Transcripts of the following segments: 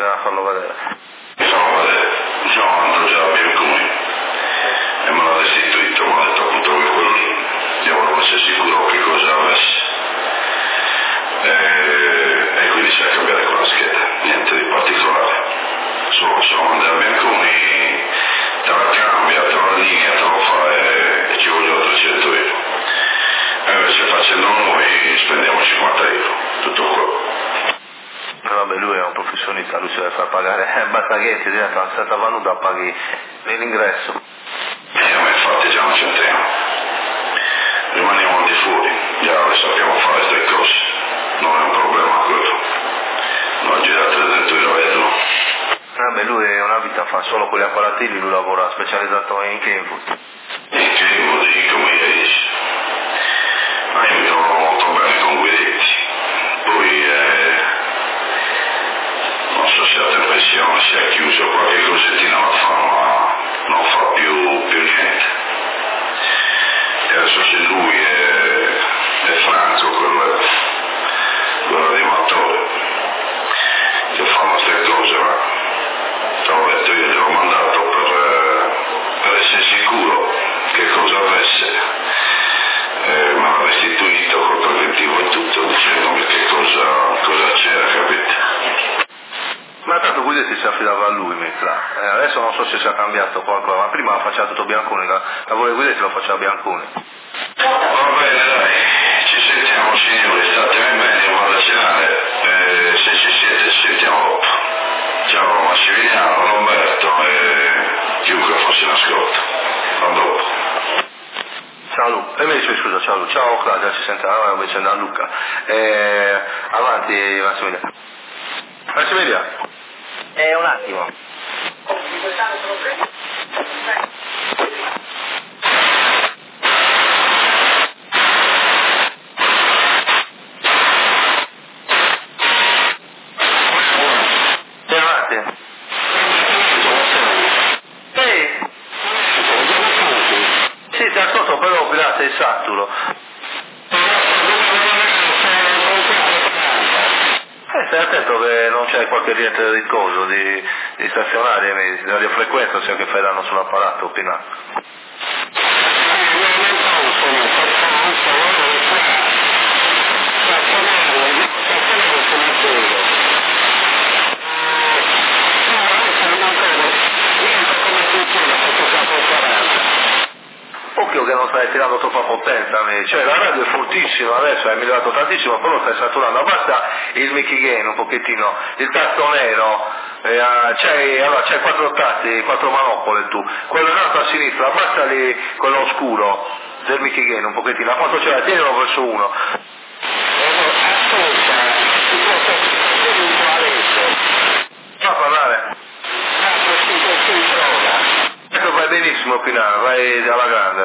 bisogna farlo vedere. Diciamo andò già a Bianconi e me l'ha restituito, mi ha detto appunto che quello lì io volevo essere sicuro che cosa avesse e quindi si è cambiato con la scheda, niente di particolare, solo siamo andati a Bianconi, te la cambia, te la linea, te lo fa e ci vogliono 300 euro e invece facendo noi spendiamo 50 euro, tutto qua. Vabbè, lui è un professionista, lui si deve far pagare, basta che ti diventa una certa valuta, paghi l'ingresso. Ma infatti già non c'entriamo, rimaniamo al di fuori, già le sappiamo fare queste cose, non è un problema quello, non girate dentro il ravello. Vabbè, lui è una vita fa solo con gli apparatini, lui lavora specializzato in Kenwood. In Kenwood, come dici? Ma io mi trovo molto bene con Guidetti, poi non so se è in pensione, si è chiuso qualche cosettina la fa, ma non fa più niente. E adesso se lui è Franco, quello animatore, che fanno queste cose, ma te l'ho detto io, gliel'ho mandato per essere sicuro che cosa avesse. Mi ha restituito col preventivo e tutto, dicendomi che cosa c'era, capite? Ma tanto Guidetti si affidava a lui, adesso non so se si è cambiato qualcosa, ma prima faceva tutto Bianconi, lavoro di Guidetti lo faceva Bianconi. Va bene, dai, ci sentiamo signori, statemi bene, io vado a cenare, se ci siete ci sentiamo dopo. Ciao Massimiliano, Roberto e chiunque fosse in ascolto. A dopo. Ciao Luca, scusa, ciao Luca, ciao Claudia, ci sentiamo, invece da Luca. Avanti Massimiliano. Massimiliano. Un attimo. Sì, ti ascolto, però sei saturo. Stai attento che non c'è qualche rientro di coso, di stazionarie, di radiofrequenza, sia che fai danno sull'apparato, Pina. Occhio che non stai tirando troppa potenza, cioè la radio è fortissima adesso, è migliorato tantissimo, però stai saturando, abbassa il Mickey Gain un pochettino, il tasto nero, c'hai 4 tasti, 4 manopole tu, quello in alto a sinistra, abbassali quello oscuro del Mickey Gain un pochettino, a quanto c'è, tienilo verso 1. Fa parlare. Vai benissimo Pinano, vai alla grande.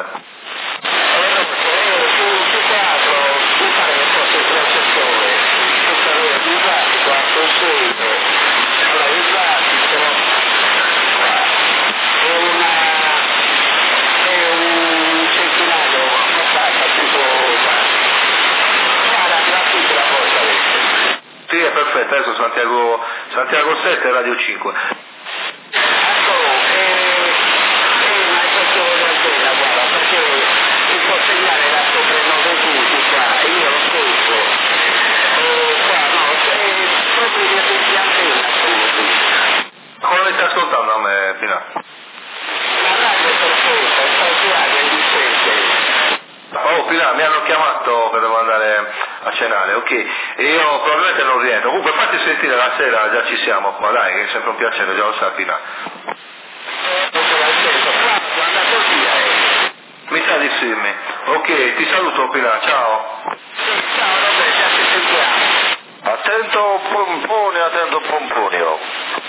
Sì, è perfetto, adesso Santiago 7 Radio 5. Come mi stai ascoltando a me, Pina? Oh Pina, mi hanno chiamato per devo andare a cenare, ok? E io probabilmente non rientro. Comunque fatti sentire la sera, già ci siamo qua, dai, che è sempre un piacere, già lo sa Pina. Mi sa di sì, ok, ti saluto Pina, ciao. Ciao, Roberto, ci sentiamo. Attento Pomponio.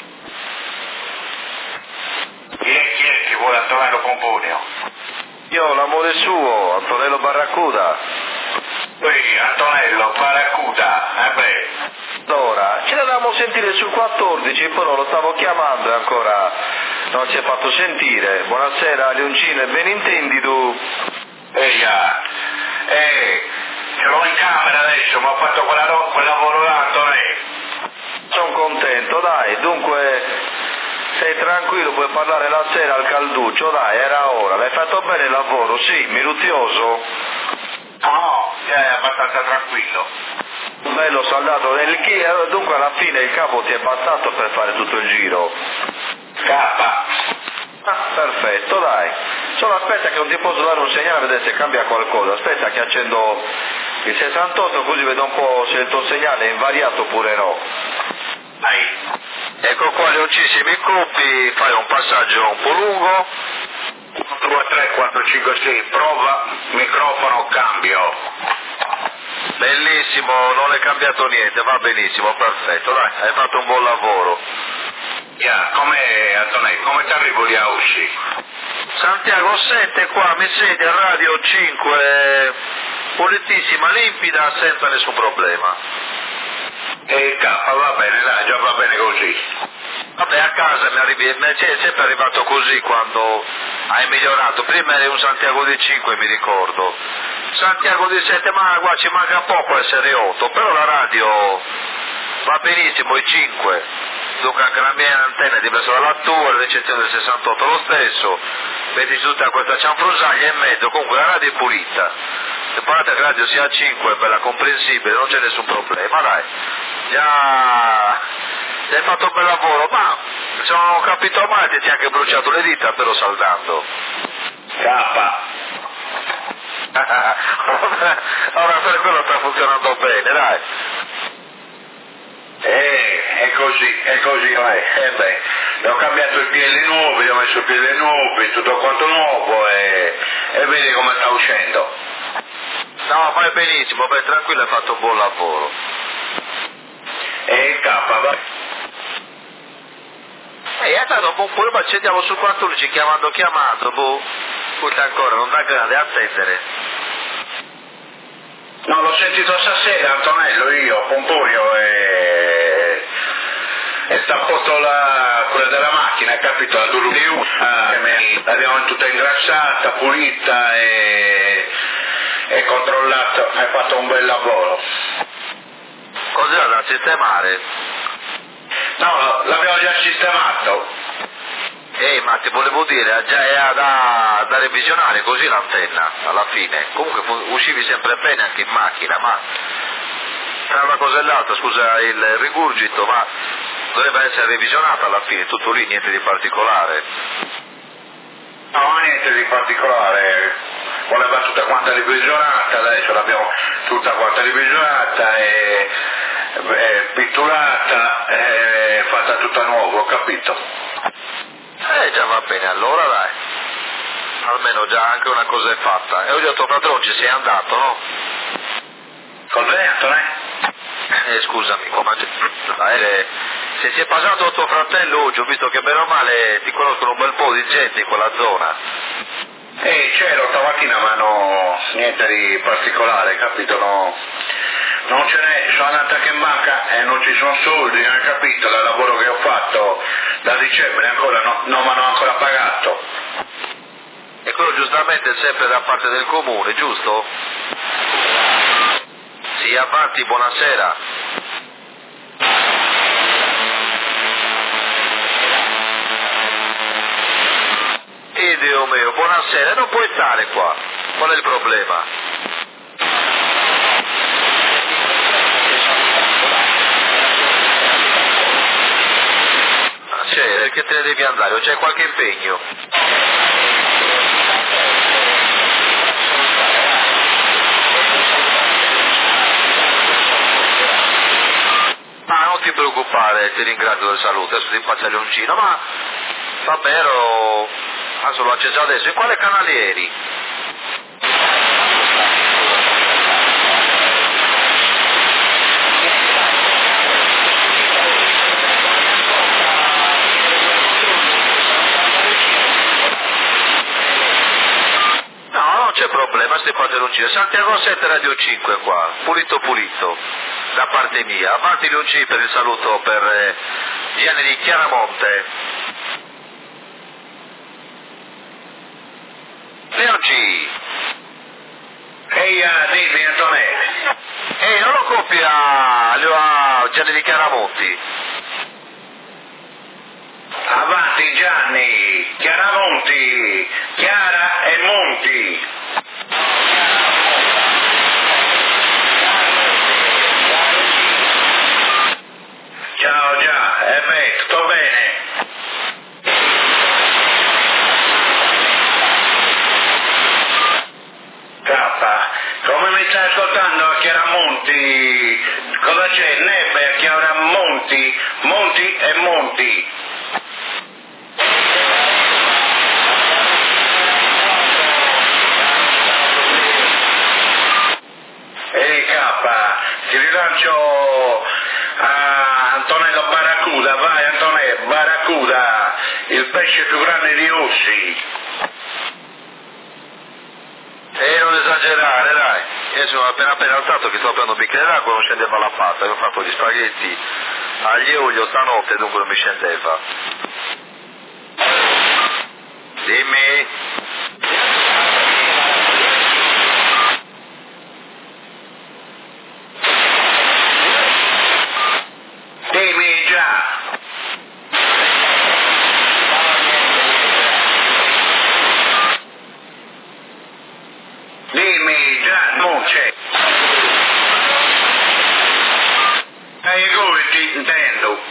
Chi è che vuole Antonello Pomponio? Io, l'amore suo, Antonello Barracuda. Antonello Barracuda, Allora, ce l'avevamo sentire sul 14, poi non lo stavo chiamando e ancora non si è fatto sentire. Buonasera Leoncino, e ben intendi tu? Ce l'ho in camera adesso, mi ho fatto quel lavoro là, Antonello. Sono contento, dai, dunque sei tranquillo, puoi parlare la sera al calduccio, dai, era ora, l'hai fatto bene il lavoro, sì, minuzioso? No, è abbastanza tranquillo. Bello saldato, dunque alla fine il capo ti è bastato per fare tutto il giro? K. Perfetto, dai. Solo aspetta che non ti posso dare un segnale a vedere se cambia qualcosa. Aspetta che accendo il 68 così vedo un po' se il tuo segnale è invariato oppure no. Vai. Ecco qua leoncissimi coppi, fai un passaggio un po' lungo. 1, 2, 3, 4, 5, 6, prova, microfono, cambio. Bellissimo, non è cambiato niente, va benissimo, perfetto, dai, hai fatto un buon lavoro. Come Antonello, come ti arrivo lì a Usci? Santiago 7 qua, mi senti a radio 5, pulitissima, limpida, senza nessun problema. E K, va bene, dai, già va bene così. Vabbè, a casa è sempre arrivato così quando hai migliorato, prima eri un Santiago di 5 mi ricordo, Santiago di 7, ma guarda ci manca poco a essere 8, però la radio va benissimo, i 5, dunque anche la mia antenna è diversa dalla tua, l'eccezione del 68 lo stesso, vedi tutta questa cianfrusaglia in mezzo, comunque la radio è pulita, se parlate che la radio sia a 5 è bella comprensibile, non c'è nessun problema, dai, già hai fatto un bel lavoro, ma se non ho capito male ti sei anche bruciato le dita però saldando. K. Ora per quello sta funzionando bene, dai. È così, vai. Ho cambiato i piedi nuovi, ho messo i piedi nuovi, tutto quanto nuovo e vedi come sta uscendo. No, fai benissimo, beh, tranquillo, hai fatto un buon lavoro. E K, va. È stato un buon pure, ma accendiamo sul 14 chiamando, boh, scusa ancora, non dà grande a attendere. No, l'ho sentito stasera, Antonello, io, Pomporio, e sta a posto quella della macchina, hai capito? La Durubio, l'abbiamo tutta ingrassata, pulita e controllata, hai fatto un bel lavoro. Cos'era da sistemare? No, l'abbiamo già sistemato. Ma ti volevo dire, già è da revisionare così l'antenna, alla fine. Comunque uscivi sempre bene anche in macchina, ma tra una cosa e l'altra, scusa il rigurgito, ma dovrebbe essere revisionata alla fine, tutto lì, niente di particolare. No, niente di particolare, voleva tutta quanta revisionata, adesso l'abbiamo tutta quanta revisionata e pitturata e fatta tutta nuova, ho capito. Già va bene, allora dai. Almeno già anche una cosa è fatta. E oggi a tuo padrone ci sei andato, no? Cos'è, Antonello? Scusami, se si è passato tuo fratello oggi, ho visto che bene o male ti conoscono un bel po' di gente in quella zona. C'ero stamattina, ma no, niente di particolare, capito? No, non ce n'è, sono andata anche in banca e non ci sono soldi, hai capito? Il lavoro che ho fatto da dicembre ancora non mi hanno ancora pagato. E quello giustamente è sempre da parte del comune, giusto? Sì, avanti, buonasera. Dio mio, buonasera, non puoi stare qua. Qual è il problema? Perché te ne devi andare o c'è qualche impegno? Ma non ti preoccupare, ti ringrazio del saluto, adesso ti faccio il leoncino, ma vabbè, adesso l'ho acceso adesso, in quale canale eri? Non c'è problema, sti pantaloncini. Santiago 7 Radio 5 qua, pulito pulito, da parte mia. Avanti Leoncini per il saluto per Gianni di Chiaramonte. Leoncini! Ehi, dimmi Antonello. Non lo copia Gianni Chiaramonti. Avanti Gianni, Chiaramonti, Chiara e Monti. Ciao già, tutto bene? Come mi stai ascoltando a Chiaramonti? Cosa c'è? Neve a Chiaramonti, Monti e Monti. Ehi K, ti rilancio a Antonello Barracuda, vai Antonello, Barracuda, il pesce più grande di Ussi. Non esagerare, dai. Io sono appena alzato che sto aprendo un bicchiere d'acqua e non scendeva la pasta. Io ho fatto gli spaghetti agli olio stanotte, dunque non mi scendeva. Dimmi. Dimmi già. Dimmi già, non c'è. Lui ti intendo.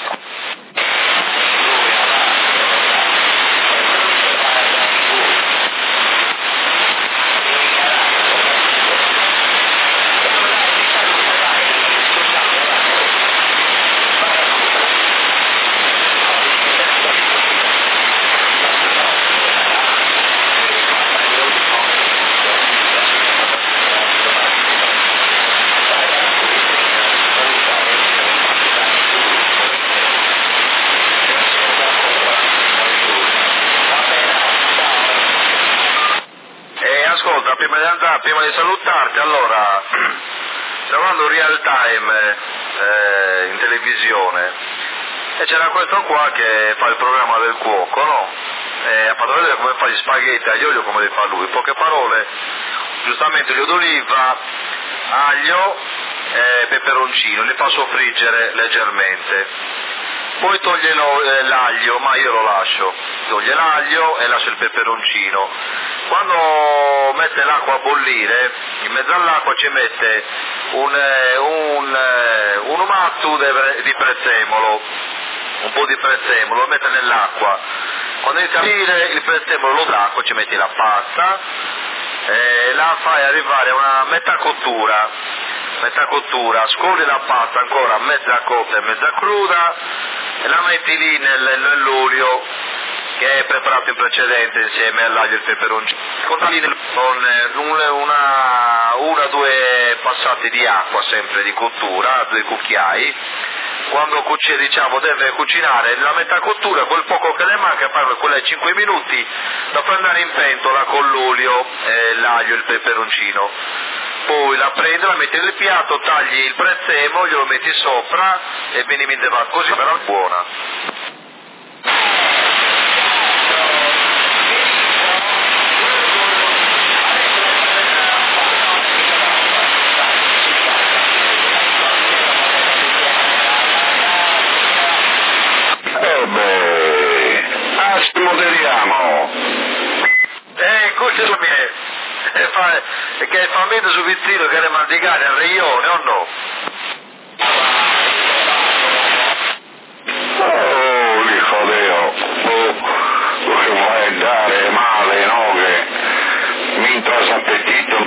Ascolta, prima di salutarti, allora, stavamo real time in televisione e c'era questo qua che fa il programma del cuoco, no? Ha fatto vedere come fa gli spaghetti agli olio come li fa lui, in poche parole, giustamente olio d'oliva, aglio e peperoncino, li fa soffriggere leggermente. Poi toglie l'aglio, ma io lo lascio, toglie l'aglio e lascia il peperoncino. Quando mette l'acqua a bollire, in mezzo all'acqua ci mette un omatto di prezzemolo, un po' di prezzemolo, lo mette nell'acqua. Quando inizia a bollire il prezzemolo lo d'acqua, ci metti la pasta e la fai arrivare a una metà cottura, scoli la pasta ancora mezza cotta e mezza cruda e la metti lì nell'olio che è preparato in precedenza insieme all'aglio e il peperoncino, con una o due passate di acqua sempre di cottura, 2 cucchiai. Quando deve cucinare la metà cottura, quel poco che le manca, per quelle 5 minuti, la fai andare in pentola con l'olio, l'aglio e il peperoncino. Poi la prendi, la metti nel piatto, tagli il prezzemolo, glielo metti sopra e vieni va così, però buona. Moderiamo. Questo che è famiglia su Vizzino che era mandigare al rione o no? Oh, hijo Dio, lo che vuoi dare male, no? Che mi intras appetito,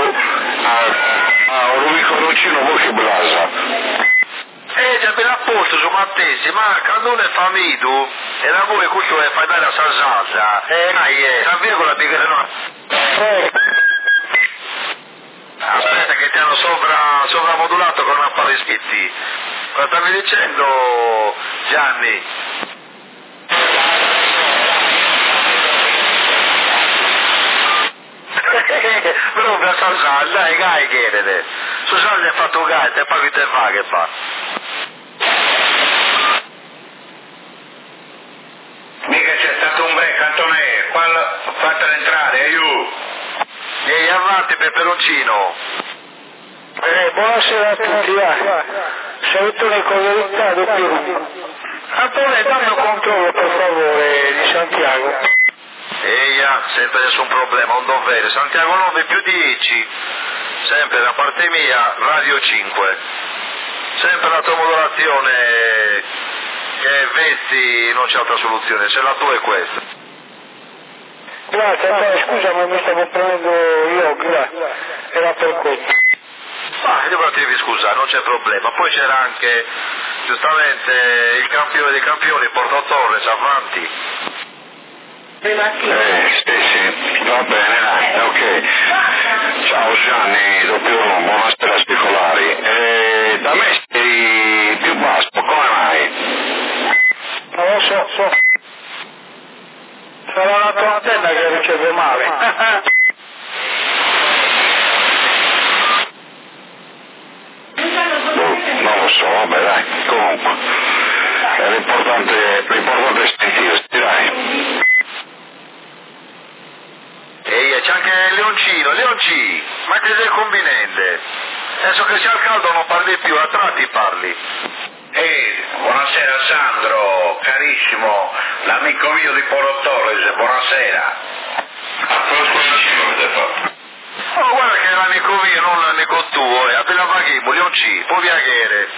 un peperoncino voce blasa. Già me l'ha posto su Mattesi, ma quando non è famiglia, e da voi questo è fai dare a salsa, sta via con la biglia no? Aspetta che ti hanno sovramodulato con una palla di schitti. Cosa stavi dicendo, Gianni? Proprio a salsa, dai, gai chiedete. Su salsa hai fatto un gai, te paghi te fa che fa. Mica c'è stato un break, Antonello, fatelo entrare, aiuto. Ehi, avanti peperoncino. Buonasera a tutti, Salutone con verità doppio. Antonio, dammi un controllo per favore di Santiago. Eia, sempre nessun problema, un dovere. Santiago 9 più 10. Sempre da parte mia, Radio 5. Sempre la tua modulazione che vesti non c'è altra soluzione, se la tua è questa. Grazie, scusa ma mi stavo prendendo io, era per questo. Devi scusare, non c'è problema. Poi c'era anche, giustamente, il campione dei campioni, Porto Torres, avanti. Sì, va bene, ok. Ciao Gianni, doppio buonasera speculari. Da me sei più basso, come mai? Non lo so. Sarà la tua antenna che riceve male. Non lo so, vabbè dai, comunque. L'importante è sentirsi, dai. Ehi, c'è anche Leoncino, ma che sei convenente? Adesso che c'è al caldo non parli più, a tratti parli. Buonasera Sandro, carissimo, l'amico mio di Porto Torres, buonasera. Oh, guarda che è l'amico mio, non l'amico tuo, appena paghiamo, Leoncino, puoi viagare.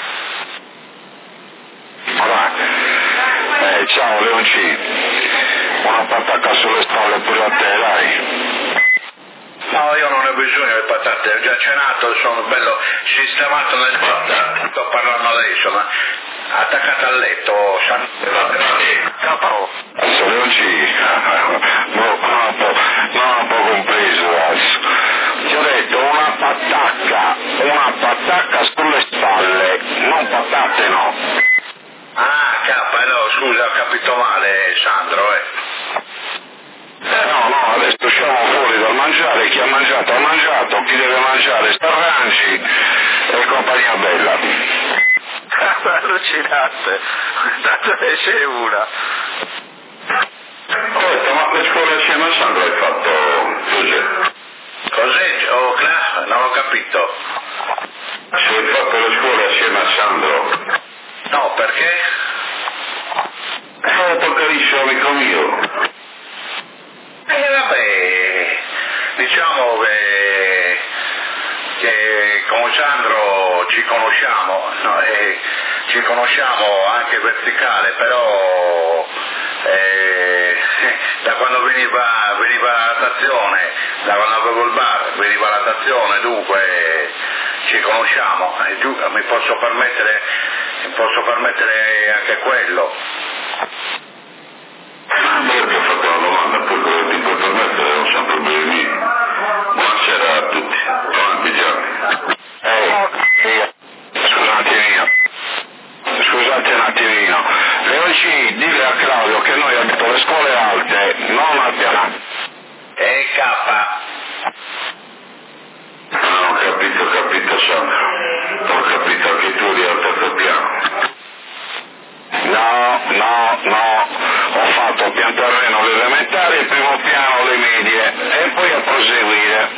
Ciao Leoncino, una patacca sulle spalle pure a te, dai. No, io non ho bisogno di patate, ho già cenato, sono bello sistemato nel letto, sto parlando adesso, ma attaccato al letto, Capo. Leoncino, non ho un po' compreso adesso. Ti ho detto una patacca sulle spalle, non patate no. No, scusa, ho capito male, Sandro, No, adesso usciamo fuori dal mangiare, chi ha mangiato, chi deve mangiare sta arrangi e compagnia bella. Allucinante, tanto ne c'è una. Ho detto, ma le scuole assieme a Sandro hai fatto cos'è? Cos'è? Oh, non ho capito. Se hai fatto le scuole assieme a Sandro? No, perché? Molto carissimo amico mio. Vabbè, diciamo che con Sandro ci conosciamo, no? Ci conosciamo anche verticale, però da quando veniva la stazione, da quando avevo il bar, veniva la stazione, dunque ci conosciamo, mi posso permettere anche quello. Perché ho fatto una domanda, poi quello ti puoi permettere, non sempre benvenuti. Buonasera a tutti, avanti Gianni. Scusate un attimino. Leonci, dille a Claudio che noi abbiamo le scuole alte, non al piano. K. Non ho capito Sandro. Ho capito anche tu di alto piano. No, ho fatto pian terreno le elementari, il primo piano le medie e poi a proseguire.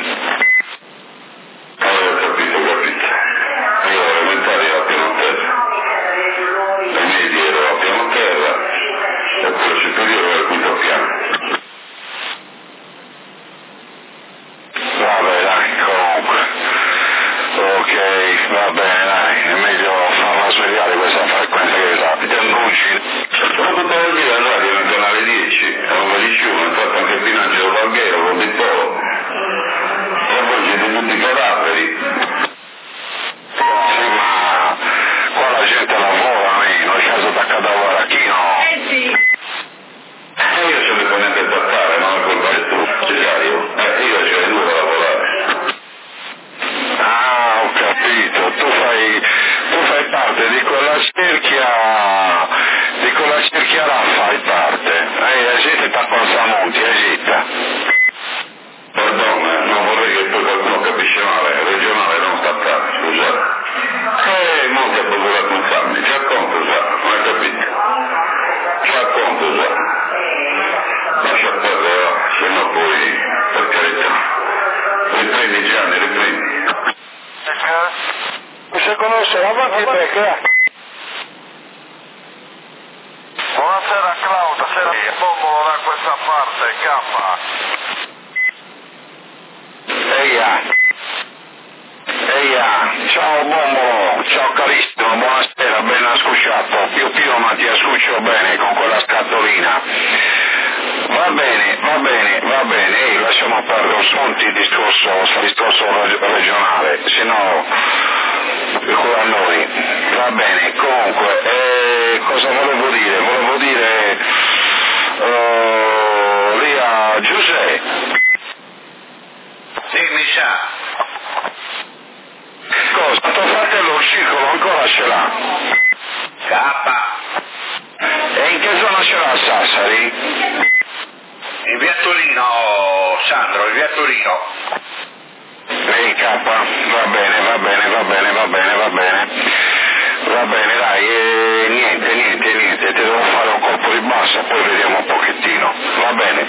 Ho capito. Io elementari ero a piano terra, le medie ero a piano terra e quello superiore era al quinto piano. Vabbè dai, comunque. Ok, va bene dai, è meglio farla svegliare questa frequenza che ti annunci. Sono tutto il dire alla radio nel canale 10, non mi dici uno, ho fatto anche il bilancio del Valghero, con di Polo. il break, va. Buonasera Claudio, Bombolo da questa parte, K. Ciao Bombolo, ciao carissimo, buonasera, ben ascoltato, Pio ma ti ascolto bene con quella scatolina. Va bene, lasciamo perdere un sonti il discorso regionale, se no quello a noi. Va bene, comunque, cosa volevo dire? Volevo dire lì a Giuseppe. Dimmi sa. Cosa? Tuo fratello il circolo ancora ce l'ha? K. E in che zona ce l'ha Sassari? In via Torino, Sandro, in via Torino. Ehi K, va bene, dai, niente, ti devo fare un colpo di bassa, poi vediamo un pochettino, va bene.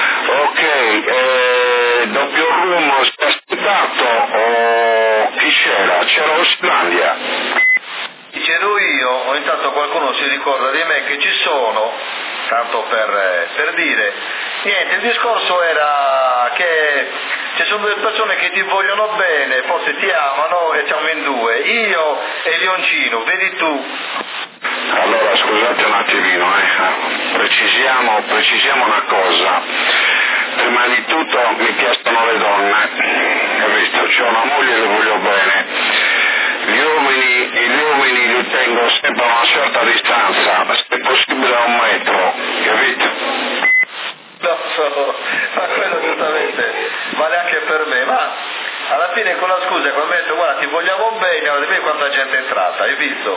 Ok, doppio room, si è aspettato o chi c'era? C'era Oslandia. Chiedo io, ogni tanto qualcuno si ricorda di me che ci sono, tanto per dire, niente, il discorso era che ci sono delle persone che ti vogliono bene, forse ti amano e siamo in due, io e Leoncino, vedi tu. Allora scusate un attimino, precisiamo una cosa. Prima di tutto mi piacciono le donne, hai visto? C'ho una moglie e le voglio bene. Gli uomini li tengo sempre a una certa distanza, se possibile a 1 metro, capito? No, ma quello giustamente vale anche per me, ma alla fine con la scusa quando mi ha detto guarda ti vogliamo bene, allora vedi quanta gente è entrata, hai visto?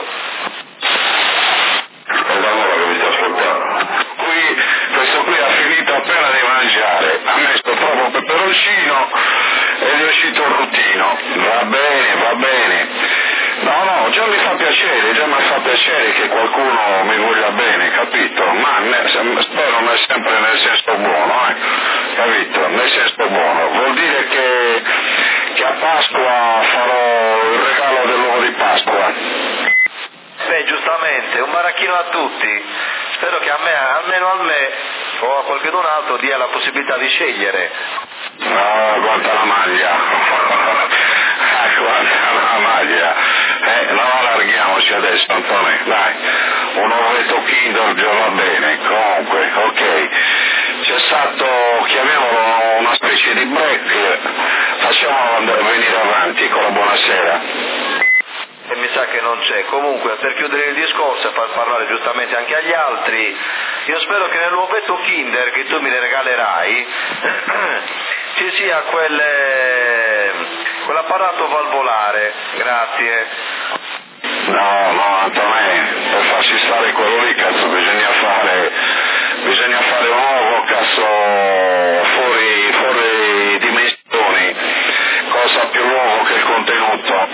Allora che mi sta ascoltando. Questo qui ha finito appena di mangiare, ha messo proprio peperoncino ed è uscito il ruttino. Va bene. No, già mi fa piacere che qualcuno mi voglia bene, capito? Ma spero sempre nel senso buono, capito? Nel senso buono. Vuol dire che a Pasqua farò il regalo dell'uovo di Pasqua. Beh, giustamente, un baracchino a tutti. Spero che almeno a me o a qualcun altro dia la possibilità di scegliere. Guarda la maglia. Non allarghiamoci adesso, Antonio, dai. Un ovetto Kinder già va bene, comunque, ok. C'è stato, chiamiamolo una specie di break, facciamo venire avanti con la buonasera. E mi sa che non c'è. Comunque, per chiudere il discorso e far parlare giustamente anche agli altri, io spero che nell'uovetto Kinder che tu mi ne regalerai ci sia quell'apparato valvolare. Grazie. No, Antonio, per farsi stare quello lì, cazzo, bisogna fare un uovo, cazzo, fuori dimensioni, cosa più nuovo che il contenuto.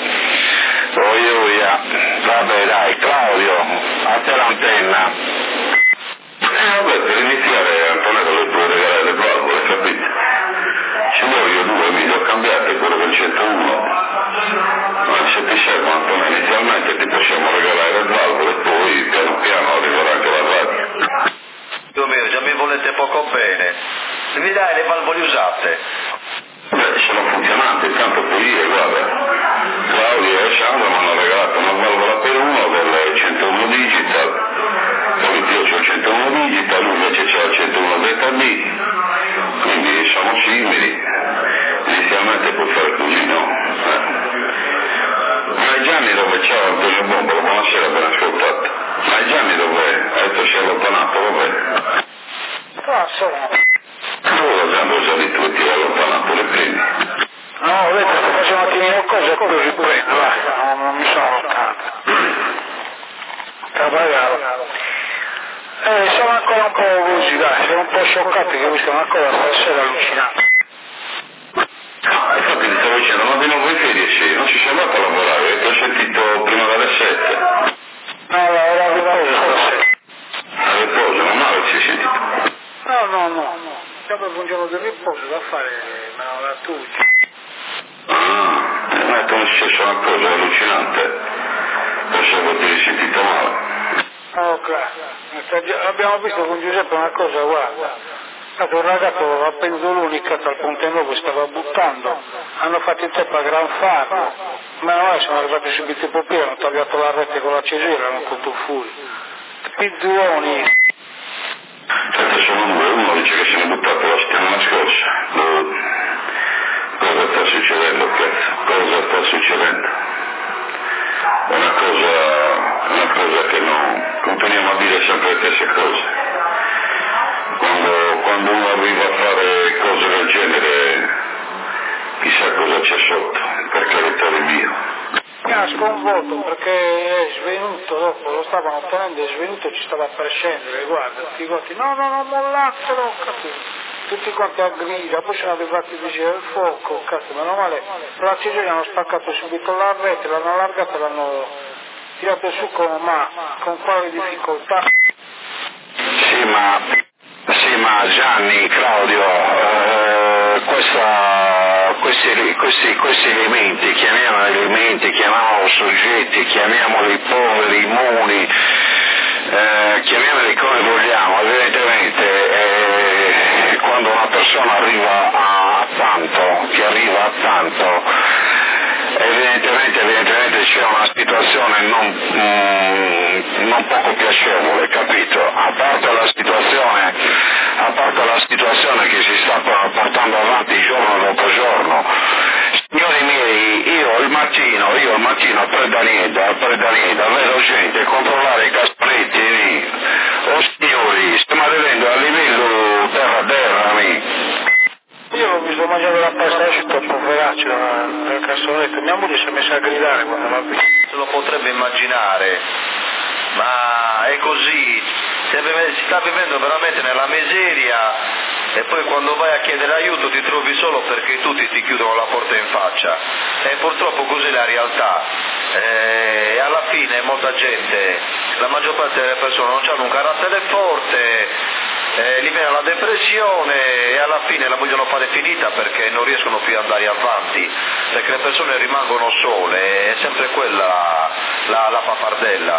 Vabbè dai, Claudio, a te l'antenna. Vabbè, per iniziare Antonio le puoi regalare le valvole, capito? Ci voglio 2, mi ho cambiato quello del 101. Ma se ti serve Antonio, inizialmente ti possiamo regalare le valvole, poi piano piano arriverà anche la radio. Dio mio, già mi volete poco bene. Mi dai le valvole usate? Beh, sono funzionanti, intanto puoi dire, guarda, Claudio e Sandro mi hanno regalato una valvola per uno del 101 digital, poi io c'ho il 101 digital, lui invece c'ha il 101 ZB, quindi siamo simili, inizialmente puoi fare così, no? Ma Gianni dove c'è Antonio Bombolo, buonasera, ben ascoltato. Ma Gianni dov'è? Ha detto si è allontanato, dov'è? Dove abbiamo già detto che ti è allontanato, le prendi? No, vedete, sto facendo un attimino cose e poi riprendo, vai, non mi sono allontanato. Sono ancora un po' così, dai, sono un po' scioccati che questa è una cosa stasera allucinante. Infatti ti stavo dicendo, non abbiamo voi ferie, sì, non ci sei andato a lavorare, ti ho sentito prima dalle 7. No, era riposo stasera. A riposo, non male ci hai sentito? No. Dopo un giorno di riposo da fare, me la tutti. Ma è come successo una cosa allucinante. pensavo ti eri sentita male. Ok, abbiamo visto con Giuseppe una cosa, guarda. Un ragazzo a Penzoloni, cazzo al Ponte Nuovo, stava buttando, hanno fatto il tempo a Gran Farlo, ma noi sono arrivati subito i pompieri, hanno tagliato la rete con la cesura, hanno fatto fuori. Pizzoni. Senta, sono due, uno dice che siamo buttati la settimana scorsa. Cosa sta succedendo, cazzo? Cosa sta succedendo? È una cosa che non continuiamo a dire sempre le stesse cose. Quando uno arriva a fare cose del genere, chissà cosa c'è sotto, per carità di Dio. Mi ha sconvolto perché è svenuto, dopo lo stavano tenendo, è svenuto e ci stava per scendere, guarda, tutti quanti, no, mollatelo, capito? Tutti quanti a grida, poi sono arrivati a dire il fuoco, cazzo, meno male, per la cesura hanno spaccato subito la rete, l'hanno allargata, l'hanno tirato su con quale difficoltà? Sì, ma Gianni, Claudio, questi elementi, chiamiamoli soggetti, chiamiamoli poveri, immuni, chiamiamoli come vogliamo, evidentemente quando una persona arriva a tanto, evidentemente c'è una situazione non poco piacevole, capito? A parte la situazione che si sta portando avanti giorno dopo giorno. Signori miei, io al mattino a Predanieda vedo gente controllare i cassonetti lì. Oh signori, stiamo arrivando a livello terra, Io l'ho visto mangiare la pasta asciutta un po' veraccio nel cassonetto, mia moglie si è messa a gridare quando l'ha visto. Se lo potrebbe immaginare, ma è così, si sta vivendo veramente nella miseria e poi quando vai a chiedere aiuto ti trovi solo perché tutti ti chiudono la porta in faccia e purtroppo così è la realtà. E alla fine molta gente, la maggior parte delle persone non hanno un carattere forte, gli viene la depressione e alla fine la vogliono fare finita perché non riescono più ad andare avanti, perché le persone rimangono sole, è sempre quella la pappardella.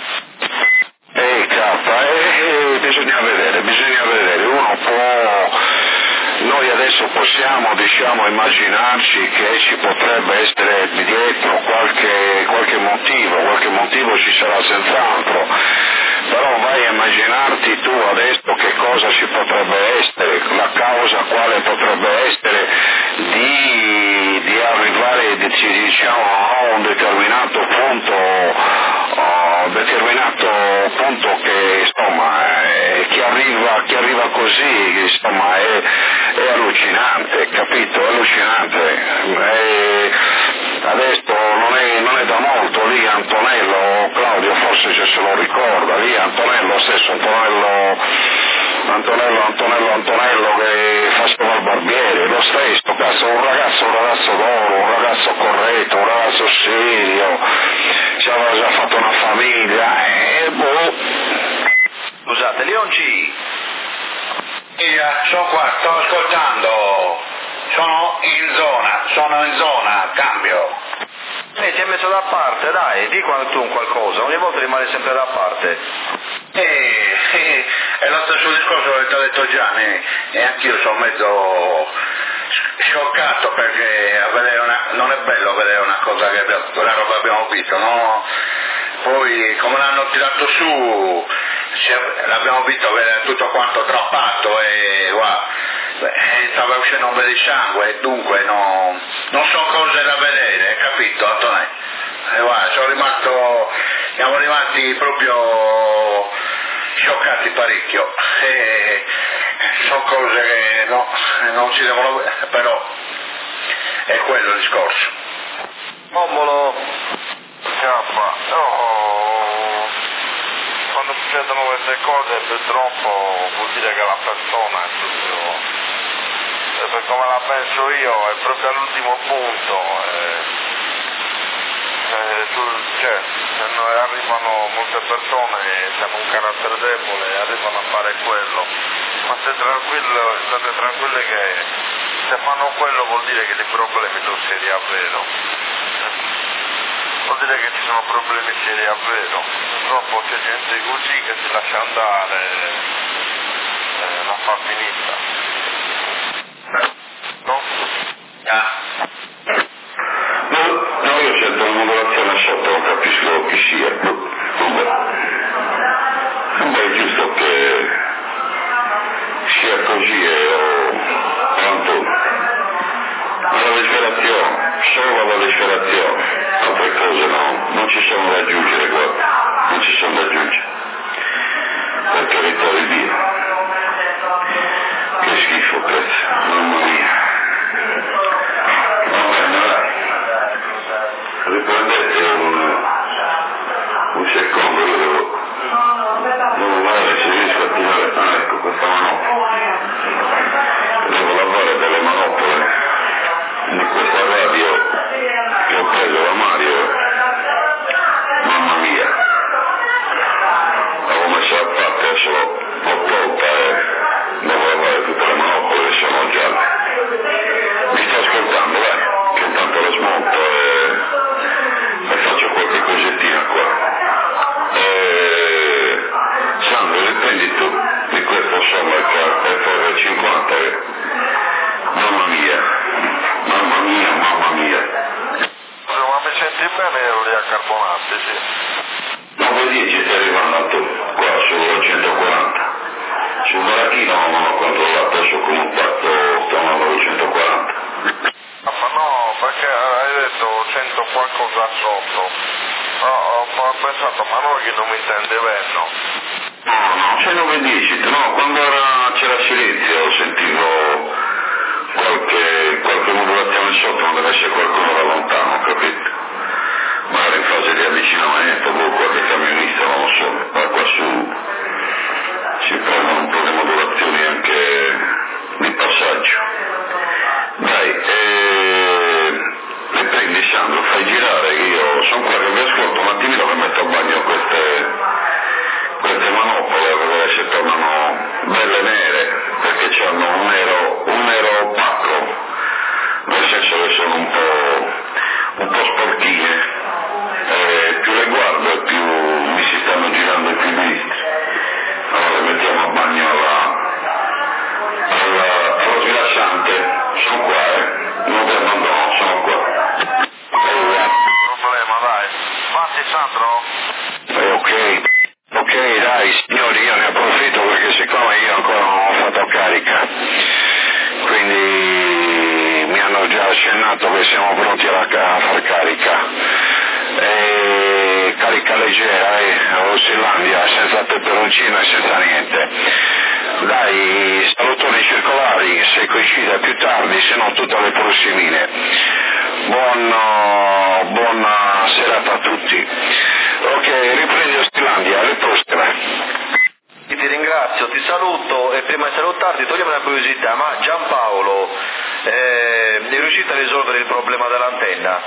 Bisogna vedere, uno può, noi adesso possiamo immaginarci che ci potrebbe essere dietro qualche motivo ci sarà senz'altro, però vai a immaginarti tu adesso che cosa ci potrebbe essere, la causa quale potrebbe essere di arrivare a un determinato punto che insomma chi arriva così insomma è allucinante, capito? È allucinante. Adesso non è da molto lì Antonello, Claudio forse se lo ricorda, lì Antonello stesso, Antonello che faceva il barbiere, lo stesso, cazzo, un ragazzo d'oro, un ragazzo corretto, un ragazzo serio, ci aveva già fatto una famiglia, Scusate, Leonci. Sono qua, sto ascoltando, sono in zona, cambio. Ti hai messo da parte, dai, di tu qualcosa, ogni volta rimane sempre da parte. È lo stesso discorso che ti ha detto Gianni, e anch'io sono mezzo scioccato perché non è bello vedere una cosa che la roba abbiamo visto, no? Poi come l'hanno tirato su, l'abbiamo visto vedere tutto quanto trappato e stava uscendo un bel di sangue e dunque non sono cose da vedere, capito Antonio? Siamo rimasti proprio scioccati parecchio e sono cose che non si devono vedere, però è quello il discorso. Mombolo. Quando succedono queste cose purtroppo vuol dire che la persona è proprio, per come la penso io, è proprio all'ultimo punto. Arrivano molte persone che hanno un carattere debole e arrivano a fare quello, ma state tranquilli che se fanno quello vuol dire che i problemi sono seri a vero. vuol dire che ci sono problemi seri davvero. Purtroppo c'è gente così che si lascia andare, la fa finita. No? No, io sento una modulazione sotto, non capisco chi sia. Vabbè, è giusto che sia così la disperazione, solo la disperazione, altre cose no, non ci sono da aggiungere, guarda, non ci sono da aggiungere, per carità di Dio, che schifo questo, mamma mia. Va bene, dai, riprendete un secondo, io devo vedere se riesco a tirare, ecco questa manopola, devo lavare delle manopole di questa radio che ho preso da Mario, mamma mia, avevo messo a parte, adesso l'ho tolta e devo lavare tutte le manopole che sono gialle. Mi sto ascoltando, dai, che intanto lo smonto e faccio qualche cosettina qua. Sandro, riprendi tu di questo Sommercar FR50, mamma mia. Mamma mia. Ma mi senti bene gli accarbonati, sì? 9:10 stai arrivando tu, qua sul 140. Sul Marachino non ho controllato, adesso comunque sto andando al 140. Ma no, perché hai detto 100 qualcosa sotto. No, ho pensato, ma noi che non mi intende bene, no? No, c'è 9:10, no, quando c'era silenzio sentivo qualche modulazione sotto, non deve essere qualcosa da lontano, capito? Magari in fase di avvicinamento, qualche camionista, non lo so, ma qua su si prendono un po' di modulazioni anche di passaggio. Dai, le prendi Sandro, fai girare, io sono qua che vi ascolto un attimino che metto a bagno queste manopole, per vedere se tornano belle nere, perché hanno un nero opaco, nel senso che sono un po' sporchine, più le guardo e più mi si stanno girando i pilastri. Allora le mettiamo a bagno allo sgassante, sono qua, non vi abbandono, sono qua. Problema, dai. Fatti, Sandro? Ok, dai signori, io ne approfitto perché siccome io ancora non ho fatto carica, quindi mi hanno già accennato che siamo pronti a far carica, carica leggera, Ossillandia, senza peperoncino e senza niente. Dai, salutoni circolari, se coincide più tardi, se no tutte le prossimine. Buona serata a tutti. Ok, riprendi Ossillandia, alle prossime. Ti ringrazio, ti saluto e prima di salutarti togliami una curiosità, ma Giampaolo è riuscito a risolvere il problema dell'antenna?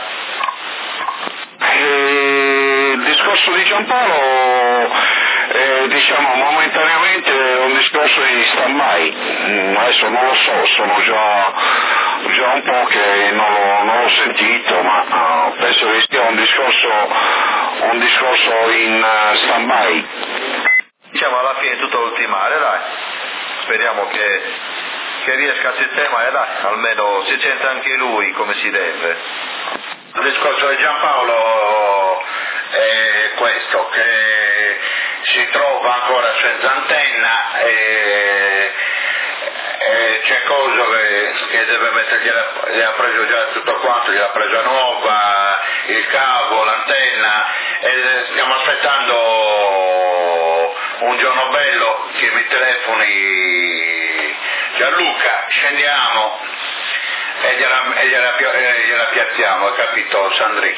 Il discorso di Giampaolo diciamo momentaneamente è un discorso di stand-by, adesso non lo so, sono già un po' che non l'ho sentito, ma penso che sia un discorso in stand-by. Diciamo alla fine tutto da ultimare, dai, speriamo che riesca a sistemare, dai, almeno si sente anche lui come si deve. Il discorso di Giampaolo è questo, che si trova ancora senza antenna e c'è cosa che deve mettergli, ha preso già tutto quanto, gliel'ha presa nuova, il cavo, l'antenna, e stiamo aspettando un giorno bello che mi telefoni Gianluca, scendiamo e gliela piazziamo, hai capito Sandri?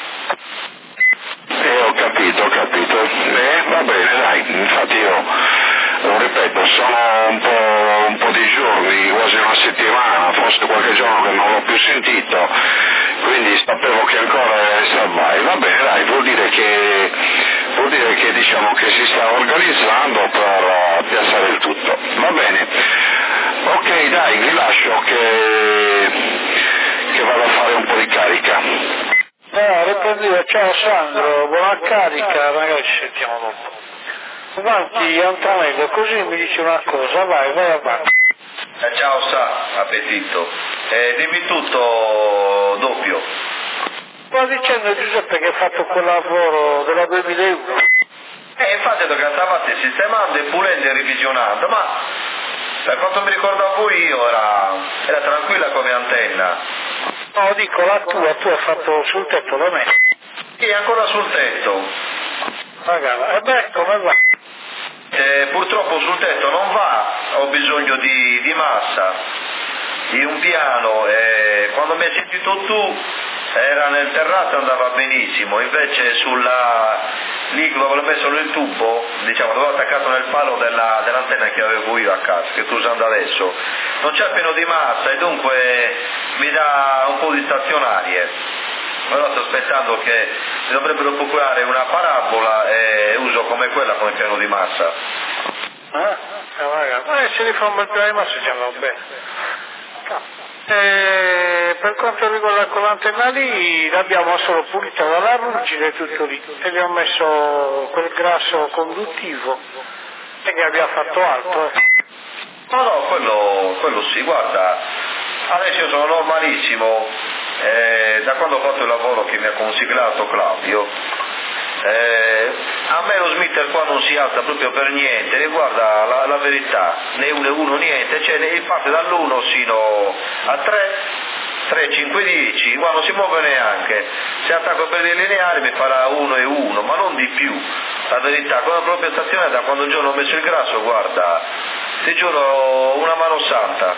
Ho capito. Va bene, dai, infatti io lo ripeto, sono un po' di giorni, quasi una settimana, forse qualche giorno che non l'ho più sentito, quindi sapevo che ancora è stand-by. Va bene, dai, vuol dire che diciamo che si sta organizzando per piazzare il tutto. Va bene. Ok, dai, vi lascio che vado a fare un po' di carica. Riprendi Ciao Sandro, buona carica, magari ci sentiamo dopo. Avanti Antonello, così mi dice una cosa, vai avanti. Ciao appetito. Dimmi tutto doppio. Sto dicendo Giuseppe che ha fatto quel lavoro della 2001. Infatti lo che stavate sistemando e pulendo e revisionando, ma per quanto mi ricordavo io era tranquilla come antenna. No, dico la tua, tu hai fatto sul tetto da me. Sì, ancora sul tetto. Magari, come va? Purtroppo sul tetto non va, ho bisogno di massa, di un piano, quando mi hai sentito tu era nel terrazzo, andava benissimo, invece lì dove avevo messo il tubo, diciamo dove ho attaccato nel palo dell'antenna che avevo io a casa, che sto usando adesso, non c'è pieno di massa e dunque mi dà un po' di stazionarie. Allora sto aspettando che mi dovrebbero procurare una parabola e uso come quella come piano di massa. Se li fa un bel piano di massa già va bene. Per quanto riguarda quell'antenna lì, l'abbiamo solo pulita dalla ruggine e tutto lì, e gli ho messo quel grasso conduttivo e che abbiamo fatto altro. No, quello sì, guarda, adesso io sono normalissimo, da quando ho fatto il lavoro che mi ha consigliato Claudio, a me lo smitter qua non si alza proprio per niente, guarda la verità, né 1 e 1 niente, cioè parte dall'1 sino a 3, 5, 10, qua non si muove neanche, se attacco per dei lineari mi farà 1 e 1, ma non di più, la verità, con la propria stazione da quando giorno ho messo il grasso, guarda, ti giuro una mano santa.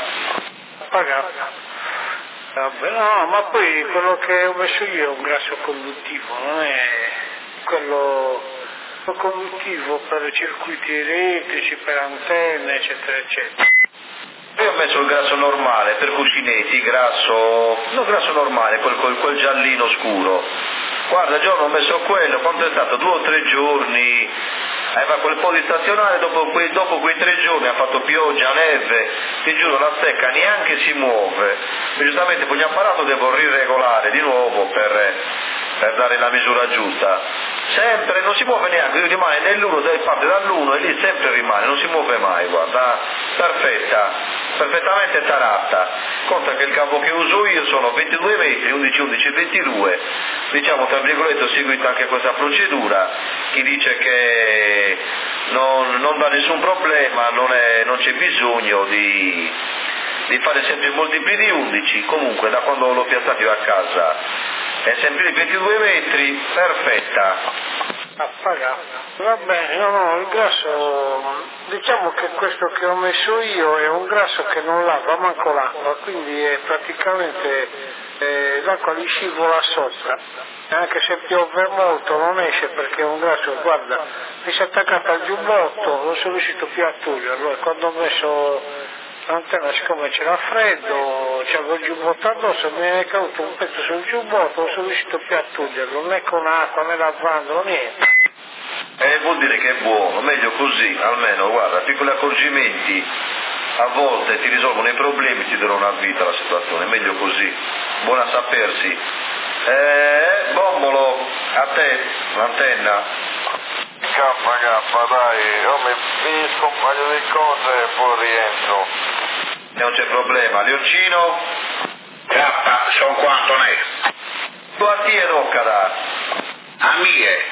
Vabbè, no, ma poi quello che ho messo io è un grasso conduttivo, non è quello conduttivo per circuiti elettrici, per antenne, eccetera, eccetera. Io ho messo il grasso normale, per cuscinetti, grasso normale, quel giallino scuro. Guarda, giorno ho messo quello, quanto è stato? 2 o 3 giorni, aveva quel po' di stazionario, dopo quei 3 giorni ha fatto pioggia, neve, ti giuro la stecca neanche si muove. E giustamente poi abbiamo parlato, devo riregolare di nuovo per dare la misura giusta. Sempre, non si muove neanche, lui rimane nell'1, parte dall'1 e lì sempre rimane, non si muove mai, guarda, perfettamente taratta. Conta che il cavo che uso io sono 22 metri, 11, 11, 22, diciamo tra virgolette ho seguito anche questa procedura, chi dice che non dà nessun problema, non c'è bisogno di fare sempre i multipli di 11, comunque da quando l'ho piazzato io a casa è sempre di 22 metri, perfetta. Va bene, no, il grasso, diciamo che questo che ho messo io è un grasso che non lava manco l'acqua, quindi è praticamente l'acqua gli scivola sopra, anche se piove molto non esce perché è un grasso, guarda, mi si è attaccato al giubbotto, non sono riuscito più a toglierlo e quando ho messo l'antenna, siccome c'era freddo, c'avevo il giubbotto addosso, mi è caduto un pezzo sul giubbotto, non sono riuscito più a toglierlo, né con acqua né lavandolo, niente. Vuol dire che è buono, meglio così, almeno, guarda, piccoli accorgimenti a volte ti risolvono i problemi, ti danno una vita alla situazione, meglio così, buona a sapersi. Bombolo, a te, l'antenna. K, dai, io mi finisco un paio di cose e poi rientro. Non c'è problema, Leoncino? K, sono qua Antonello. Tu a ti e Roccada? A mie,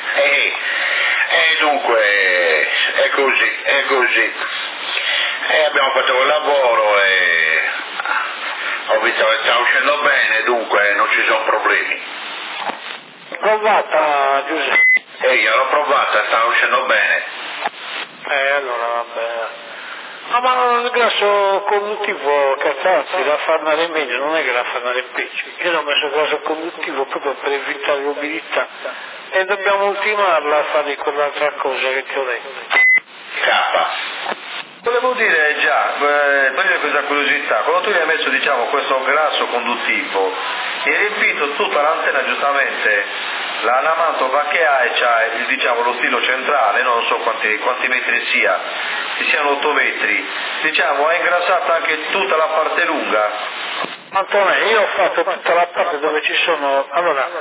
dunque, è così. Abbiamo fatto quel lavoro e ho visto che sta uscendo bene, dunque non ci sono problemi. Provata, Giuseppe. Io l'ho provata, sta uscendo bene. Allora va bene. Ma il grasso conduttivo, cazzo, la fa andare meglio, non è che la fa andare peggio. Io l'ho messo il grasso conduttivo proprio per evitare l'umidità e dobbiamo ultimarla a fare quell'altra cosa che ti ho detto. K. Volevo dire già, togliere questa curiosità, quando tu gli hai messo diciamo questo grasso conduttivo, hai riempito tutta l'antenna giustamente, la mantova che ha e c'ha diciamo lo stilo centrale, non so quanti metri sia, ci siano 8 metri, diciamo hai ingrassato anche tutta la parte lunga. Antonio, io ho fatto tutta la parte dove ci sono, allora,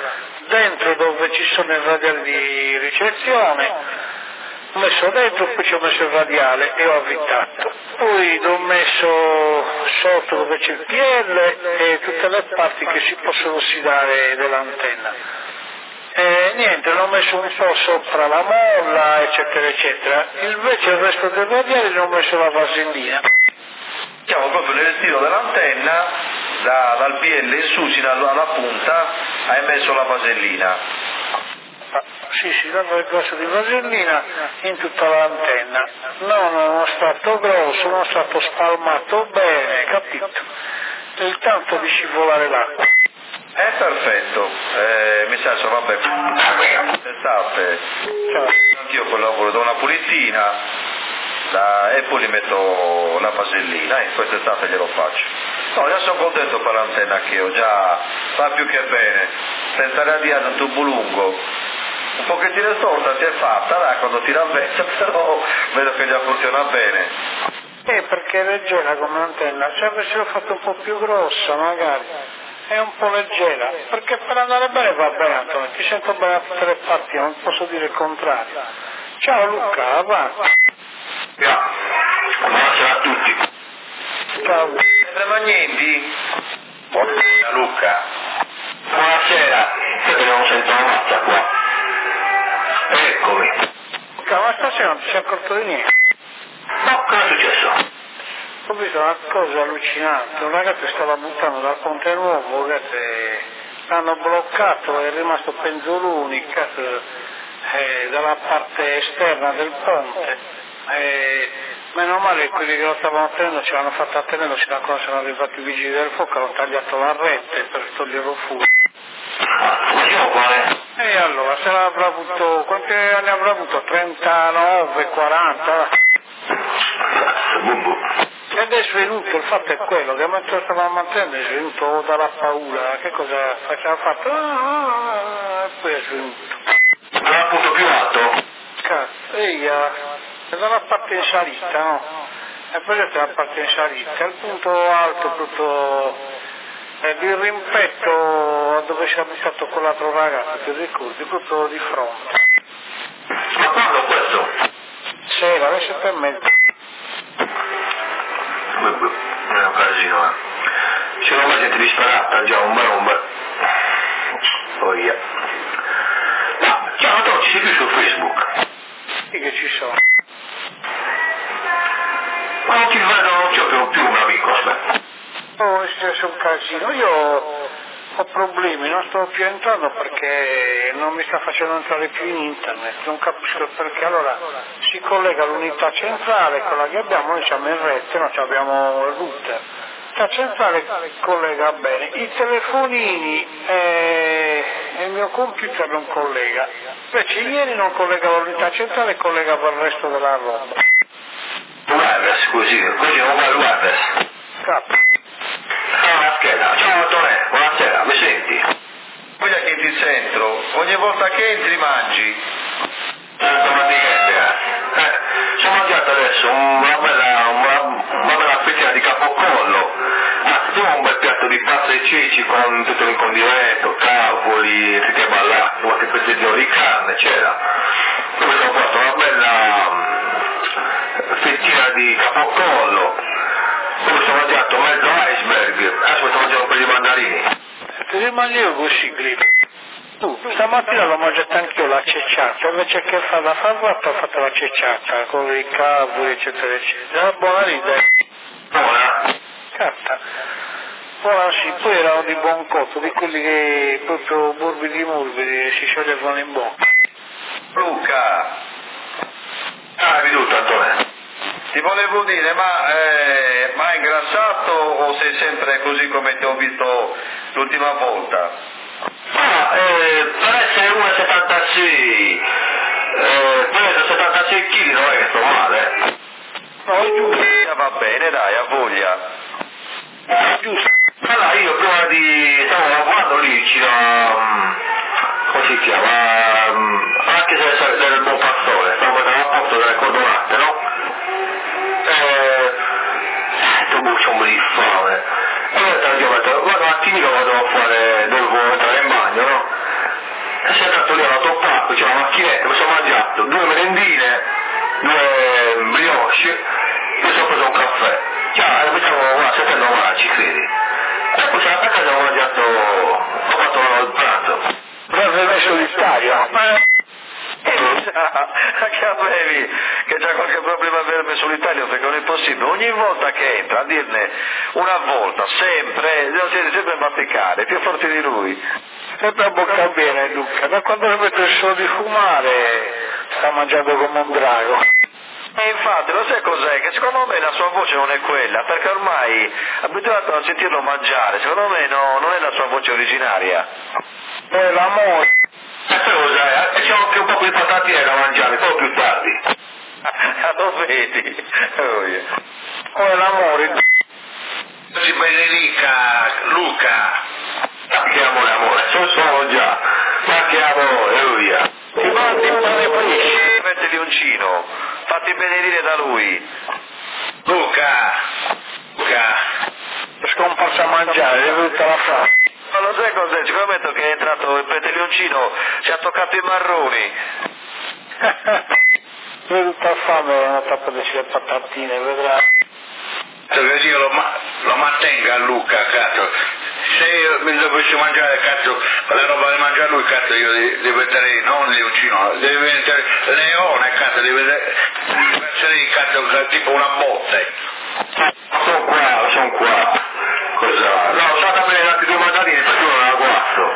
dentro dove ci sono i radiali di ricezione, ho messo dentro, poi ci ho messo il radiale e ho avvitato. Poi l'ho messo sotto dove c'è il PL e tutte le parti che si possono ossidare dell'antenna. E niente, l'ho messo un po' sopra la molla, eccetera, eccetera. Invece il resto del radiale l'ho messo la vasellina. Diciamo proprio nel tiro dell'antenna, dal PL in su sino alla punta, hai messo la vasellina. Sì, dava il grasso di vasellina in tutta l'antenna. Non è stato grosso, non è stato spalmato bene, capito? Il tanto di scivolare l'acqua. Perfetto, mi sa, vabbè, quest'estate anch'io lavoro da una pulitina e poi gli metto la vasellina e quest'estate glielo faccio. No, già sono contento per l'antenna anch'io, già fa più che bene, senza radiare un tubo lungo. Un pochettino storta si è fatta, quando tira il vento, però vedo che già funziona bene. Perché è leggera come antenna, se avessero fatto un po' più grossa magari, è un po' leggera, perché per andare bene va bene Antonio, ti sento bene da tutte le parti, non posso dire il contrario. Ciao Luca, avanti. Buonasera a tutti. Ciao. Magnetti? Buonasera Luca. Buonasera, che non sento una mazza qua. Eccomi. Luca, ma stasera non ti sei accorto di niente? No, cosa è successo? Ho visto una cosa allucinante, un ragazzo stava buttando dal ponte nuovo, l'hanno bloccato, è rimasto penzoloni dalla parte esterna del ponte. Meno male quelli che lo stavano tenendo ce l'hanno fatta tenere, sino a quando sono arrivati i vigili del fuoco, hanno tagliato la rete per toglierlo fuori. E allora, se l'avrà avuto, quanti anni avrà avuto? 39, 40? Ed è svenuto, il fatto è quello, che mentre stavamo mantenendo è svenuto dalla paura, che cosa faceva? Ha fatto? E poi è svenuto. Non è il punto più alto? Cazzo, è dalla parte in salita, no? E poi è la parte in salita, il punto alto, tutto il rimpetto dove si è buttato quell'altro ragazzo, ti ricordi? Proprio di fronte. Ma quando questo? Sera, alle 7:30. È un casino, Se non mi senti disperata, già un bel. Oh yeah. Ma ciao Antonio, ci sei più su Facebook? Sì che ci sono. Ma non ti vedo, non c'ho più un amico, aspetta. Oh, è successo un casino, io ho problemi, non sto più entrando perché non mi sta facendo entrare più in internet, non capisco perché. Allora si collega all'unità centrale, quella che abbiamo, noi siamo in rete, non abbiamo il router. L'unità centrale collega bene, i telefonini e il mio computer non collega. Invece ieri non collegava l'unità centrale, collegava il resto della roba. Wireless, così non va il wireless. Capo. Una scheda, ciao Antonio, buonasera, mi senti? Guarda che ti sento, ogni volta che entri mangi. Sono mangiato adesso una bella fettina di capocollo, un bel piatto di pasta e ceci con tutto l'incondimento, cavoli, fritte ballate, qualche pezzettino di carne c'era. Poi sono fatto una bella fettina di capocollo, poi sono mangiato mezzo iceberg, adesso sto mangiando un po' di mandarini. Ti rimani io così, Grip. Stamattina l'ho mangiata anch'io la cecciata, invece che fare la farvata ho fatto la cecciata con i cavoli eccetera eccetera. Buona l'idea. Buona? Carta. Buona sì, poi erano di buon cotto, di quelli che proprio morbidi si scioglievano in bocca. Luca, Hai veduto Antonio? ti volevo dire, ma hai ingrassato o sei sempre così come ti ho visto l'ultima volta? Per essere 1,76, peso 76 kg non è che sto male. No, giusto. Va bene, dai, ha voglia. Giusto. Allora io prima stavo lavorando lì vicino a, come si chiama, anche se del Buon Pastore, stavo facendo a posto delle cordonate, no? C'ho un po' di fame. Allora ho detto, guarda un attimino vado a fare, devo entrare in bagno, no? si è andato lì all'autoparco, c'è una macchinetta, mi sono mangiato 2 merendine, 2 brioche, poi sono preso un caffè. Ciao, facciamo, guarda, 7,90, ci credi? E poi sono andato a casa e ho mangiato, ho fatto il pranzo. Proprio solitario. Che avevi che c'è qualche problema a verme solitario perché non è possibile, ogni volta che entra a dirne una volta, sempre, lo siete sempre a battecare, più forti di lui. Sempre a bocca bene Luca, da quando avete smesso di fumare sta mangiando come un drago. E infatti lo sai cos'è? Che secondo me la sua voce non è quella, perché ormai abituato a sentirlo mangiare, secondo me non è la sua voce originaria. È l'amore. Cosa? E c'è anche un po' di patatine da mangiare, poi più tardi. Lo vedi? O è l'amore. Si benedica Luca. Ma che amore, sono già. Ma che amore, via. Ti mandi un pane mettili uncino, fatti benedire da lui. Luca. È scomparso a mangiare, è venuta la fame. Ma lo sai cos'è? Sicuramente che è entrato il petelioncino, ci ha toccato i marroni. È venuta fame, è una tappa di le patatine, vedrà. Che Dio lo mantenga a Luca, cazzo. Se io mi dovessi mangiare, cazzo, la roba di mangiare lui, cazzo, io diventerei non leoncino, diventerei leone, cazzo, diventerei, cazzo, tipo una botte. Sono qua. Cosa? No, sono andato a prendere altri 2 mandarine perché io non la guasto.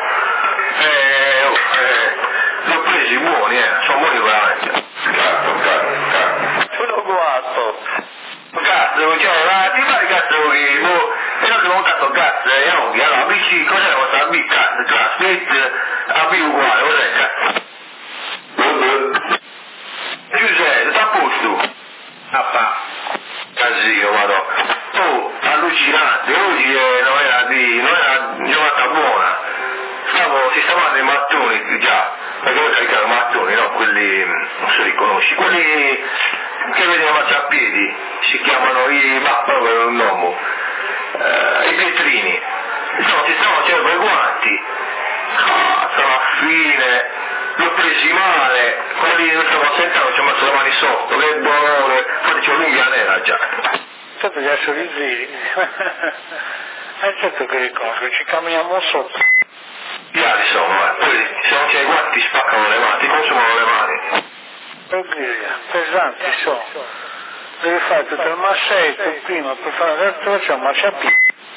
Li ho presi buoni, sono buoni veramente. Cazzo. Uno guasto. Cazzo, cioè, ti pare cazzo che e non sono montato cazzo, allora BC, cos'è questa B, cazzo, Classmate, AB uguale, cos'è cazzo? Giuseppe, sta a posto? Papà, casino, vado. Oh, allucinante, oggi non era giornata buona. Sistemando i mattoni già, perché voi caricare mattoni, no? Quelli, non so li conosci, quelli che vedi a marciapiedi, si chiamano proprio un nome, i vetrini. Insomma, si stavano facendo quei guanti. Cazzo, alla fine, li ho presi male, quelli non stavo sentendo, ci ho messo le mani sotto, che dolore, infatti c'ho l'unghia nera già. Certo gli sorrisi. Certo che riconosco, ci camminiamo sotto. Piani sono, poi se non c'è i guanti ti spaccano le mani, ti consumano le mani. Pesanti sono. Devi fare tutto il massetto prima per fare l'altro, c'è un marciapiede.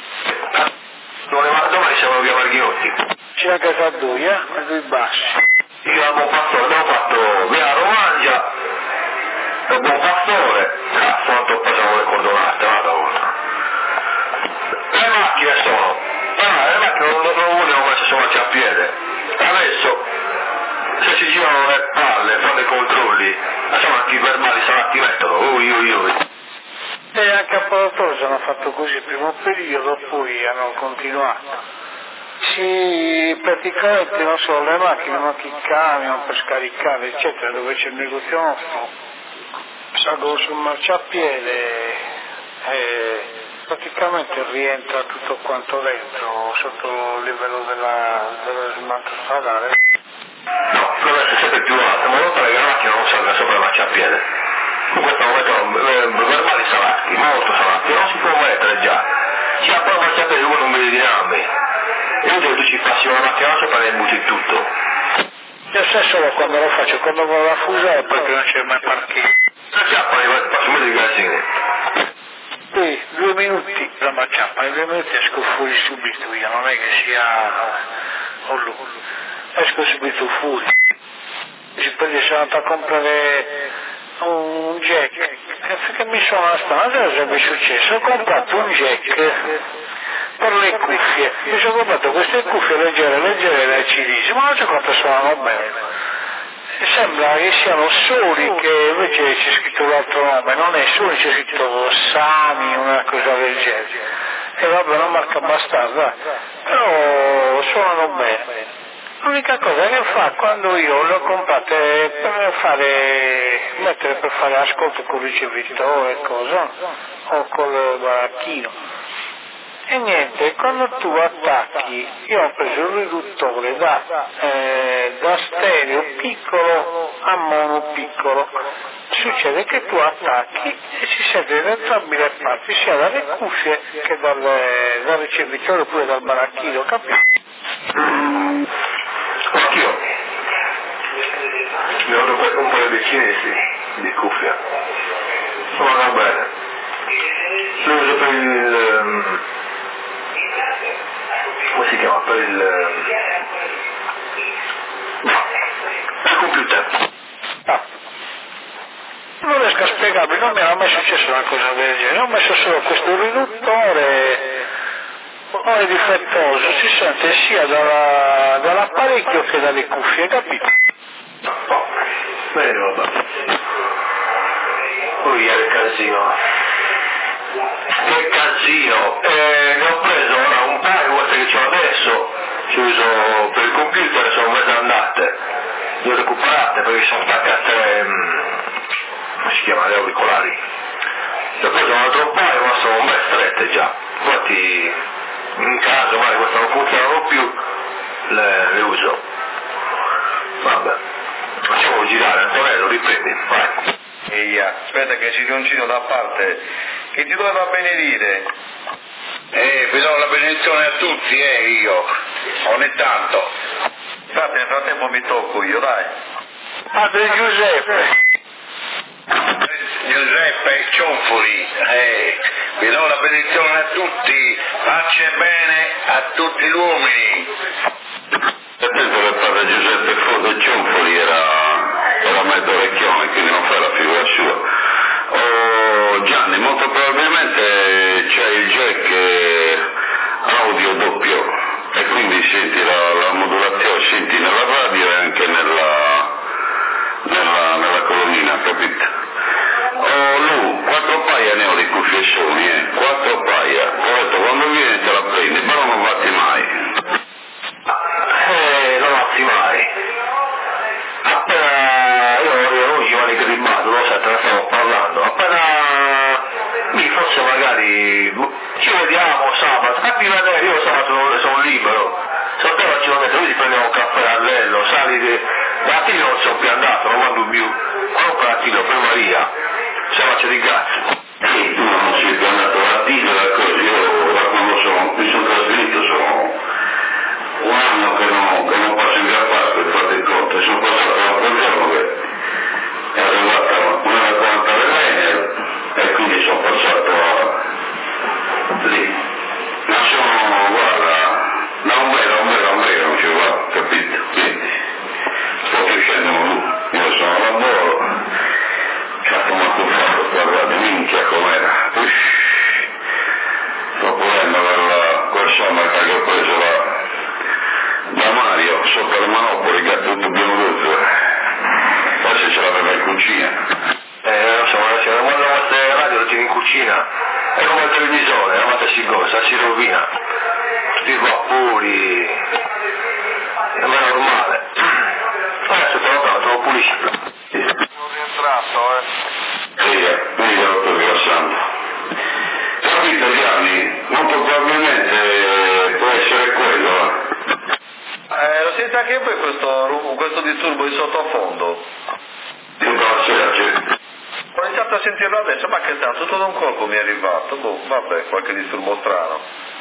Domani siamo via Marghinotti. C'è la Casaduia, a 2 bassi. Io abbiamo fatto via Romagna, il buon pastore, cazzo quanto passavo le cordonate, madonna. Le macchine sono, le macchine non vogliono mettere su marciapiede. Adesso, se ci girano le palle, fanno i controlli, facciamo anche i verbali, salati mettono, ui. E anche a Portorosso hanno fatto così il primo periodo, poi hanno continuato. Sì, praticamente non so, le macchine, ma anche i camion per scaricare, eccetera, dove c'è il negozio nostro, salgono sul marciapiede e praticamente rientra tutto quanto dentro, sotto il livello dello smalto stradale. No, deve essere sempre più alto, ma non perché la macchina non salga sopra il marciapiede. In questo momento verbali salati, molto salati, non si può mettere già. Ci ha poi il marciapiede, uno non vede dinammi. E io tu ci passi una macchina sopra e butti tutto. Io stesso quando lo faccio, quando vado a Fusare perché non c'è mai parcheggio. Passo un di gazzine. Sì, 2 minuti la marciappa, in 2 minuti esco fuori subito io, non è che sia esco subito fuori. Poi sono andato a comprare un jack, che mi sono aspettato, cosa mi è successo? Ho comprato un jack per le cuffie, mi sono comprato queste cuffie leggere da CD, ma non so quanto suonano bene. E sembra che siano Sony, che invece c'è scritto l'altro nome, non è Sony, c'è scritto Sami, una cosa del genere. E vabbè, una marca bastarda, però suonano bene. L'unica cosa che fa, quando io le ho comprate per fare ascolto con ricevitore e cosa, o col baracchino, E niente, quando tu attacchi, io ho preso un riduttore da stereo piccolo a mono piccolo, succede che tu attacchi e si sente da entrambi le parti, sia dalle cuffie che dal ricevitore oppure dal baracchino, capito? Anch'io mi vado per un paio di cinesi di cuffia, ma va bene, lo uso per il come si chiama? Per il computer. Non riesco a spiegarmi, non mi era mai successo una cosa del genere, ho messo solo questo riduttore, non è difettoso, si sente sia dall'apparecchio che dalle cuffie, capito? Bene, vabbè. Poi è il casino. Che casino! Ne ho preso un paio, queste che ho adesso, che uso per il computer, sono mezze andate. Le ho recuperate perché sono staccate, come si chiama, le auricolari. Ne ho preso un altro paio, ma sono un bel strette già. Infatti, in caso magari queste non funzionano più, le uso. Vabbè. Facciamo girare, Antonello, riprendi, vai. Ehi, aspetta che ci concino da parte, che ti doveva benedire. Vi do la benedizione a tutti, io, ogni tanto. Infatti nel frattempo mi tocco io, dai. Padre Giuseppe. Giuseppe Cionfoli, vi do la benedizione a tutti, pace e bene a tutti gli uomini. Penso che padre Giuseppe Cionfoli era mezzo vecchione, quindi non fa la figura sua. Gianni, molto probabilmente c'è il jack audio doppio e quindi senti la modulazione, senti nella radio e anche nella colonnina, capito? Lui, 4 paia ne ho di cuffiessoni, 4 paia. Ho detto quando vieni te la prendi, però non batti mai. Non batti mai. Appena io oggi vado grimato, lo sai, te ne stiamo parlando, appena forse magari ci vediamo sabato, capì vedere, io sabato sono libero, se te la ci metto, noi ti prendiamo un caffè all'ello, sali da Tino non sono più andato, non vado più, comunque a Tino per Maria, se faccio di cazzo. Sì, tu non sei più andato a Tino, io da quando mi sono trasferito sono un anno che non passo in gran parte per fare il conto, sono passato l'altro giorno che è arrivata una raccolta dell'Enel e quindi sono passato lì. Ma sono, guarda, da un mega non ci va, capito? Quindi sto crescendo io sono a lavoro, cazzo ma tu fatto, guardate, minchia com'era. Sto pulendo quel sommerca che ho preso da Mario sotto le manopole che ha tutto pieno tutto, forse ce l'aveva in cucina. Non so, quando queste radio lo tieni in cucina è come il televisore, la matta si goza, si rovina, tutti i vapori, è ma normale. Adesso te lo pulisci. Sono rientrato, Sì, lo sto rilassando. Capito Gianni, molto probabilmente può essere quello. Lo senti anche voi questo disturbo di sottofondo? Io la sera c'è. Ho iniziato a sentirlo adesso, ma che tanto tutto d'un colpo mi è arrivato, vabbè, qualche disturbo strano.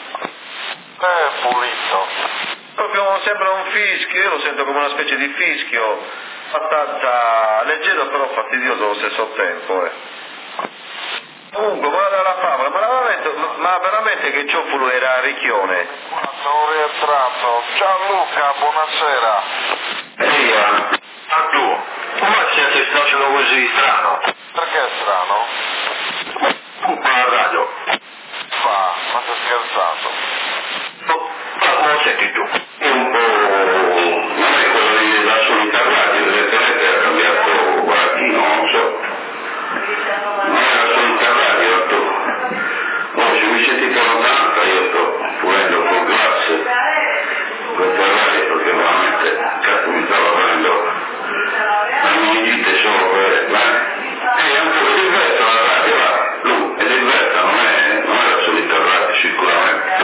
Pulito. Proprio sembra un fischio, io lo sento come una specie di fischio, abbastanza leggero però fastidioso allo stesso tempo, Comunque, guarda la favola, ma veramente che Ciofolo era a Ricchione? Sono rientrato. Gianluca, buonasera. Ehi, a tu, come si sta facendo così strano? Perché è strano? La radio. Ma sei scherzato? Come lo senti tu? È un po'... non è quello della solita radio, evidentemente ha cambiato barattino, non so. Non è la solita radio, tu. Se mi sentite lontana, io sto pulendo con classe questa radio perché veramente, cazzo, mi stava venendo la meningite solo per... anche per diversa la radio, là, lui, è diversa, non è la solita radio sicuramente.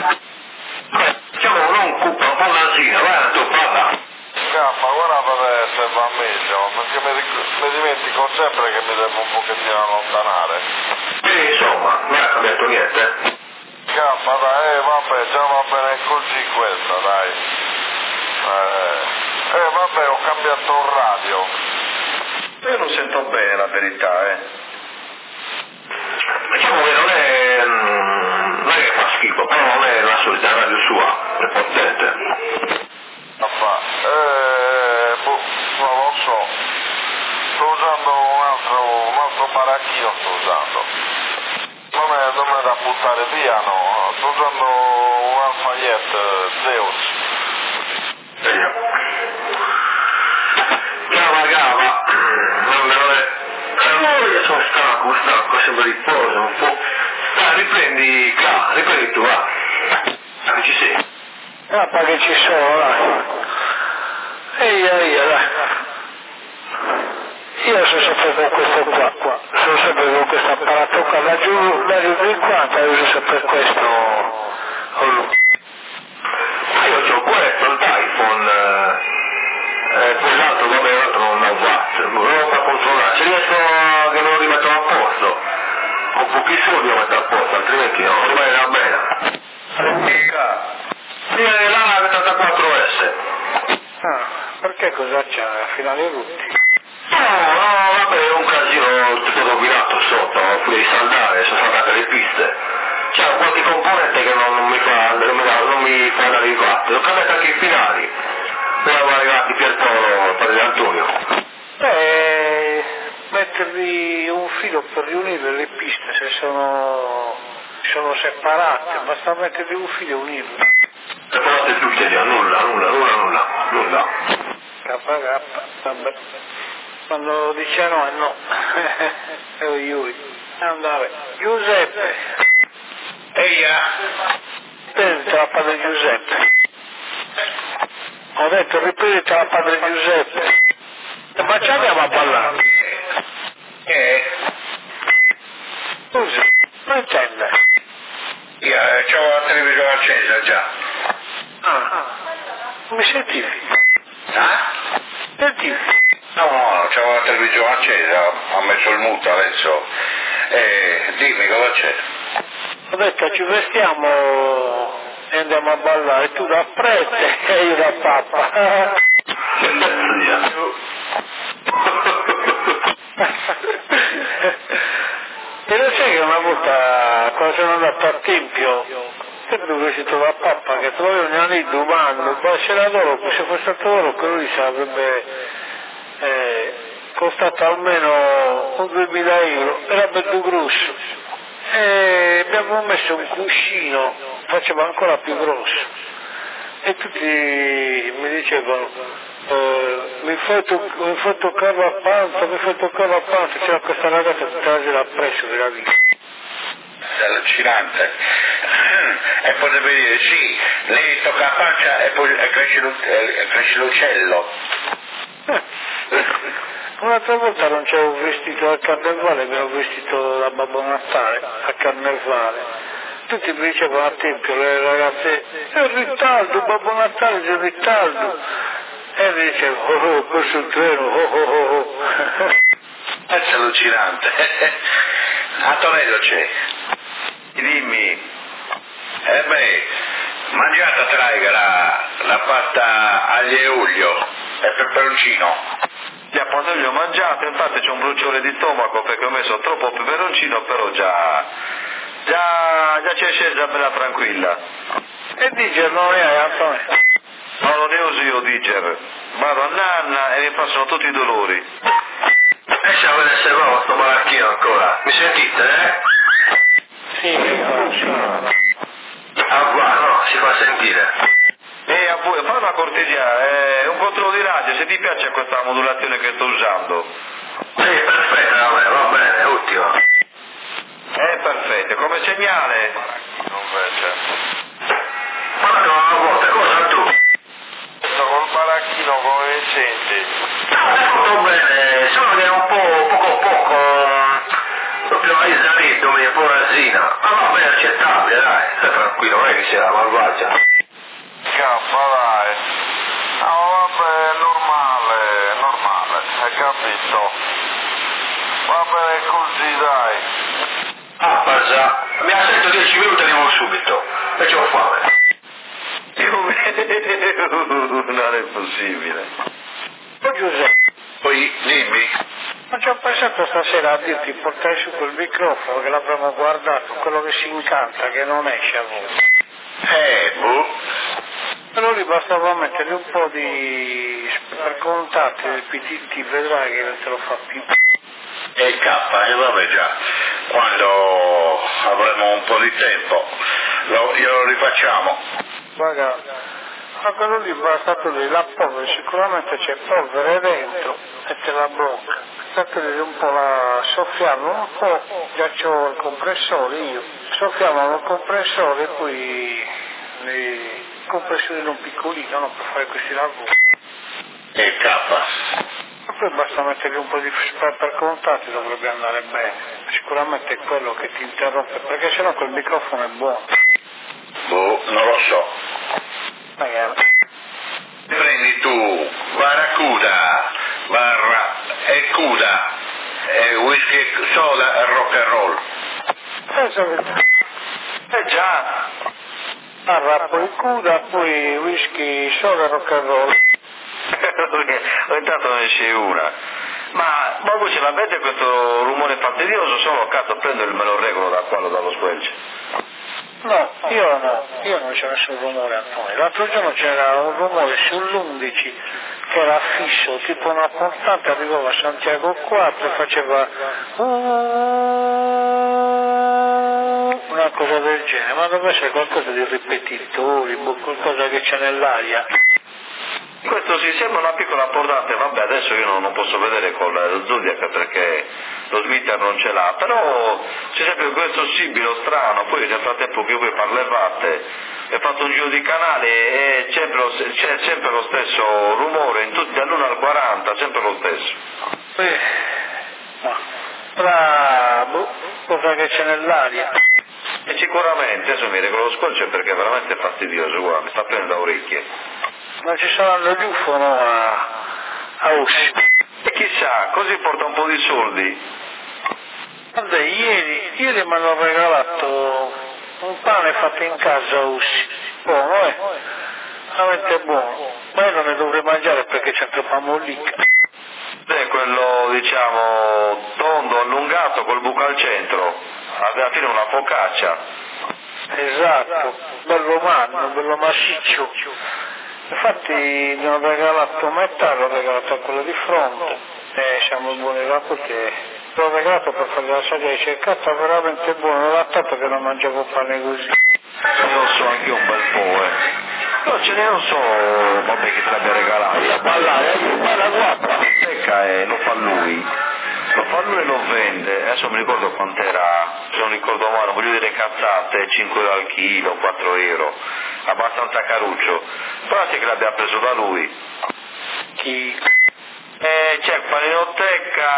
mi devo un pochettino allontanare. Insomma, non ha cambiato niente. Scappa dai, vabbè, già va bene così questa, dai. Vabbè, ho cambiato il radio. Io non sento bene la verità, Diciamo che non è che fa schifo, però non è la solita radio sua, è potente. Non lo so. Sto usando un altro baracchino sto usando. Non è da buttare via, no. Sto usando un Alfayette Zeus. Cava, non è... io sono stanco, sembra riposo, un po'... riprendi tu, va. Che ci sei? Che ci sono, dai. Dai. Io sono sempre con questo qua. Sono sempre con questo apparato qua. Laggiù, di 50, uso sempre questo. Io ho questo, l'iPhone, quell'altro vabbè, l'altro non ha watt, non lo fa controllare, se riesco che me lo rimetto a posto, con pochi soldi lo metto a posto, altrimenti non rimarrà bene. Sì, è la 84S. Perché cosa c'è? Finale rutti? No, vabbè, è un casino tutto rovinato sotto, pure di saldare, sono saltate le piste. C'è qualche componente che non mi fa andare in watt, l'ho cambiato anche i finali. Ora sono arrivati Pierpaolo, padre Antonio. Mettervi un filo per riunire le piste se sono separate, basta mettervi un filo e unirle. Separate tutte, nulla. K, vabbè. Quando dice no è no. Andare. Giuseppe. Ripetete la padre Giuseppe. Ho detto ripetete la padre Giuseppe. Ma ci andiamo a ballare. Scusa, non intende. Io c'ho la televisione accesa già. Mi sentivi? Sentivi? No, c'ho la televisione accesa, ho messo il muto adesso. Dimmi cosa c'è. Ho detto ci vestiamo e andiamo a ballare, tu da prete e io da pappa. E lo sai che una volta quando sono andato a Tempio, sempre vestito da pappa che trovavano lì domando, ma c'era loro, se fosse stato loro che lui sarebbe costato almeno un 2000 euro, era bello grosso. E abbiamo messo un cuscino, faceva ancora più grosso. E tutti mi dicevano, mi fai toccare la panza, c'era questa ragazza che trasera appresso della vita. È allucinante. E potrebbe dire sì, lei tocca la pancia e poi cresce l'uccello. Un'altra volta non c'avevo vestito al carnevale, mi ero vestito da Babbo Natale al carnevale. Tutti mi dicevano a Tempio, le ragazze, è il ritardo, Babbo Natale c'è il ritardo. E mi dicevo, questo è il treno, È allucinante. Antonello c'è. Dimmi. Mangiata traiga la pasta aglio e olio e peperoncino. Quando li ho mangiate, infatti c'è un bruciore di stomaco perché ho messo troppo peperoncino, però già ci è scesa bella tranquilla. E Diger non è Antonello? No, non ne uso io Diger. Vado a nanna e mi passano tutti i dolori. E siamo nel secondo sto baracchino ancora, mi sentite, Sì. No, si fa sentire. A voi, fai una cortesia, un controllo di radio, se ti piace questa modulazione che sto usando. Sì, perfetto, va bene, ottimo. Perfetto, come segnale? Guarda una volta, cosa tu? Sto col baracchino come mi senti? Tutto bene, solo che è un poco, proprio risalito, un po' rasina. Ma va bene, accettabile, dai, stai tranquillo, non è che sia malvagia. Scappa dai. No vabbè, è normale, hai capito? Va scusi, dai. Ah, già. Mi aspetto 10 minuti e arrivo subito. E c'ho fame. Non è possibile. Oh Giuseppe, Poi dimmi. ma ci ho pensato stasera a dirti portare su quel microfono che l'abbiamo guardato, quello che si incanta, che non esce a volte. Boh. Però lì bastava mettere un po' di per contatto del PTT, vedrai che non te lo fa più. E K, e vabbè già. Quando avremo un po' di tempo glielo rifacciamo. Guarda, ma quello lì basta togliere la polvere, sicuramente c'è polvere dentro e te la blocca. Basta togliere un po' soffiarlo un po', già c'ho il compressore io, soffiamo il compressore e poi il compressore non piccolino, no, per fare questi lavori. E K. E poi basta mettere un po' di spray per contatti, dovrebbe andare bene. Sicuramente è quello che ti interrompe, perché sennò quel microfono è buono. Boh, non lo so. Magari. Prendi tu Barracuda, barra e Cuda, e whisky e soda e rock and roll. Già. Barra, poi Cuda, poi whisky, soda, rock and roll. Intanto ne esce una. Ma voi ce l'avete questo rumore fastidioso? Solo cazzo prendo e me lo regolo da qua, dallo squelch. No, io non c'è nessun rumore Antonio. L'altro giorno c'era un rumore sull'11 che era fisso, tipo una portata, arrivava a Santiago 4 e faceva una cosa del genere, ma deve essere qualcosa di ripetitori, qualcosa che c'è nell'aria. Questo si sembra una piccola portante, vabbè adesso io non posso vedere con lo Zodiac perché lo Twitter non ce l'ha, però c'è sempre questo sibilo strano, poi nel frattempo che voi parlavate, ho fatto un giro di canale e c'è sempre lo stesso rumore, in tutti dall'1 al 40, sempre lo stesso. Bravo, cosa che c'è nell'aria. E sicuramente, adesso mi regolo lo squelcio perché è veramente fastidioso, guarda, mi sta prendendo da orecchie. Ma ci saranno gli UFO no, a Usci. E chissà, così porta un po' di soldi. Guarda, ieri mi hanno regalato un pane fatto in casa a Usci. Buono, veramente buono. Ma io non ne dovrei mangiare perché c'è troppa mollica. È quello, diciamo, tondo, allungato, col buco al centro. Alla fine una focaccia. Esatto, bello magro, bello massiccio. Infatti mi hanno regalato metà, l'ho regalato a quello di fronte e siamo buoni là perché l'ho regalato per fare la saggia di cercata veramente buono, l'ho lattato che non mangiavo pane così. Ce ne so anche un bel po', No, ce ne so, vabbè che te l'abbia regalato. La balla guapa. Secca e lo fa lui. Lo fa lui e lo vende. Adesso non mi ricordo quant'era, se non ricordo male, non voglio dire cazzate, 5 euro al chilo, 4 euro. Abbastanza caruccio. Però sì che l'abbia preso da lui. Chi? C'è Paninoteca,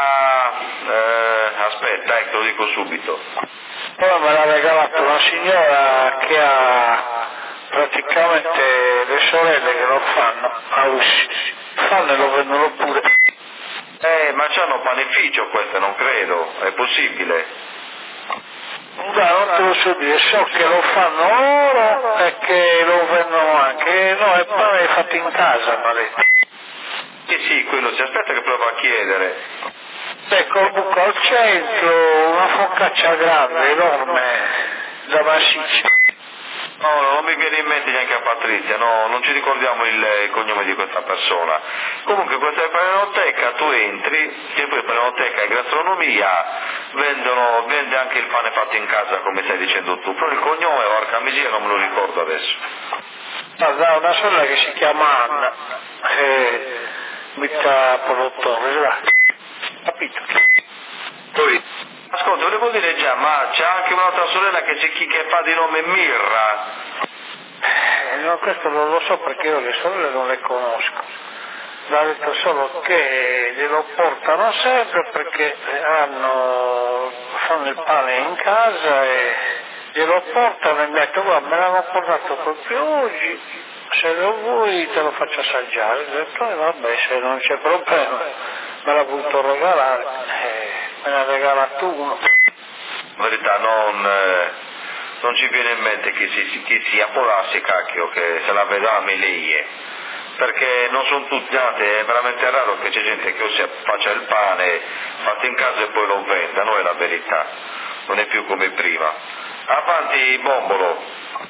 aspetta, te lo dico subito. Poi me l'ha regalato una signora che ha praticamente le sorelle che lo fanno a Usci. Fanno e lo vendono pure. Ma c'hanno panificio queste, non credo, è possibile. Guarda, non te lo so dire, so che lo fanno ora e che lo vendono anche. No, è pane fatto in casa, mi ha detto. Sì, quello si aspetta che provo a chiedere. Ecco, il buco al centro, una focaccia grande, enorme, da massiccia. No, non mi viene in mente neanche a Patrizia, no, non ci ricordiamo il cognome di questa persona. Comunque questa è Panenoteca, tu entri, che poi Panenoteca e gastronomia vende anche il pane fatto in casa come stai dicendo tu, però il cognome, porca miseria, non me lo ricordo adesso. Guarda, una sorella che si chiama Anna, mica produttore, capito? Poi, ascolta, volevo dire già, ma c'è anche un'altra sorella che fa di nome Mirra. No, questo non lo so perché io le sorelle non le conosco. Mi ha detto solo che glielo portano sempre perché fanno il pane in casa e glielo portano e mi ha detto guarda me l'hanno portato proprio oggi, se lo vuoi te lo faccio assaggiare. Ho detto vabbè se non c'è problema me l'ha voluto regalare. me ne regala tu uno. In verità non ci viene in mente chi sia Polassi, cacchio, che se la vedrà a migliaia, perché non sono tutti, è veramente raro che c'è gente che faccia il pane fatto in casa e poi lo venda, non è la verità, non è più come prima. Avanti Bombolo.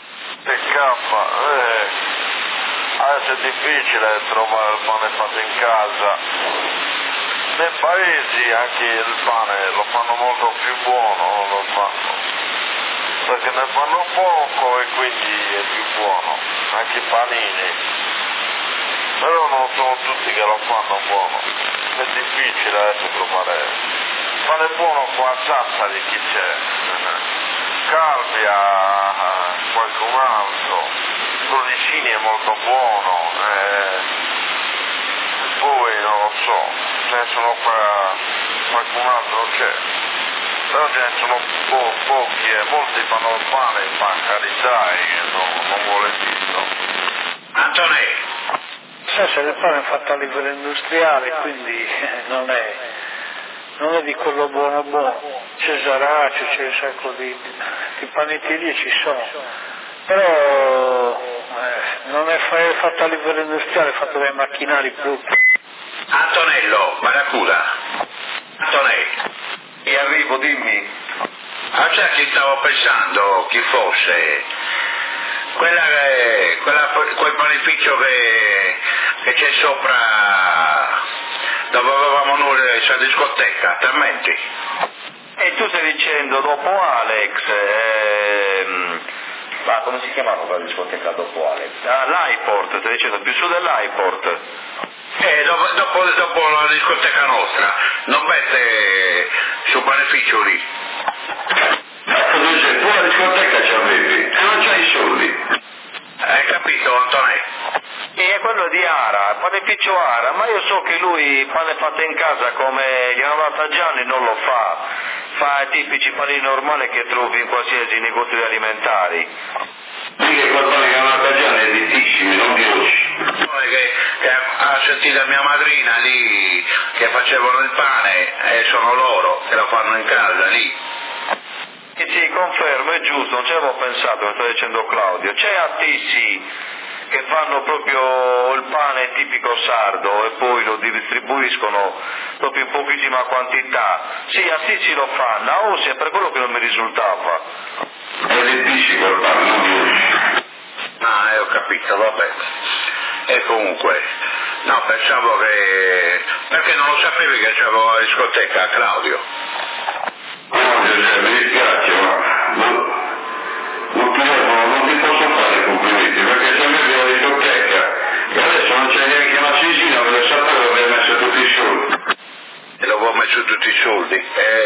Adesso è difficile trovare il pane fatto in casa. Nei paesi anche il pane lo fanno molto più buono, lo fanno, perché ne fanno poco e quindi è più buono, anche i panini, però non sono tutti che lo fanno buono, è difficile adesso trovare il pane buono qua a Sassari, chi c'è? Calvia, qualcun altro, Torricini è molto buono, poi non lo so, ce ne sono qua, qualcun altro c'è, però ce ne sono pochi e molti fanno il pane in bancarità e non vuole dirlo. Antonello. Se il pane è fatto a livello industriale, quindi non è di quello buono, c'è Saraccio, c'è un sacco di panetterie ci sono, però non è fatto a livello industriale, è fatto dai macchinari brutti. Antonello, Barracuda. Antonello. E arrivo, dimmi. Già che stavo pensando chi fosse quel panificio che c'è sopra dove avevamo noi questa discoteca, te menti? E tu stai dicendo dopo Alex, come si chiamava quella discoteca dopo Alex? L'Highport, stai dicendo più su dell'Highport? Dopo la discoteca nostra, non mette sul panificio lì. Tu la discoteca c'avevi e non c'hai i soldi. Hai capito, Antonello? E è quello di Ara, panificio Ara, ma io so che lui pane fatto in casa come gli hanno dato a Gianni non lo fa i tipici panini normali che trovi in qualsiasi negozio alimentari. Perché quel pane che hanno dato a Gianni è dittissimo, non di oggi. Che ha sentito mia madrina lì che facevano il pane e sono loro che lo fanno in casa lì. Sì, confermo, è giusto, non ci avevo pensato, mi sta dicendo Claudio. C'è Attissi che fanno proprio il pane tipico sardo e poi lo distribuiscono proprio in pochissima quantità. Sì, Attissi lo fanno, a Ossi è per quello che non mi risultava. È dittissimo il pane, non di oggi. Ho capito, vabbè. E comunque, no, pensavo che... perché non lo sapevi che c'avevo la discoteca, Claudio? No, mi dispiace, ma non ti posso fare i complimenti, perché se avevi la discoteca e adesso non c'è neanche una sisina, dove sapevo aver messo tutti i soldi. E l'avevo messo tutti i soldi.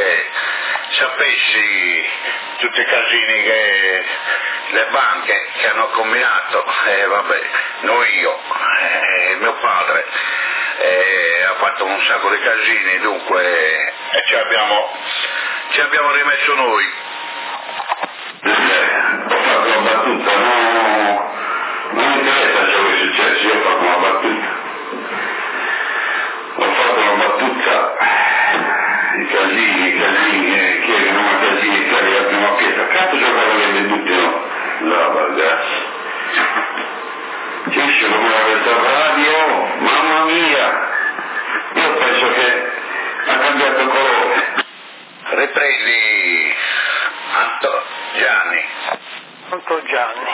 Sapessi tutti i casini che le banche che hanno combinato, vabbè, non io, mio padre ha fatto un sacco di casini, dunque ci abbiamo rimesso noi. Ho fatto una battuta, non mi interessa ciò che è successo, io ho fatto una battuta. Ho fatto una battuta, i casini, chiedono una casini, che la prima pietra, cazzo giocava che venduti la ragazzi. Ci esce come la questa radio, mamma mia, io penso che ha cambiato colore. Riprendi Gianni. Gianni.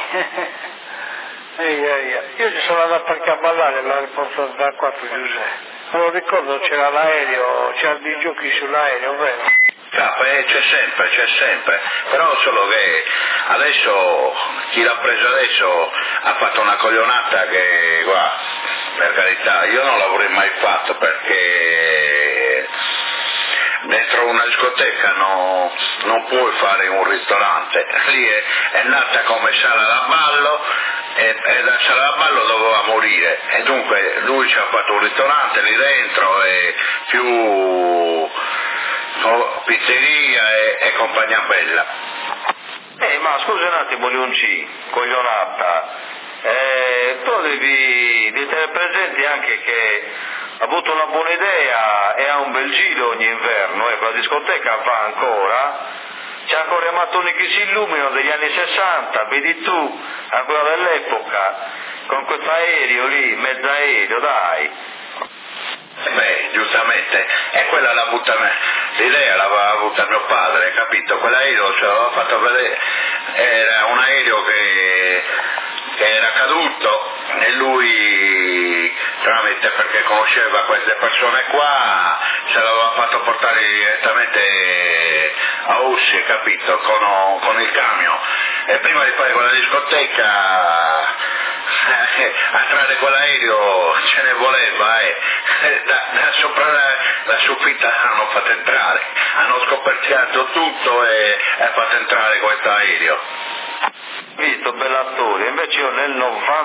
Io ci sono andato anche a ballare all'aeroporto da 4 Giuseppe. Me lo ricordo, c'era l'aereo, c'erano dei giochi sull'aereo, vero? C'è sempre, però solo che adesso chi l'ha preso adesso ha fatto una coglionata che, guarda, per carità, io non l'avrei mai fatto perché dentro una discoteca non puoi fare un ristorante, lì è nata come sala da ballo e da sala da ballo doveva morire e dunque lui ci ha fatto un ristorante lì dentro e più pizzeria e compagnia bella. Ma scusa un attimo Leonci, coglionata, tu devi tenere presente anche che ha avuto una buona idea e ha un bel giro ogni inverno, ecco, la discoteca va ancora, c'è ancora i mattoni che si illuminano degli anni 60, vedi tu, ancora dell'epoca, con questo aereo lì, mezzo aereo, dai. Beh, giustamente, e quella l'idea l'aveva avuta mio padre, capito? Quell'aereo ce l'aveva fatto vedere, era un aereo che era caduto e lui, tramite perché conosceva queste persone qua, ce l'aveva fatto portare direttamente a Usci, capito? Con il camion. E prima di fare quella discoteca attrarre quell'aereo ce ne voleva da sopra la soffitta hanno fatto entrare, hanno scoperchiato tutto e fatto entrare questo aereo. Visto, bella storia. Invece io nel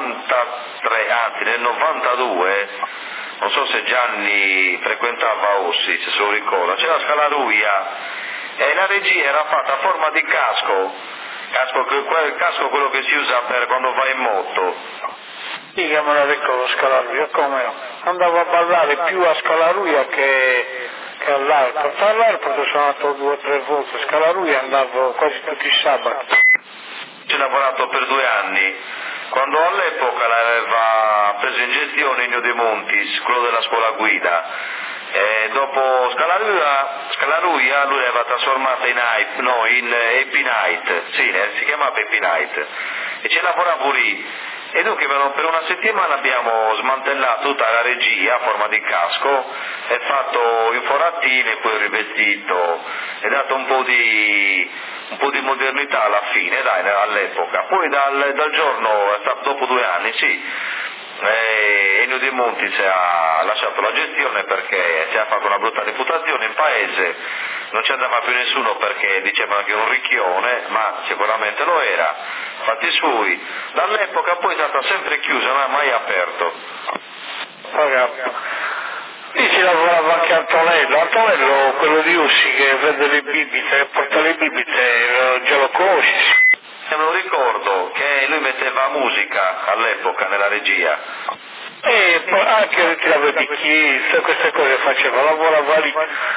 93, anzi nel 92, non so se Gianni frequentava Ossi, se lo ricorda, c'era la Scalaruia e la regia era fatta a forma di casco quello che si usa per quando vai in moto. Sì, che me lo ricordo Scalaruia, come no? Andavo a ballare più a Scalaruia che all'Airport. All'Airport sono andato 2 o 3 volte, a Scalaruia andavo quasi tutti i sabati. Ci ho lavorato per 2 anni, quando all'epoca l'aveva preso in gestione Ennio De Montis, quello della scuola guida. E dopo Scalaruia lui l'aveva trasformata in Happy Night, sì, si chiamava Happy Night, e ci lavoravo lì. E dunque per una settimana abbiamo smantellato tutta la regia a forma di casco e fatto i forattini e poi rivestito e dato un po' di modernità alla fine, dai, all'epoca. Poi dal giorno, dopo 2 anni, sì, Ennio De Montis ha lasciato la gestione perché si è fatto una brutta reputazione in paese, non ci andava più nessuno perché dicevano che era un ricchione, ma sicuramente lo era, fatti suoi. Dall'epoca poi è stata sempre chiusa, non ha mai aperto. Lì si lavorava anche Antonello, quello di Ussi che vende le bibite, porta le bibite, già lo conosci? Me lo ricordo che lui metteva musica all'epoca nella regia. E poi anche ritirava i bicchieri, queste cose faceva, lavorava lì.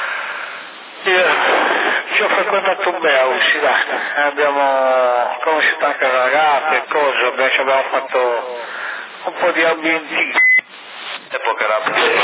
Ci ho frequentato bene a Ussi, dai. Abbiamo conosciuto anche ragazze e cose, ci abbiamo fatto un po' di ambienti. All'epoca era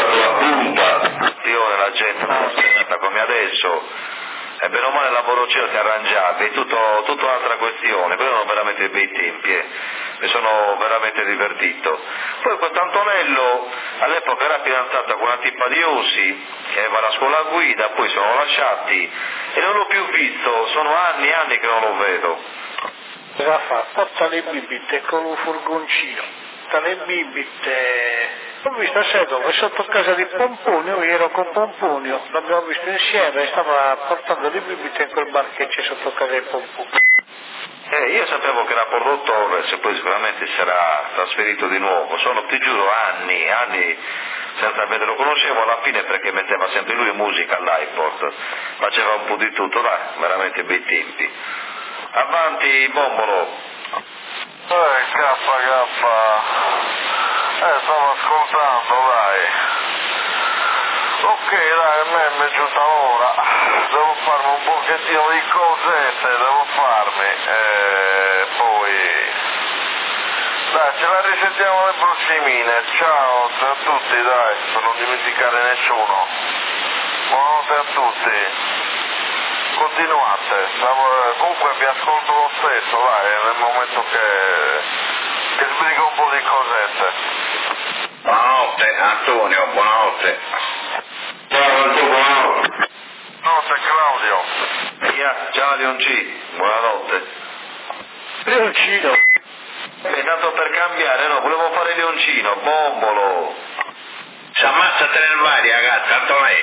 la gente non è come adesso. E bene o male il lavoro c'era, ti arrangiavi, tutta un'altra questione, quelli erano veramente bei tempi, mi sono veramente divertito. Poi questo Antonello all'epoca era fidanzato con una tipa di Ossi, che aveva la scuola guida, poi sono lasciati e non l'ho più visto, sono anni e anni che non lo vedo. Cosa fa? Porta le bibite con un furgoncino, porta le bibite. L'ho visto a Sedovo, sotto casa di Pomponio, io ero con Pomponio, l'abbiamo visto insieme, stava portando le bibite in quel bar che c'è sotto casa di Pomponio. Io sapevo che era Porto Torres e poi sicuramente si era trasferito di nuovo, sono, ti giuro, anni senza vederlo, conoscevo alla fine perché metteva sempre lui musica all'Airport, faceva un po' di tutto, dai, veramente bei tempi. Avanti, Bombolo. Stavo ascoltando, dai. Ok, dai, a me è giunta l'ora. Devo farmi un pochettino di cosette, poi... Dai, ce la risentiamo le prossimine. Ciao a tutti, dai, per non dimenticare nessuno. Buonanotte a tutti. Continuate. Comunque vi ascolto lo stesso, dai, nel momento che sbrigo un po' di cosette. Buonanotte Antonio, buonanotte. Buonanotte Claudio. Ciao Leonci, buonanotte. Leoncino. Tanto per cambiare, no, volevo fare Leoncino, Bombolo. Si ammazzate nel mare ragazzi, tanto lei.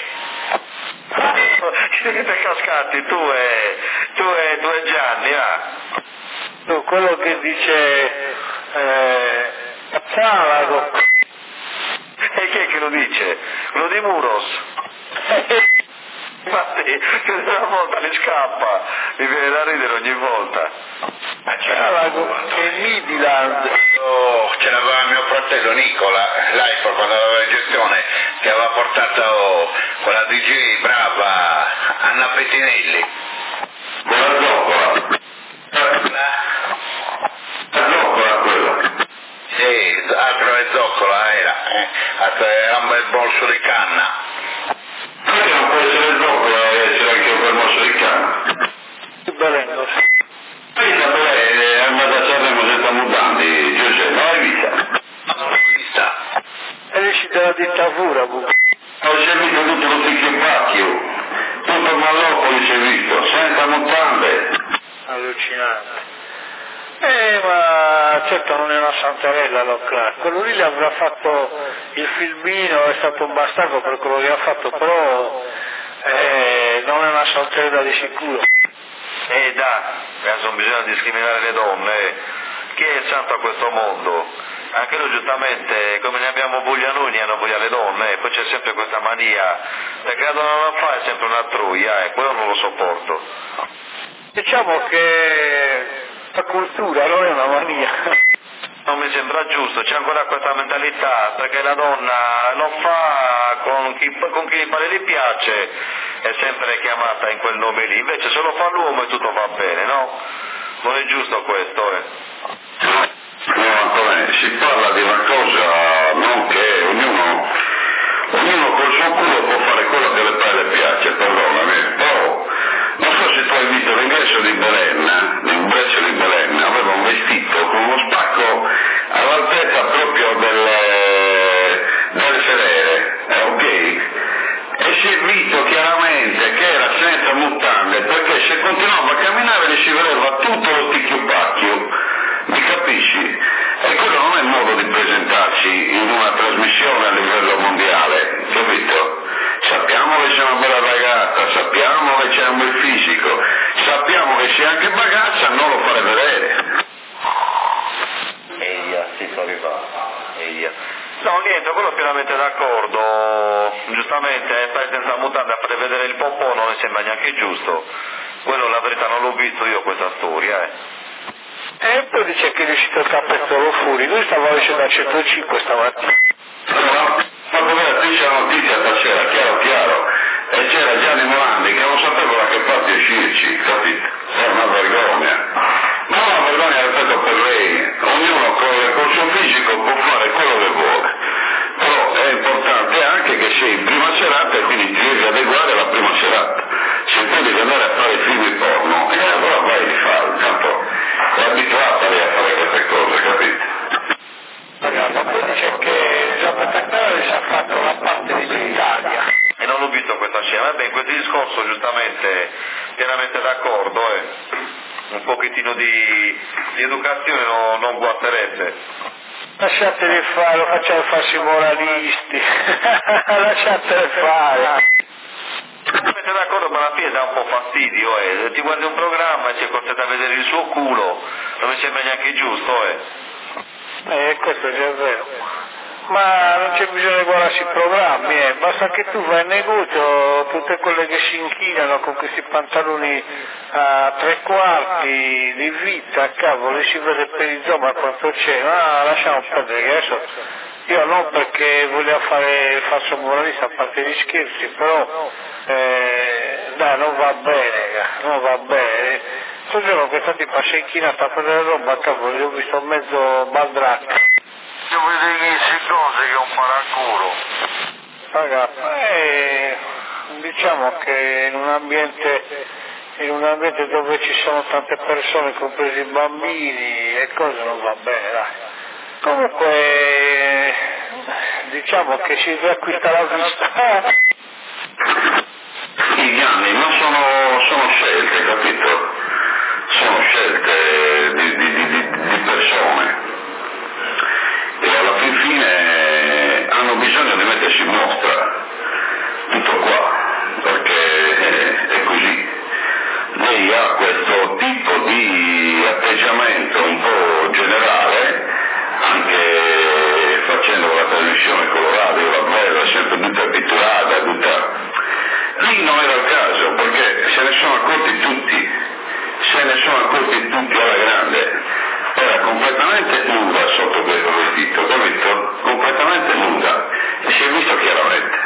Siete cascati, tu e Gianni, No, quello che dice Cazzalago. E chi è che lo dice? Quello di Muros. Infatti, una volta le scappa, mi viene da ridere ogni volta. Cazzalago e Midland. Ce l'aveva mio fratello Nicola, l'Airport quando aveva in gestione, che aveva portato quella DJ brava Anna Pettinelli. Quella zoccola. La zoccola quella. Sì, altro è zoccola era un bel morso di canna. Perché non può essere zoccola e essere anche un bel morso di canna? Belendo. È andata a Sanremo senza mutanti, Giuseppe, non l'hai vista? Non l'ho vista. E esci dalla dittatura, Ho visto tutto lo sticchio tutto Mallopoli si è visto, senza mutande. allucinante. Ma certo non è una santarella lo Clark, quello lì le avrà fatto il filmino, è stato un bastardo per quello che ha fatto, però non è una santarella di sicuro. Adesso non bisogna discriminare le donne, chi è il santo a questo mondo? Anche noi giustamente, come ne abbiamo voglia noi, ne hanno voglia le donne, e poi c'è sempre questa mania, perché la donna non fa è sempre una troia, quello non lo sopporto. Diciamo che la cultura non è una mania. Non mi sembra giusto, c'è ancora questa mentalità, perché la donna lo fa con chi pare gli piace, è sempre chiamata in quel nome lì, invece se lo fa l'uomo e tutto va bene, no? Non è giusto questo, No, Antonio, si parla di una cosa, non che ognuno col suo culo può fare quello che le pare le piace, perdonami, però non so se tu hai visto l'ingresso di Belen, aveva un vestito con uno spacco all'altezza proprio del sedere, ok? E si è visto chiaramente che era senza mutande, perché se continuava a camminare gli si vedeva tutto lo sticchio-pacchio, mi capisci? E quello non è il modo di presentarsi in una trasmissione a livello mondiale, capito? Sappiamo che sei una bella ragazza, sappiamo che c'è un bel fisico, sappiamo che sei anche bagazza, non lo fare vedere. Si sono arrivato. No, niente, quello è pienamente d'accordo, giustamente stare senza mutande a fare vedere il popò non mi sembra neanche giusto, quello la verità non l'ho visto io questa storia, E poi dice che è riuscito il capezzolo fuori, lui stava uscendo a 105 stamattina. Ma dov'era dice la notizia stasera, chiaro, e c'era Gianni Morandi che non sapeva da che parte uscirci, capito? È una vergogna. Ma una vergogna ripeto per lei, ognuno col suo fisico può fare quello che vuole, però è importante anche che sei in prima serata e quindi ti devi adeguare alla prima serata. Se tu devi andare a fare film porno, e allora vai di farlo, tanto è abituata lei a fare queste cose, capito? Ma poi dice che Giappetta Canale si è fatto una parte dell'Italia. e non l'ho visto questa scena, vabbè in questo discorso giustamente pienamente d'accordo, un pochettino di educazione non guasterebbe. Lasciateli fare, lo facciamo farsi moralisti. Lasciateli fare. Siete d'accordo, ma alla fine dà un po' fastidio, ti guardi un programma e sei costretto a vedere il suo culo, non mi sembra neanche giusto, Questo è già vero. Ma non c'è bisogno di guardarsi i programmi, basta che tu vai in negozio, tutte quelle che si inchinano con questi pantaloni a 3/4 di vita, cavolo, si vede per il zoma quanto c'è, ma lasciamo perdere che adesso io non perché voglio fare il falso moralista a parte gli scherzi, però dai, non va bene. Questo giorno questa tipa si è inchinata a prendere roba, cavolo, io ho visto mezzo baldracca. Io vedo queste cose che è un paraculo. Raga, diciamo che in un ambiente dove ci sono tante persone, compresi i bambini e cose, non va bene, dai. Comunque, diciamo che si riacquista la vista. I anni non sono scelte, capito? Sono scelte di persone e alla fine hanno bisogno di mettersi in mostra, tutto qua, perché è così. Lei ha questo tipo di atteggiamento un po' generale, anche facendo la trasmissione con la radio, la bella, sempre tutta abituata, lì non era il caso, perché se ne sono accorti tutti alla grande, era completamente nuda sotto questo vestito, capito? Completamente nuda, e si è visto chiaramente.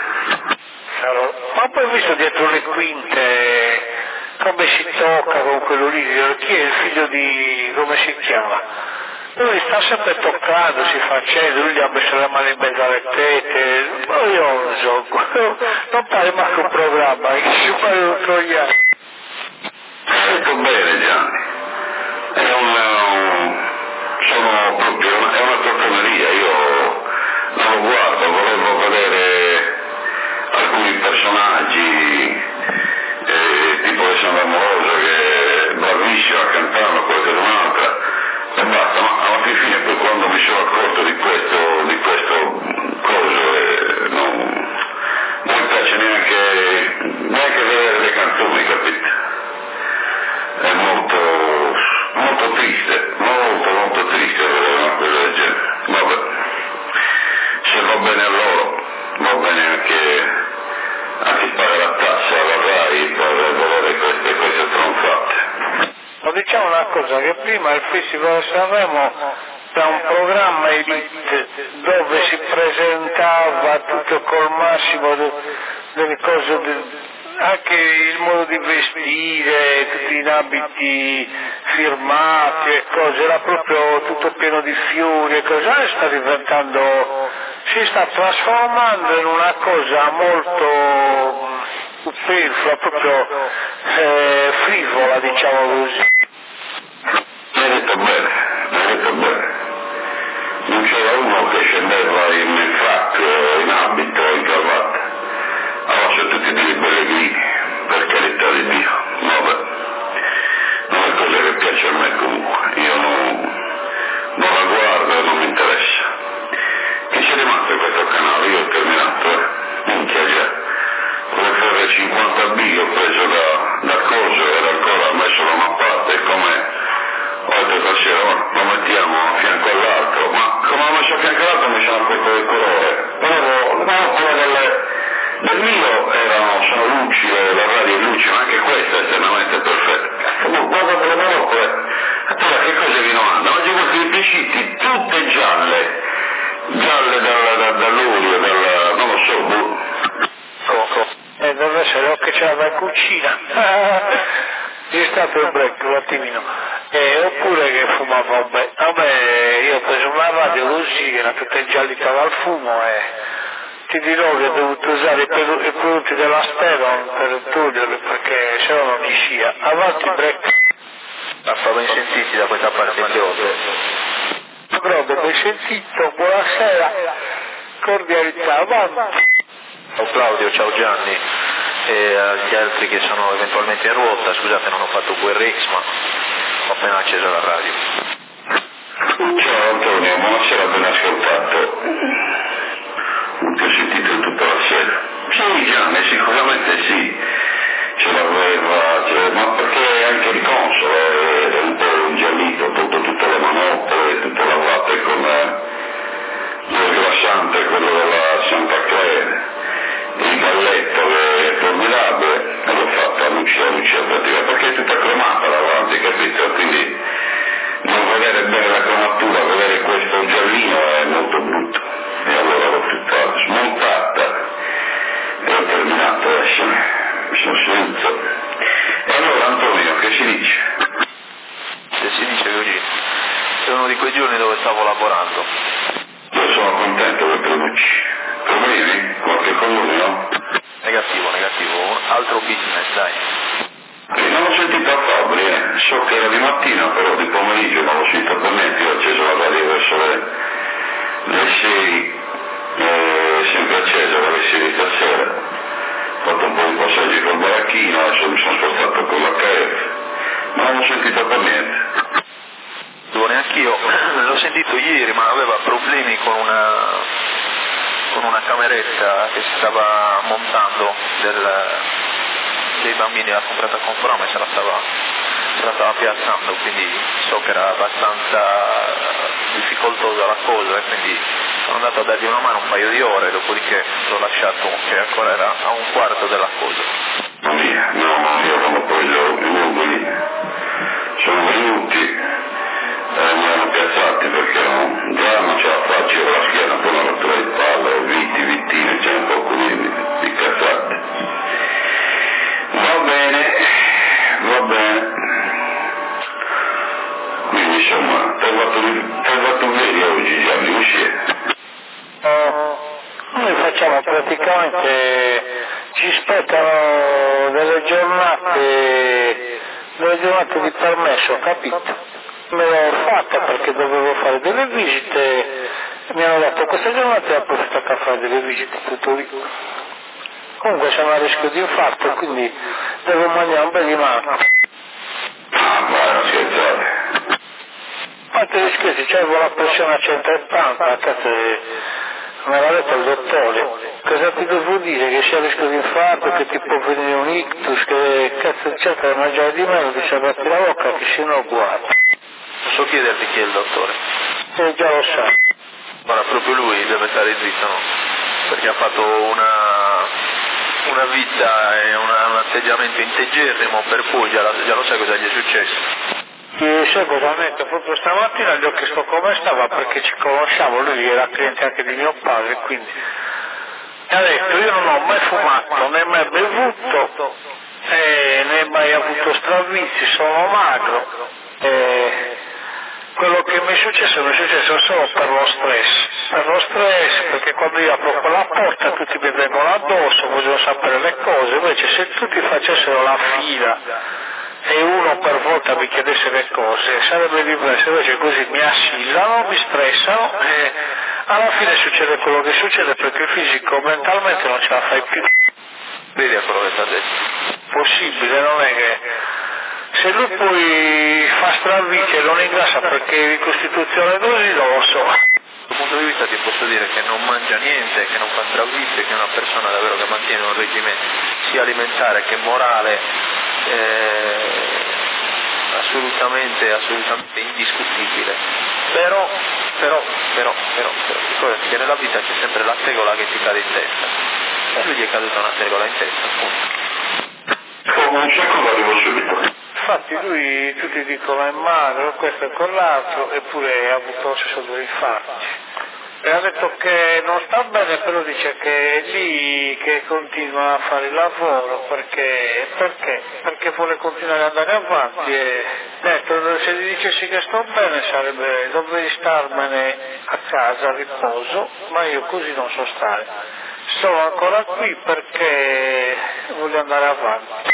quinte, come si tocca con quello lì, chi è il figlio di, come si chiama? Lui sta sempre toccando, si facendo, lui gli ha messo la mano in mezzo alle tette, ma io non so, non pare manco un programma, che si pare un troiano. Hai detto bene Gianni, è una tortoneria, io non lo guardo, volevo vedere alcuni personaggi, tipo Alessandro Amoroso che è bravissimo a cantare, qualche un'altra, e basta, ma alla fine poi quando mi sono accorto di questo coso, non mi piace neanche vedere le canzoni, capito? È molto triste, molto triste vedere una cosa del genere. Vabbè, se va bene a loro, va bene anche a chi paga la tassa alla RAI per vedere queste tronfate. Ma diciamo una cosa, che prima il Festival di Sanremo era un programma elite dove si presentava tutto col massimo delle cose, anche il modo di vestire, tutti in abiti firmati e cose, era proprio tutto pieno di fiori e cose. Adesso si sta trasformando in una cosa molto superflua, proprio frivola, diciamo così. Hai detto bene. Non c'era uno che scendeva in frac, in abito, in cravatta. Allora sono tutti dei pellegrini, per carità di Dio. Vabbè, non è cosa che piace a me comunque. Io non la guardo e non mi interessa. Che c'è rimasto in questo canale? Io ho terminato, minchia già. Come 50B ho preso da coso, era ancora messo da una parte, come oggi stasera lo mettiamo a fianco all'altro, ma come l'ho messo a fianco all'altro mi sono accorto del colore. Quello del mio sono luci, la radio è luci, ma anche questa è estremamente perfetta. Guarda per le molecole, allora che cosa vi non hanno? Oggi questi impliciti, tutte gialle dall'olio, non lo so, deve essere o che c'era in cucina. È stato il break un attimino. Oppure che fumava un bel. Io ho preso una radio così che era tutta ingiallita dal fumo e ti dirò che ho dovuto usare i prodotti della Steron per toglierli perché se no non riusciva. Avanti break. Sta ben sentiti da questa parte di Chiodo. Proprio ben sentito, buonasera, cordialità, avanti. Ciao Claudio, ciao Gianni e agli altri che sono eventualmente in ruota, scusate non ho fatto QRX ma ho appena acceso la radio. Ciao Antonio, buonasera, ben ascoltato. Ti ho sentito tutta la sera. Sì Gianni, sicuramente sì, ce l'aveva, ma perché anche il console è un po' ingiallito, tutte le manopole, tutte lavate con il glassante, quello della Santa Claire. Il galletto è formidabile e l'ho fatta a luce pratica perché è tutta cromata davanti, capito? Quindi non vedere bene la cromatura, vedere questo giallino è molto brutto e allora l'ho tutta smontata e ho terminato adesso, mi sono seduto. E allora Antonio, che si dice? Se si dice così, è uno di quei giorni dove stavo lavorando. Io sono contento che produci. Problemi? Qualche comune, no? Negativo, altro business, dai. Non ho sentito a Fabri, so che era di mattina, però di pomeriggio non l'ho sentito per niente, io ho acceso la radio verso le 6, sempre accesa dalle 6 di stasera, ho fatto un po' di passaggi col baracchino, adesso mi sono spostato con la KF, ma non l'ho sentito per niente. Neanch'io, l'ho sentito ieri, ma aveva problemi con una cameretta che si stava montando dei bambini, l'ha comprata con Frama e se la stava piazzando, quindi so che era abbastanza difficoltosa la cosa e quindi sono andato a dargli una mano un paio di ore, dopodiché l'ho lasciato che ancora era a un quarto della cosa. No, io non ho preso i numeri, sono venuti mi hanno piazzati perché già non ce la faccio con la schiena con una rottura di palle, vittime, c'è un po' di piazzate. insomma, ti hai fatto bene oggi, Gianni, così Noi facciamo praticamente, ci spettano delle giornate di permesso, capito? Me l'ho fatta perché dovevo fare delle visite, mi hanno dato questa giornata e ho approfittato a fare delle visite, tutto lì. Comunque sono a rischio di infarto, quindi devo mangiare un bel rimano. Ma non scherzate. A parte gli scherzi, c'avevo la pressione a 180, cazzo, me l'ha detto il dottore. Cosa ti devo dire? Che sei a rischio di infarto, che ti può venire un ictus, che cazzo cerca di mangiare di meno, di salvarti la bocca, che se no guarda. Posso chiederti chi è il dottore? Già lo sai. Guarda, proprio lui deve stare zitto, no? Perché ha fatto una vita e un atteggiamento integerrimo, per cui già lo sai cosa gli è successo. Sai cosa mi ha detto? Proprio stamattina gli ho chiesto come stava perché ci conosciamo, lui era cliente anche di mio padre, quindi mi ha detto io non ho mai fumato, né mai bevuto, né mai avuto stravizi, sono magro, quello che mi è successo solo per lo stress, perché quando io apro quella porta tutti mi vengono addosso, vogliono sapere le cose, invece se tutti facessero la fila e uno per volta mi chiedesse le cose sarebbe diverso, invece così mi assillano, mi stressano e alla fine succede quello che succede perché il fisico mentalmente non ce la fai più. Vedi a quello che ti ha detto. Possibile, non è che se lui poi fa stravici e non ingrassa perché di costituzione così non lo so. Dal punto di vista ti posso dire che non mangia niente, che non fa stravizi, che è una persona davvero che mantiene un regime sia alimentare che morale assolutamente indiscutibile. Però, ricordati che nella vita c'è sempre la tegola che ti cade in testa. E lui gli è caduta una tegola in testa, appunto. Un sacco l'avevo subito. Infatti lui, tutti dicono è magro, questo e quell'altro, eppure ha avuto lo stesso due infarti. E ha detto che non sta bene, però dice che è lì che continua a fare il lavoro, perché vuole continuare ad andare avanti e detto, se gli dicessi che sto bene dovrei starmene a casa a riposo, ma io così non so stare. Sono ancora qui perché voglio andare avanti.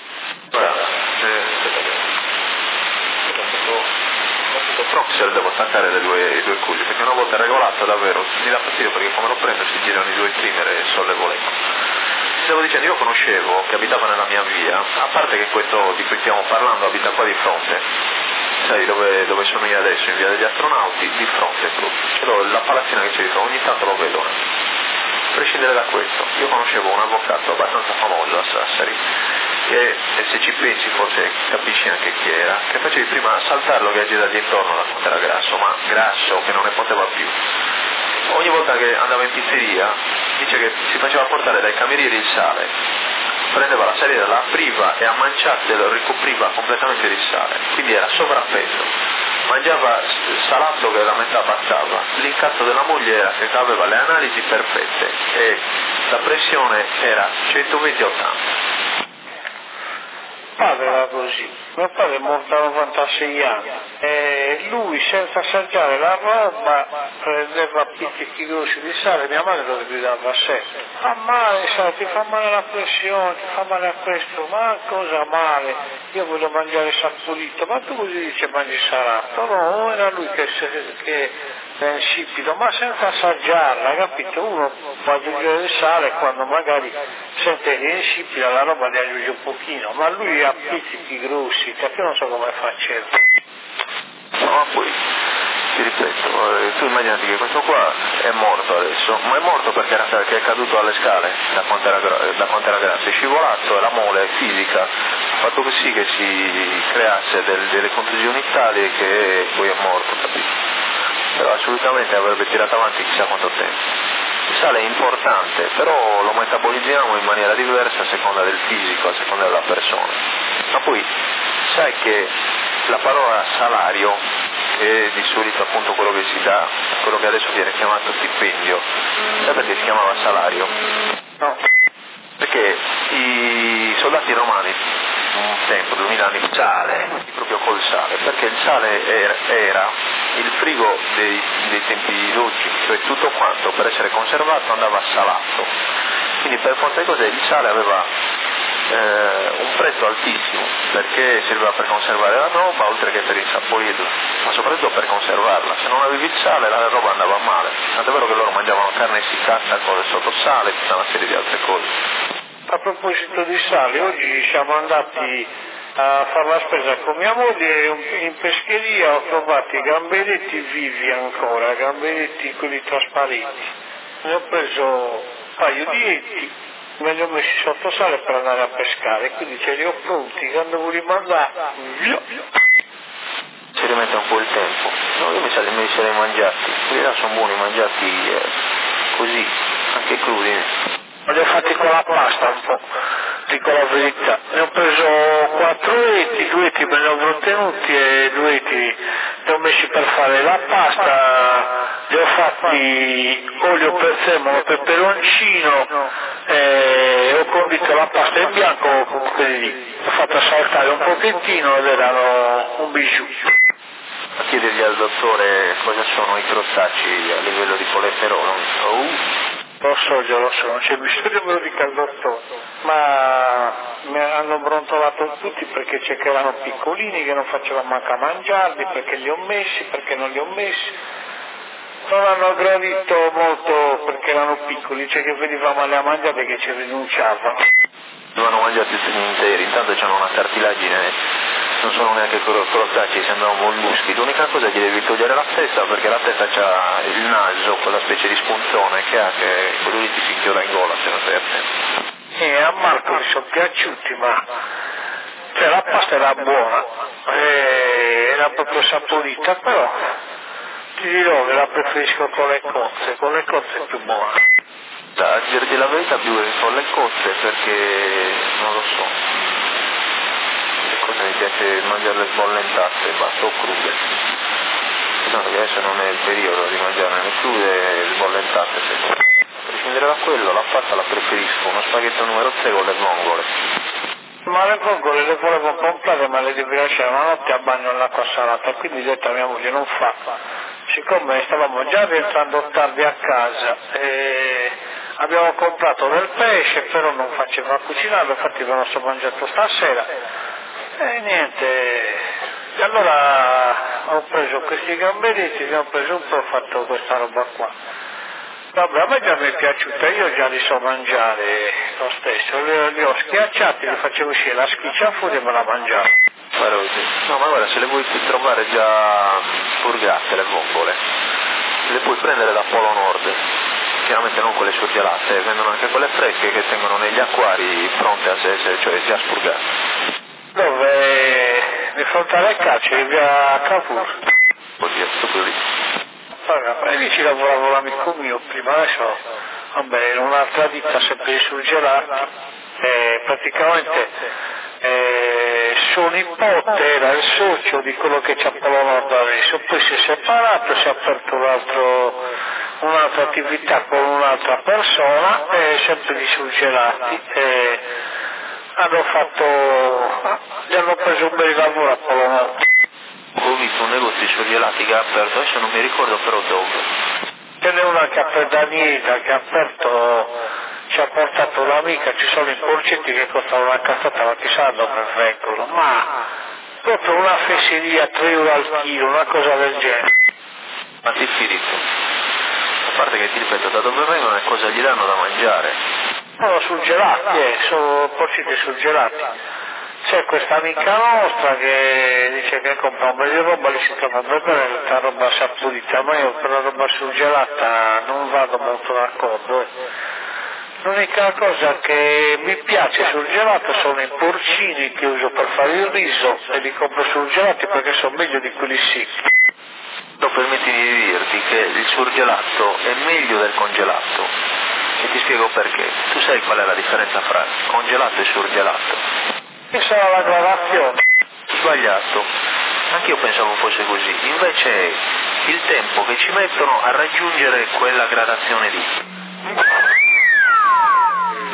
Proxer devo staccare i due culli, perché una volta regolata davvero mi dà fastidio perché come lo prendo si girano i due trimmer e sollevo l'eco. Stavo dicendo, io conoscevo che abitava nella mia via, a parte che questo di cui stiamo parlando abita qua di fronte, sai dove sono io adesso, in via degli astronauti, di fronte proprio, la palazzina che c'è di fronte, ogni tanto lo vedo. A prescindere da questo, io conoscevo un avvocato abbastanza famoso a Sassari, e se ci pensi forse capisci anche chi era, che facevi prima saltarlo che agiragli intorno da quanto era grasso, ma grasso che non ne poteva più. Ogni volta che andava in pizzeria dice che si faceva portare dai camerieri il sale, prendeva la saliera, la apriva e a manciate lo ricopriva completamente di sale, quindi era sovrappeso. Mangiava salato che la metà bastava, l'incanto della moglie era che aveva le analisi perfette e la pressione era 120-80. Padre era così, mio padre è morto a 96 anni e lui senza assaggiare la roba prendeva pizzichi grossi di sale, mia madre lo gridava sempre, fa male, sai, ti fa male la pressione, ti fa male a questo, ma cosa male, io voglio mangiare saporito, ma tu così dici mangi salato, no, era lui che è insipido, ma senza assaggiarla, capito? Uno può aggiungere il sale quando magari sente che è insipida la roba ne aggiunge un pochino, ma lui ha pizzichi grossi, perché non so come faceva. No, ma poi ti ripeto, tu immaginati che questo qua è morto adesso, ma è morto perché è caduto alle scale da quanto era grasso, è scivolato e la mole fisica ha fatto sì che si creasse delle contusioni tali che poi è morto, capito? Però assolutamente avrebbe tirato avanti chissà quanto tempo. Il sale è importante, però lo metabolizziamo in maniera diversa a seconda del fisico, a seconda della persona. Ma poi sai che la parola salario, che è di solito appunto quello che si dà, quello che adesso viene chiamato stipendio, sai perché si chiamava salario? No. Perché i soldati romani un tempo, 2000 anni fa, sale, proprio col sale, perché il sale era il frigo dei tempi d'oggi, cioè tutto quanto per essere conservato andava salato, quindi per forza di cose il sale aveva un prezzo altissimo, perché serviva per conservare la roba oltre che per insaporirla, ma soprattutto per conservarla. Se non avevi il sale la roba andava male, tant'è vero che loro mangiavano carne essiccata con sotto sale e tutta una serie di altre cose. A proposito di sale, oggi siamo andati a fare la spesa con mia moglie e in pescheria ho trovato i gamberetti vivi ancora, gamberetti quelli trasparenti. Ne ho preso un paio di etti, me li ho messi sotto sale per andare a pescare, quindi ce li ho pronti, quando vuoi rimandare, via. Si rimette un po' il tempo. No, io me li sarei mangiati, quelli là sono buoni mangiati così, anche crudi. Li ho fatti con la pasta un po', dico la verità. Ne ho preso 4 etti, 2 etti me li ho tenuti e 2 etti li ho messi per fare la pasta, li ho fatti olio per semolo, peperoncino, ho condito la pasta in bianco con quelli lì. Ho fatto saltare un pochettino ed erano un bijou. A chiedergli al dottore cosa sono i crostacei a livello di colesterolo. Lo so, non c'è bisogno me lo dica il dottore, ma mi hanno brontolato tutti perché c'è che erano piccolini, che non facevano manca mangiarli, perché li ho messi, perché non li ho messi. Non hanno gradito molto perché erano piccoli, cioè che venivamo alle a mangiare perché ci rinunciavano. Dovevano mangiati interi, intanto c'hanno una cartilagine, non sono neanche crostacei, sembrano molluschi. L'unica cosa è che devi togliere la testa, perché la testa c'ha il naso, quella specie di spuntone che ha, che quello lì ti si inchioda in gola se non stai attento. A Marco mi sono piaciuti, ma cioè, la pasta era buona, era proprio saporita, però ti dirò che la preferisco con le cozze è più buona. A dirti la verità più con le cozze, perché non lo so, le cose mi piace mangiarle sbollentate, basta, o crude. No, che adesso non è il periodo di mangiarne né crude e sbollentate. Per prescindere da quello, la pasta la preferisco, uno spaghetto numero 3 con le vongole. Ma le vongole le volevo comprare, ma le devi lasciare una notte a bagno nell'acqua salata, quindi ho detto a mia moglie non fa. Siccome stavamo già rientrando tardi a casa e abbiamo comprato del pesce, però non faceva cucinarlo, infatti ve lo sto mangiato stasera. E niente, e allora ho preso questi gamberetti, ne ho preso un po' e ho fatto questa roba qua. Vabbè, a me già mi è piaciuta, io già li so mangiare lo stesso, li ho schiacciati, li facevo uscire la schiccia fuori e me la mangiavo. No, ma guarda, se le vuoi trovare già purgate le vongole, le puoi prendere da Polo Nord, chiaramente non quelle surgelate, vendono anche quelle fresche che tengono negli acquari pronte a essere, cioè già spurgate. Dove? Di fronte alle carceri, via Cavour. Oddio, proprio lì. E lì ci lavoravo l'amico mio prima, adesso vabbè, in un'altra ditta sempre surgelati, praticamente suo nipote era il socio di quello che c'ha Polo Nord adesso, poi si è separato, si è aperto un'altra attività con un'altra persona, sempre di surgelati, gli hanno preso un bel lavoro a Polo Nord. Ho visto un negozio di surgelati che ha aperto, adesso non mi ricordo però dove. Ce n'è una che per Daniela che ha aperto, ci ha portato un'amica, ci sono i porcetti che costano una cazzata, ma chissà dove vengono, ma proprio una fesseria, 3 euro al chilo, una cosa del genere. Ma ti spirito, a parte che ti ripeto, da dove vengono e cosa gli danno da mangiare? Sono surgelati, sono porcetti surgelati. C'è questa amica nostra che dice che compra un bel di roba, lì si trova bene la roba saporita, ma io per la roba surgelata non vado molto d'accordo. L'unica cosa che mi piace surgelato sono i porcini che uso per fare il riso e li compro surgelati perché sono meglio di quelli secchi. Permetti di dirti che il surgelato è meglio del congelato e ti spiego perché. Tu sai qual è la differenza fra congelato e surgelato? Questa era la gradazione. Sbagliato, anch'io pensavo fosse così, invece è il tempo che ci mettono a raggiungere quella gradazione lì.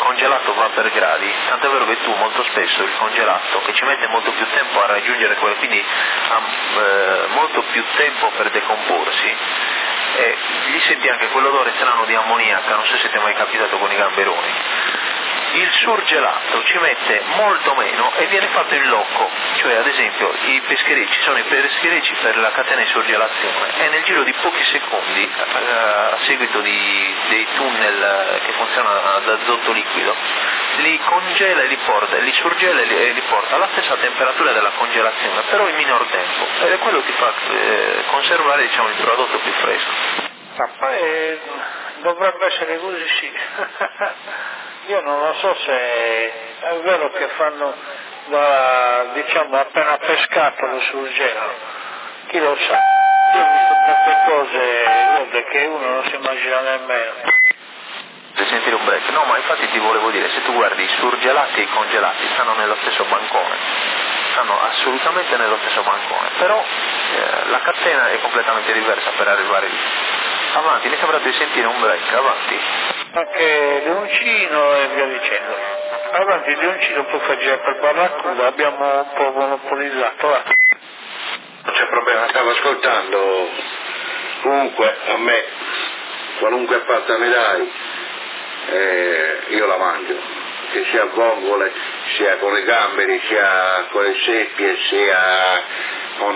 congelato va per gradi, tant'è vero che tu molto spesso il congelato, che ci mette molto più tempo a raggiungere quello, quindi ha molto più tempo per decomporsi, e gli senti anche quell'odore strano di ammoniaca, non so se ti è mai capitato con i gamberoni. Il surgelato ci mette molto meno e viene fatto in loco, cioè ad esempio i pescherecci sono i pescherecci per la catena di surgelazione e nel giro di pochi secondi, a seguito dei tunnel che funzionano ad azoto liquido, li congela e li porta, li surgela e li porta alla stessa temperatura della congelazione, però in minor tempo, ed è quello che fa conservare, diciamo, il prodotto più fresco. Ma poi dovrebbe essere così, sì. Io non lo so se è vero che fanno, diciamo, appena pescato lo surgelano, chi lo sa. Io ho visto tante cose che uno non si immagina nemmeno. Per sentire un break? No, ma infatti ti volevo dire, se tu guardi i surgelati e i congelati stanno nello stesso bancone, stanno assolutamente nello stesso bancone, però la catena è completamente diversa per arrivare lì. Avanti, mi sembra di sentire un break, avanti. Anche Leoncino e via dicendo. Avanti Leoncino, poi fa girare per Barracuda, abbiamo un po' monopolizzato, va. Non c'è problema, stavo ascoltando. Comunque a me qualunque pasta mi dai io la mangio, che sia vongole, sia con le gamberi, sia con le seppie, sia con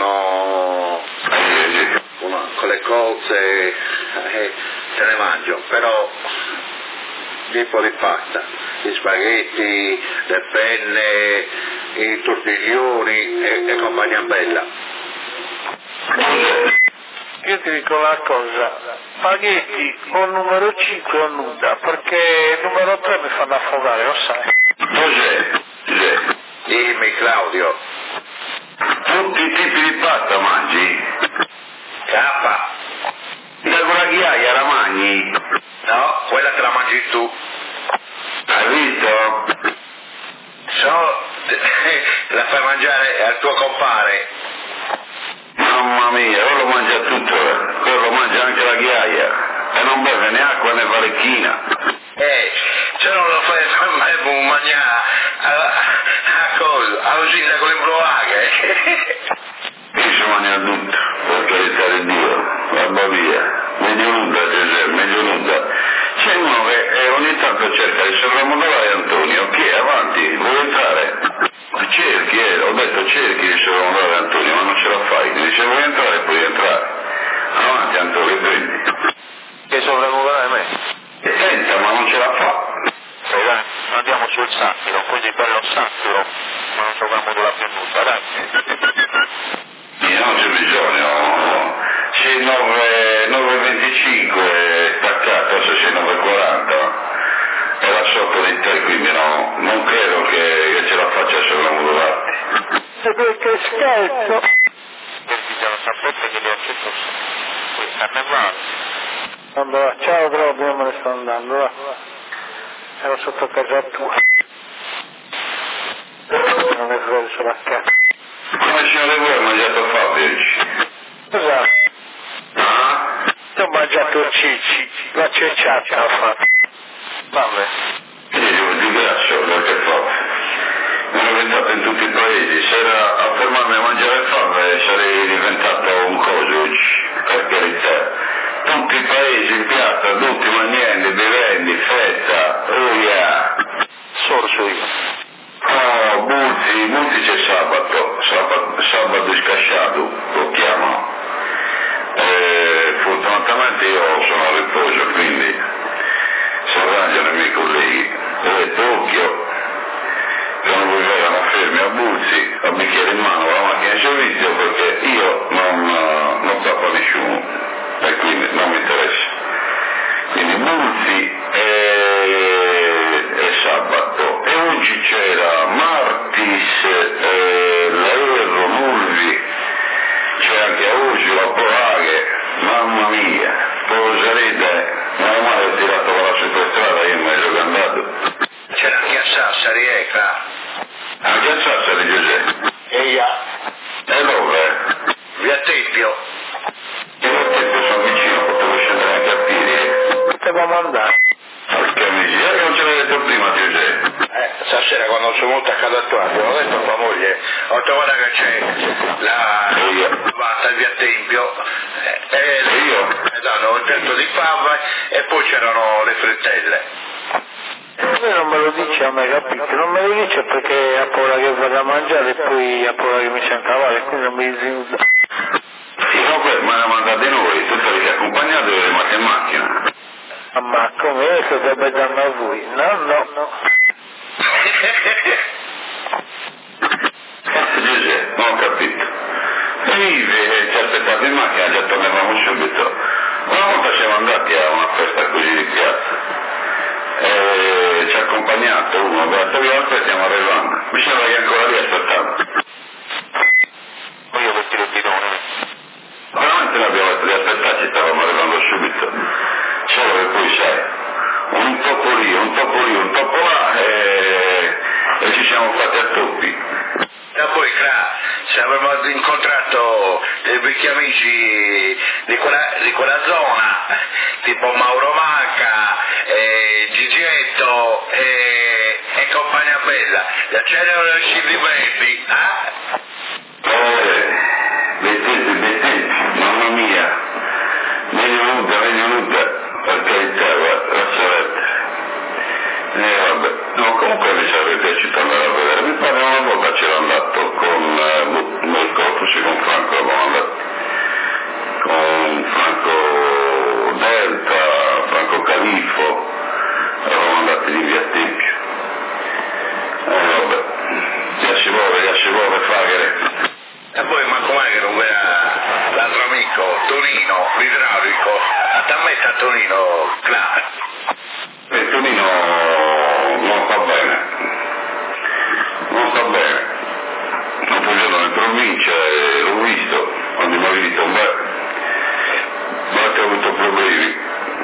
le cozze, se ne mangio, però tipo di pasta, gli spaghetti, le penne, i tortiglioni e compagnia bella. Io ti dico una cosa, spaghetti o numero 5 o nuda, perché il numero 3 mi fanno affogare, lo sai. Giuseppe, dimmi Claudio, tutti i tipi di pasta mangi? Cappa, da quella ghiaia la mangi? No, quella te la mangi tu. Hai visto? La fai mangiare al tuo compare. Mamma mia, quello mangia tutto, quello mangia anche la ghiaia e non beve né acqua né varecchina. Se non lo fai mai per mangiare a cosa? A uscire con le broaghe. Io si mangia tutto, per carità di Dio, va via, meglio nuda Giuseppe, meglio nuda. C'è uno che ogni tanto cerca di sovramodulare Antonio, chi è? Avanti, vuoi entrare? Cerchi, ho detto cerchi di sovramodulare Antonio, ma non ce la fai, mi dice vuoi entrare, puoi entrare. Avanti Antonio, prendi. Che sovramodulare me? E tenta, ma non ce la fa. Dai, andiamo sul satiro, così bello satiro, ma non sovramodula più nulla, dai. Io non c'è bisogno, sei 9.25 staccato, se sei 9.40, era sotto di te, quindi no, non credo che ce la faccia sovramodularti. Che scherzo! Bisogna sapere che li accetto qui, carnevale. Allora, ciao Claudio, io me ne sto andando, va. Ero sotto casa tua. Non è vero, sono a casa. Come signore voi ha mangiato Fabio oggi? Esatto. Ah? Ho mangiato cicci, la cecciata ho fatto. Vabbè. Io di grasso, perché Fabio? Non è diventato in tutti i paesi, se era a fermarmi a mangiare fame sarei diventato un coso oggi, per carità. Tutti i paesi in piazza, tutti mangiando, bevendo, festa, yeah. Sorso io. Oh, Bulzi c'è sabato scasciato, lo chiamano. Fortunatamente io sono a riposo, quindi si arrangiano i miei colleghi. Ho detto occhio, che non vi vedano fermi a Bulzi, a bicchiere in mano la macchina di servizio, perché io non tappo a nessuno, e quindi non mi interessa. Quindi Bulzi è sabato, e oggi c'era Martis, Laerro, Mulvi, c'è anche Ausio, a Polaghe, mamma mia, Poserete, meno male ho tirato la superstrada, io me ne sono andato. C'era anche a Sassari, anche a Sassari Giuseppe. E dove? Via Tempio. Io a Tempio sono vicino, potevo scendere anche a piedi. Potevamo andare. Porca miseria, non ce l'hai detto prima, ti sera quando sono venuto a casa tua, abbiamo detto a tua moglie, ho detto guarda che c'è la vasta via Tempio, e io mi danno un piatto di fava e poi c'erano le frittelle. Lui non me lo dice a me, capito? Non me lo dice perché ha paura che vada a mangiare e poi ha paura che mi senta male, quindi non mi dice nulla. Sì, no, ma la mandate noi, tu avete accompagnato e rimate in macchina. Ma come potrebbe darmi a voi? No. Giuseppe, non ho capito. E ci aspettate in macchina, già tornavamo subito. Una volta siamo andati a una festa così di piazza. Ci ha accompagnato uno, guarda, stiamo arrivando. Mi sembra che ancora lì aspettando. Voglio vestire il bidone. Veramente noi abbiamo detto di aspettarci, stavamo arrivando subito. Solo che poi sai, un toppo lì, un toppo là e ci siamo fatti a toppi. E poi se avevamo incontrato dei vecchi amici di quella zona, tipo Mauro Manca, Gigietto e compagnia bella, da c'erano usciti belli, Bettenti, mamma mia, venuta, per carità, la sorella. Vabbè, no, comunque mi sarebbe piaciuto andare a vedere, mi pare una volta c'era andato con forse con Franco, avevamo andato con Franco Delta, Franco Califfo, eravamo andati di via Tempio. Vabbè, già si vuole fare. E poi ma com'è che non era l'altro amico, Tonino, l'idraulico, a me sta Tonino, Tonino non sta bene, l'altro giorno in provincia l'ho visto, quando mi ha visto un bel, ma ha avuto problemi,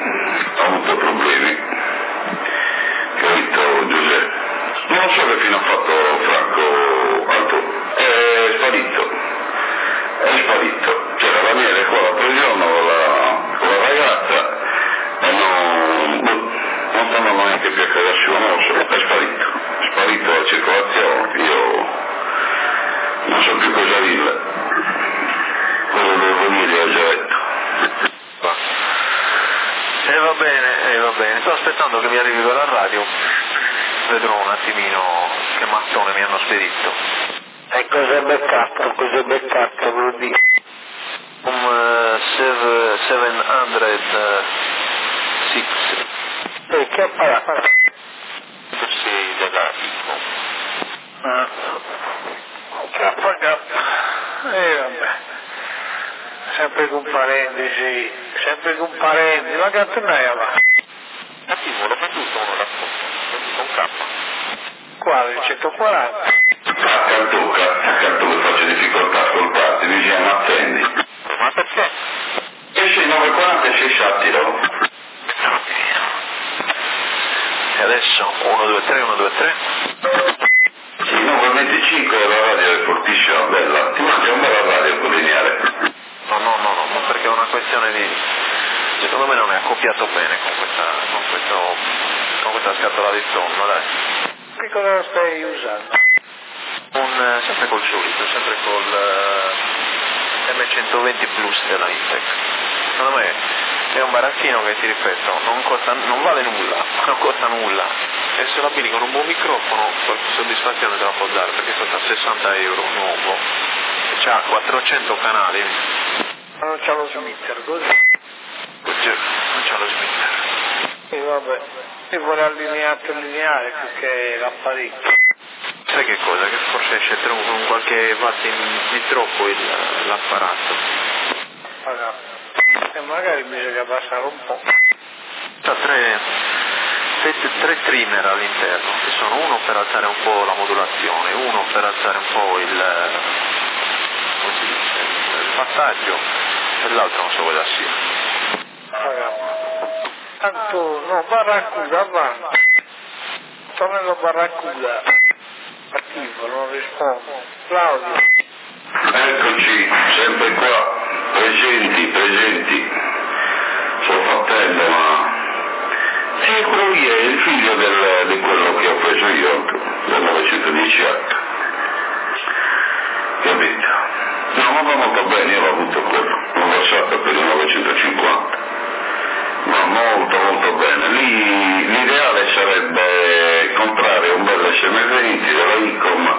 capito Giuseppe? Non so che fine ha fatto Franco Alto, è sparito, c'era Daniele qua l'altro giorno con la ragazza e non stanno neanche più a casa sua, non so, è sparito la circolazione, io non so più cosa dirle, quello devo venire ho già detto. Va bene, sto aspettando che mi arrivi quella radio, vedrò un attimino che mattone mi hanno spedito. E cosa è beccato, vuol dire? 706. E che apparato? Sì, della ICO. Vabbè. Sempre con parenti, ma che non è là? Attivo, l'ho venduto uno da con K. Quale? 140? Accanto che faccio difficoltà a ascoltarti, mi dice ma attendi. Ma perché? Esce 940 e 6 sattiro. E adesso 1, 2, 3. Sì, 925 è la radio è fortissima, bella. Ti mangia un bella radio con lineare. No, ma perché è una questione di... Secondo me non è accoppiato bene con questa scatola di tonno, dai. Che cosa stai usando? Sempre col solito, sempre col M120 Plus della Intec. Secondo me è un barattino che, ti ripeto, non vale nulla, non costa nulla. E se lo abbini con un buon microfono, qualche soddisfazione te la può dare, perché costa 60 euro nuovo. E c'ha 400 canali. Ma non c'ha lo Smither, così? Non c'ha lo Smither. E vabbè, e vuole allineato lineare più che l'apparecchio. Sai che cosa? Che forse esce con qualche watt di troppo l'apparato. E magari bisogna passare un po'. Ha tre trimmer all'interno, che sono uno per alzare un po' la modulazione, uno per alzare un po' il passaggio e l'altro non so cosa sia. Tanto, no, Barracuda, avanti. Tornello Barracuda. Attivo, non rispondo. Claudio. Eccoci, sempre qua, presenti. Suo fratello, ma... quello lì è il figlio di quello che ho preso io, dello SM20, della ICOM,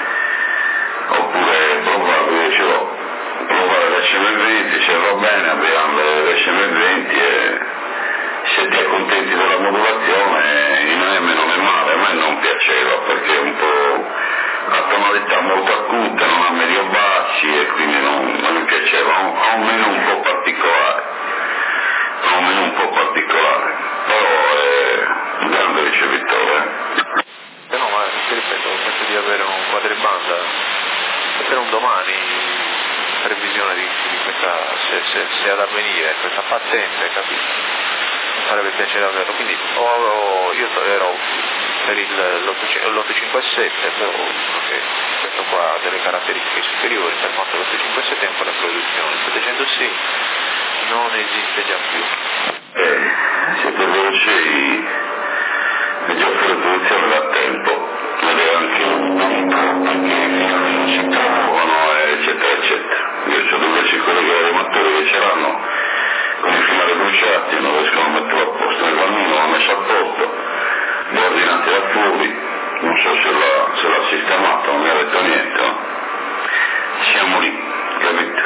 oppure provare, ce l'ho, provare l'SM20, se va bene abbiamo l'SM20 e se ti accontenti della modulazione in AM non è male, a me non piaceva perché è un po' a tonalità molto acuta, non ha medio bassi e quindi non mi piaceva, ha un menu un po' particolare, però è un grande ricevitore. No, ma ti ripeto, penso di avere un quadribanda per un domani, previsione di questa, se ad avvenire, questa patente, capito? Mi farebbe piacere averlo, quindi io ero per l'857, però questo qua ha delle caratteristiche superiori, per quanto l'857 è ancora in produzione, il 706 non esiste già più. Siete veloci, è già fuori produzione da tempo, ed è anche che si trovano, eccetera, eccetera. Io ho due colleghi animatori che ce l'hanno, con i finali bruciati, non riescono a metterlo a posto, il bambino l'ha messo a posto, li ho ordinati da fuori, non so se l'ha sistemato, non mi ha detto niente, no? Siamo lì, capito?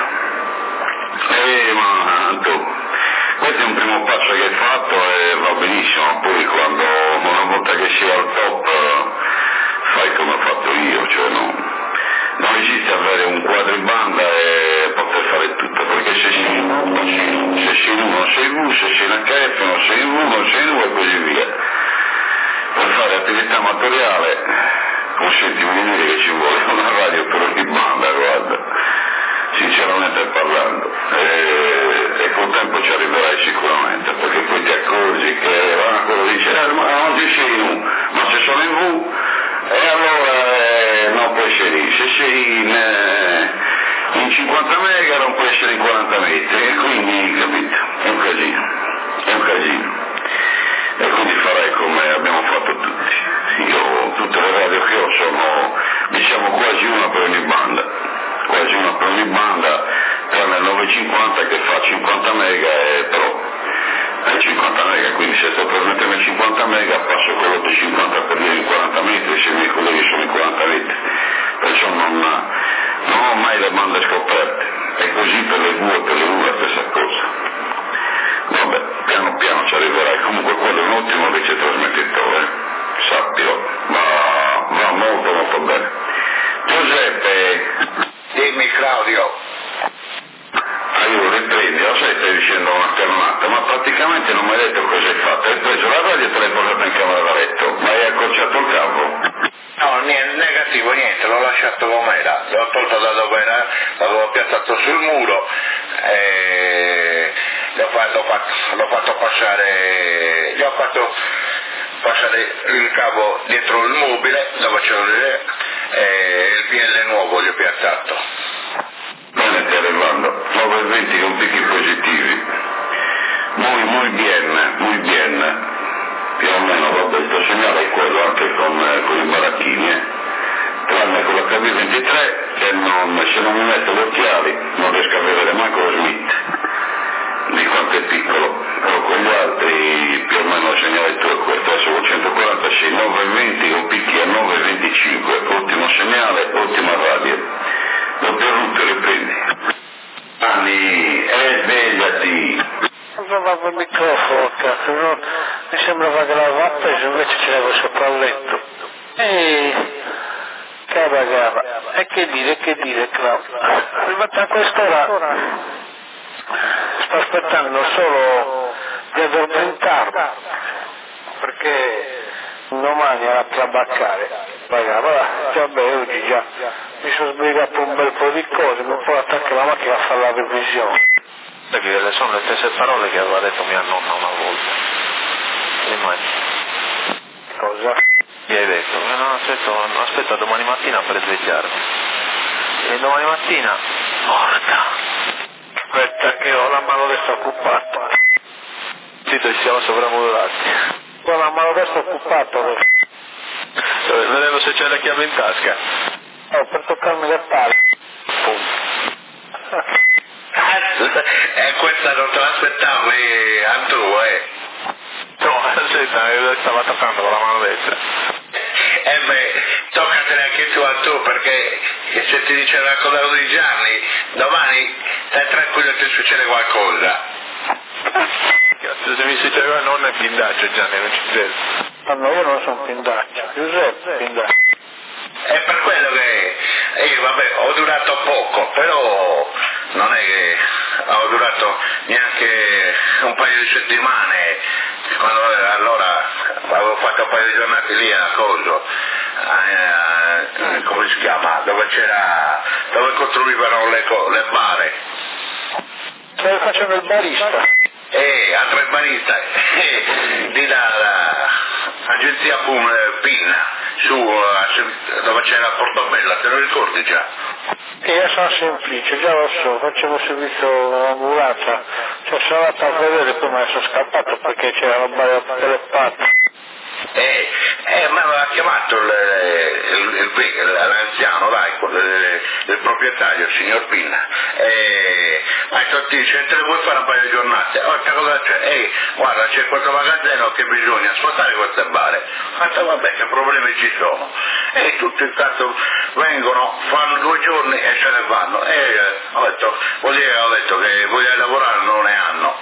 Ma tu, questo è un primo passo che hai fatto e va benissimo, poi quando una volta che sei al top fai come ho fatto io, cioè non esiste avere un quadribanda e poter fare tutto, perché se sei in uno sei V, se sei in HF non sei in V, non sei in U e così via. Per fare attività amatoriale consentimi di dire che ci vuole una radio per ogni banda, guarda, sinceramente parlando, e col tempo ci arriverai sicuramente, perché poi ti accorgi che quello dice ma oggi sei in U, ma se sono in V e allora non puoi essere lì, se sei in 50 mega non puoi essere in 40 metri, e quindi capito, è un casino, e quindi farai come abbiamo fatto tutti. Io tutte le radio che ho sono diciamo quasi una per ogni banda, tranne il 950 che fa 50 mega però è 50 mega, quindi se sto per mettermi 50 mega passo con l'850 per dire in 40 metri, se i miei colleghi sono in 40 metri, perciò non ho mai le bande scoperte, e così per le V e per le U la stessa cosa. Vabbè, piano piano ci arriverai, comunque quello è un ottimo ricetrasmettitore, sappilo, va molto molto bene. Giuseppe, dimmi Claudio. Io riprendi, lo sai, stai dicendo una carnata, ma praticamente non mi hai detto cosa hai fatto, hai preso la radio e te l'hai portata in camera da letto, ma hai accorciato il cavo? No, negativo, niente, l'ho lasciato com'era, l'ho tolto da dove era, l'avevo piazzato sul muro e l'ho fatto passare, gli ho fatto passare il cavo dietro il mobile dove c'era il PL nuovo, gli ho piazzato. Bene, stai arrivando, 920 con picchi positivi, muy bien, più o meno, vabbè, il tuo segnale è quello anche con i baracchini, tranne con la KB23 che se non mi metto gli occhiali non riesco a vedere manco lo Smith, di quanto è piccolo, però con gli altri più o meno il segnale tuo è questo, adesso 146, 920 con picchi a 925, ottimo segnale, ottima radio. Doppio rutto, riprendi. Anni, svegliati. Non trovavo il microfono, cazzo, no? Mi sembrava che l'avevo appeso, invece ce l'avevo sopra il letto. Cara, e che dire, Claudio? Arrivata a quest'ora sto aspettando non solo di addormentarmi, perché domani era a trabaccare, vabbè, oggi già mi sono sbrigato un bel po' di cose, ma poi attacco la macchina a fare la revisione. Perché sono le stesse parole che aveva detto mia nonna una volta. Immagini. Cosa? Gli hai detto, aspetta domani mattina per svegliarmi. E domani mattina, morta. Aspetta che ho la mano destra occupata. Zitto, siamo sovramodulati. Ho la mano destra occupata adesso. Vedendo se c'è la chiave in tasca. Per toccarmi le palle. Questa non te l'aspettavi, Andrew, No, aspetta, stava toccando con la mano destra. Beh, pensi neanche tu a tu, perché se ti dice una cosa di Gianni, domani stai tranquillo che ti succede qualcosa. Cazzo, se mi succedeva non è pindaccio Gianni, non ci credo. Ma no, io non sono pindaccio, Giuseppe pindaccio. È per quello che io vabbè ho durato poco, però non è che ho durato neanche un paio di settimane, quando allora avevo fatto un paio di giornate lì a Coso, come si chiama? Dove costruivano le bare. Stai facendo il barista? Altro il barista, lì dall'agenzia Pinna, dove c'era Portobello, te lo ricordi già? Io sono semplice, già lo so, facevo servizio ambulanza, cioè sono andato a vedere, poi me ne sono scappato perché c'era una barra tutte le patte. Ma aveva chiamato l'anziano, dai, il proprietario, il signor Pinna, ha detto, dice, te le vuoi fare un paio di giornate? Che cosa c'è? Guarda, c'è questo magazzino che bisogna spostare queste bare. Ha detto, vabbè, che problemi ci sono? E tutti intanto vengono, fanno 2 giorni e se ne vanno. Ho detto, vuol dire che ho detto che voglio lavorare, non ne hanno.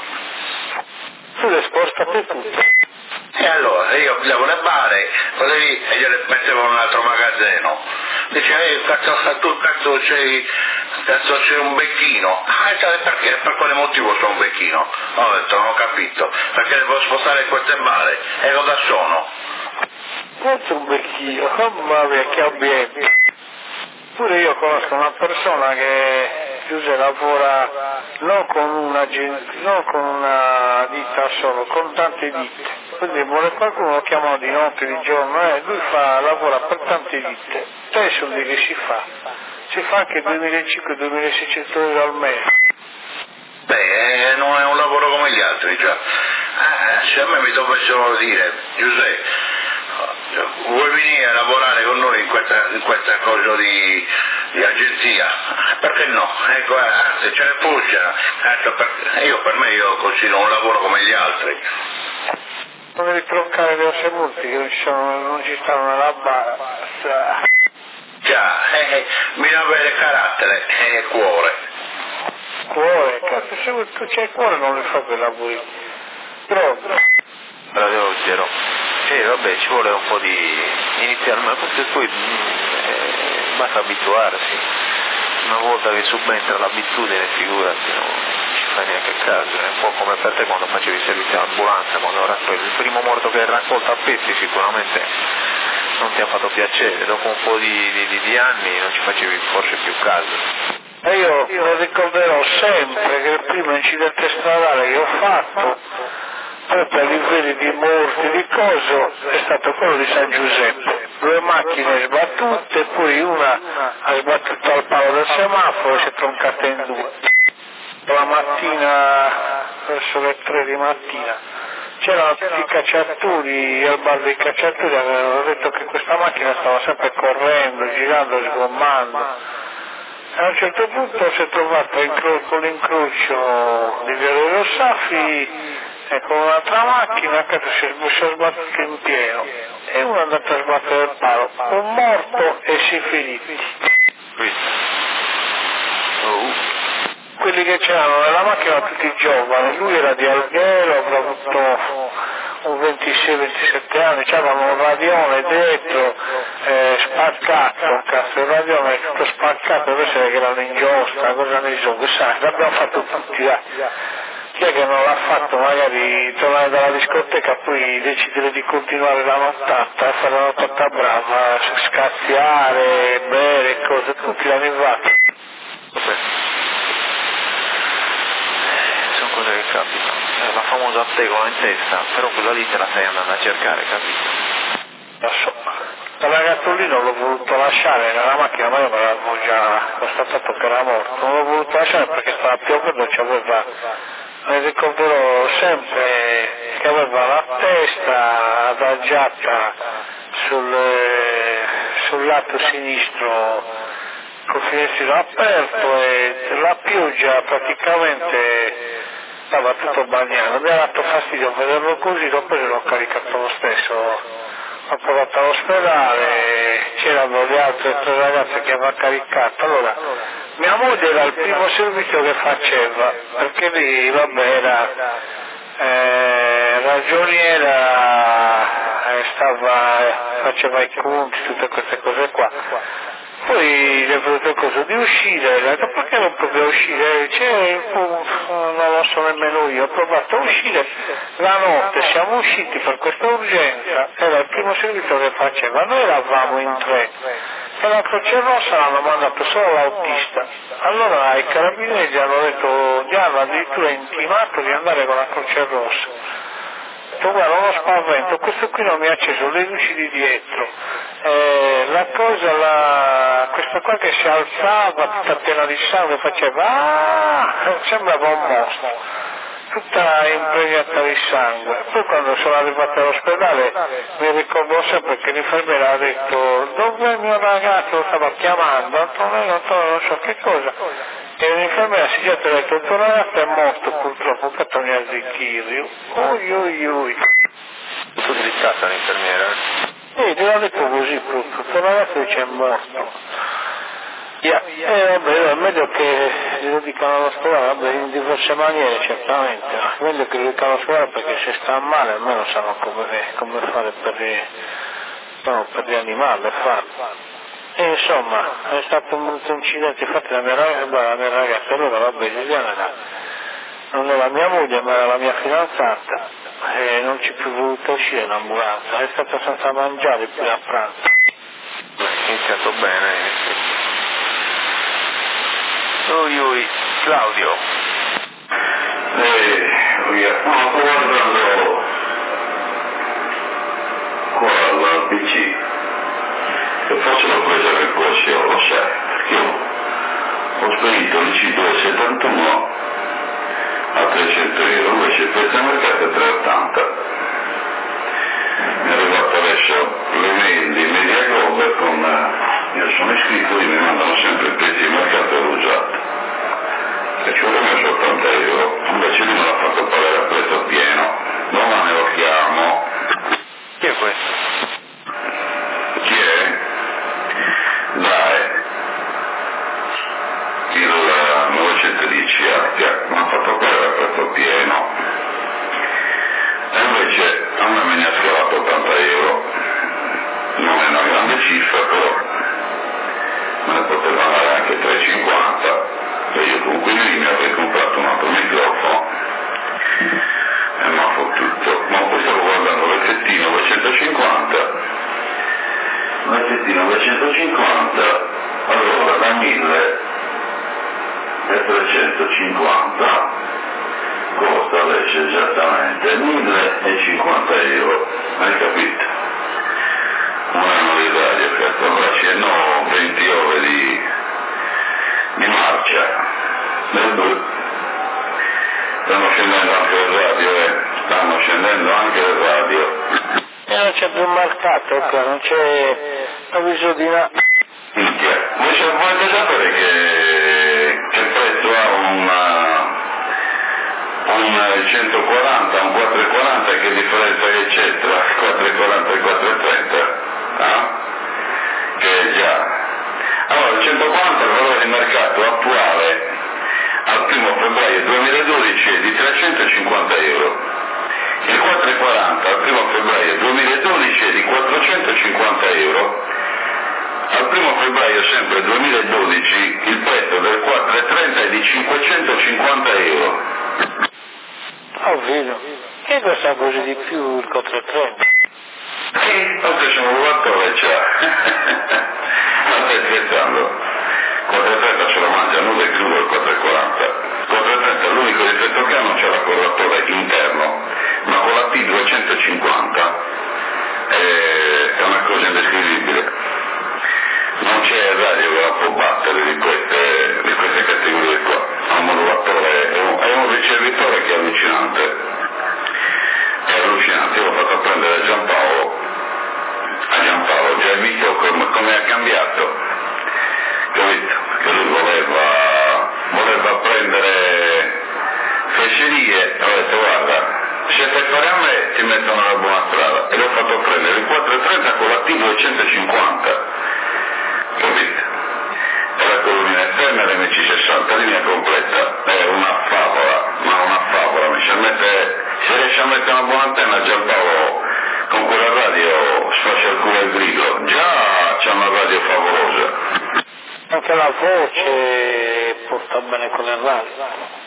Tu le sposta per tutte. E allora io pigliavo le bare, così e gliele mettevo in un altro magazzino. Dice, cazzo c'è un becchino. Perché? Per quale motivo sono un becchino? Ho detto, non ho capito. Perché devo spostare queste bare? E cosa sono? Quanto un becchino, mamma mia che ambiente. Pure io conosco una persona che Giuseppe lavora non con una ditta solo, con tante ditte. Quindi vuole qualcuno lo chiamano di notte, di giorno, lui lavora per tante ditte. Sai i soldi che si fa? Si fa anche 2.500-2.600 euro al mese. Beh, non è un lavoro come gli altri, cioè. Se a me mi dovessero dire, Giuseppe, vuoi venire a lavorare con noi in questa cosa di agenzia? Perché no? Ecco, anzi, ce ne pucciano. Per me io considero un lavoro come gli altri. Non devi troccare le ossa multi che non ci stanno nella bassa. Già, bisogna avere carattere e cuore. Cuore? Cazzo, se tu c'hai il cuore non li fa quei lavori. Proprio. Bravo Gero. Vabbè, ci vuole un po' di inizialmente, poi basta abituarsi. Una volta che subentra l'abitudine, figurati, non ci fai neanche caso. È un po' come per te quando facevi servizio all'ambulanza, quando il primo morto che hai raccolto a pezzi sicuramente non ti ha fatto piacere, dopo un po' di anni non ci facevi forse più caso. E io lo ricorderò sempre che il primo incidente stradale che ho fatto, proprio a livelli di morti, di coso, è stato quello di San Giuseppe. 2 macchine sbattute, poi una ha sbattuto al palo del semaforo e si è troncata in 2. La mattina, verso le 3 di mattina, c'erano tutti i cacciatori, al bar dei cacciatori avevano detto che questa macchina stava sempre correndo, girando e sgommando. A un certo punto si è trovata con l'incrocio di Via dei Rossaffi e con un'altra macchina che si è sbattuta in pieno e uno è andato a sbattere il palo, un morto e 6 feriti. Quelli che c'erano nella macchina erano tutti giovani, lui era di Alghero, avrà avuto un 26-27 anni, c'avevano un radione dietro spaccato, cazzo, il radione è tutto spaccato, deve essere che erano in giostra, cosa ne so, l'abbiamo fatto tutti, chi è che non l'ha fatto magari tornare dalla discoteca poi decidere di continuare la nottata, fare la nottata brava, scazziare, bere, cose, tutti l'hanno fatto. Sono cose che capitano, la famosa tegola in testa, però quella lì te la stai andando a cercare, capito? Lo so, il ragazzolino l'ho voluto lasciare nella macchina, ma io me l'avevo già constatato che era morto, non l'ho voluto lasciare perché stava piovendo, mi ricorderò sempre che aveva la testa adagiata sul lato sinistro col finestrino aperto e la pioggia praticamente stava tutto bagnato, mi ha dato fastidio vederlo così, dopo l'ho caricato lo stesso sono portato all'ospedale, c'erano le altre 3 ragazze che aveva caricato, allora mia moglie era il primo servizio che faceva, perché lì vabbè era ragioniera, faceva i conti, tutte queste cose qua. Poi gli è venuto il coso di uscire, ha detto perché non provi a uscire? Non lo so nemmeno io, ho provato a uscire la notte, siamo usciti per questa urgenza, era il primo servizio che faceva, noi eravamo in 3 e la Croce Rossa l'hanno mandato solo l'autista, allora i carabinieri gli hanno detto, gli hanno addirittura intimato di andare con la Croce Rossa. Guarda, uno spavento, questo qui non mi ha acceso le luci di dietro, questo qua che si alzava tutta piena di sangue, faceva sembrava un mostro, tutta impregnata di sangue. Poi quando sono arrivato all'ospedale mi ricordo sempre che l'infermiera ha detto dove è il mio ragazzo, lo stava chiamando, Antonello, non so che cosa. E l'infermiera si è detto, il tuo ragazzo è morto purtroppo per togliere il Chirio. Ui. Tu drittata l'infermiera? Sì, te l'ha detto così proprio, il tuo ragazzo dice è morto. Vabbè, è meglio che lo dicano all'ospedale, vabbè, in diverse maniere certamente, ma è meglio che lo dicano all'ospedale perché se sta male almeno sanno come fare per rianimarlo e farlo. E insomma, è stato un brutto incidente, infatti la mia ragazza allora, vabbè, Liliana non è la mia moglie ma era la mia fidanzata e non ci è più voluto uscire in ambulanza, è stata senza mangiare più a pranzo. È iniziato bene. Ui, Claudio. Sto guardando qua al PC. E forse l'ho presa nel corso, lo sai, perché ho spedito l'IC271 a 300 euro, invece il prezzo a mercato è 3,80. Mi è arrivato adesso le mail di Media Global io sono iscritto e mi mandano sempre il prezzo di mercato elogiato. E ci ho messo 80 euro, invece lui me l'ha fatto pagare a prezzo pieno. Domani lo chiamo. Chi è questo? Chi è? Dai, il 910 mi ha fatto pagare a prezzo pieno e invece a me mi ha scavato 80 euro, non è una grande cifra, però me ne poteva dare anche 3,50 e io comunque lì mi avrei comprato un altro microfono e mi ha fottuto. Ma poi stavo guardando l'effettino 950, allora da 1.350 costa invece esattamente 1.050 euro, hai capito? Non è una novità, certo, allora ci hanno 20 ore di marcia. Stanno scendendo anche le radio, E non c'è più mercato qua, non c'è avviso di là. Volete sapere che prezzo ha un 140, un 440 e che differenza che c'è tra 440 e 430? Che è già. Allora il 140 il valore di mercato attuale al 1 febbraio 2012 è di 350 euro. Il 440 al 1 febbraio 2012 è di 450 euro. Al 1 febbraio sempre 2012 il prezzo del 430 è di 550 euro. Ho visto. Che costa così di più il 430? Sì, oggi sono rubatore già. Ma stai scherzando? 430 ce la mangia, nulla in più del 440. 430 l'unico difetto che ha, non c'è l'accordatore interno, ma con la T250 è una cosa indescrivibile. Non c'è radio che la può battere di queste categorie qua. Ha un modulatore, è un ricevitore che è allucinante. Io l'ho fatto prendere a Giampaolo, già hai visto come ha cambiato, capito? Che lui voleva prendere fescerie, ho detto guarda, se fai fare a me ti mettono nella buona strada, e l'ho fatto prendere il 430 con la T250, capite? E la colonnina esterna l'MC60, linea completa, è una favola, ma una favola, se riesce a mettere una buona antenna Giampaolo con quella radio sfascia il culo al grillo, già c'è una radio favolosa. Anche la voce porta bene con le radio.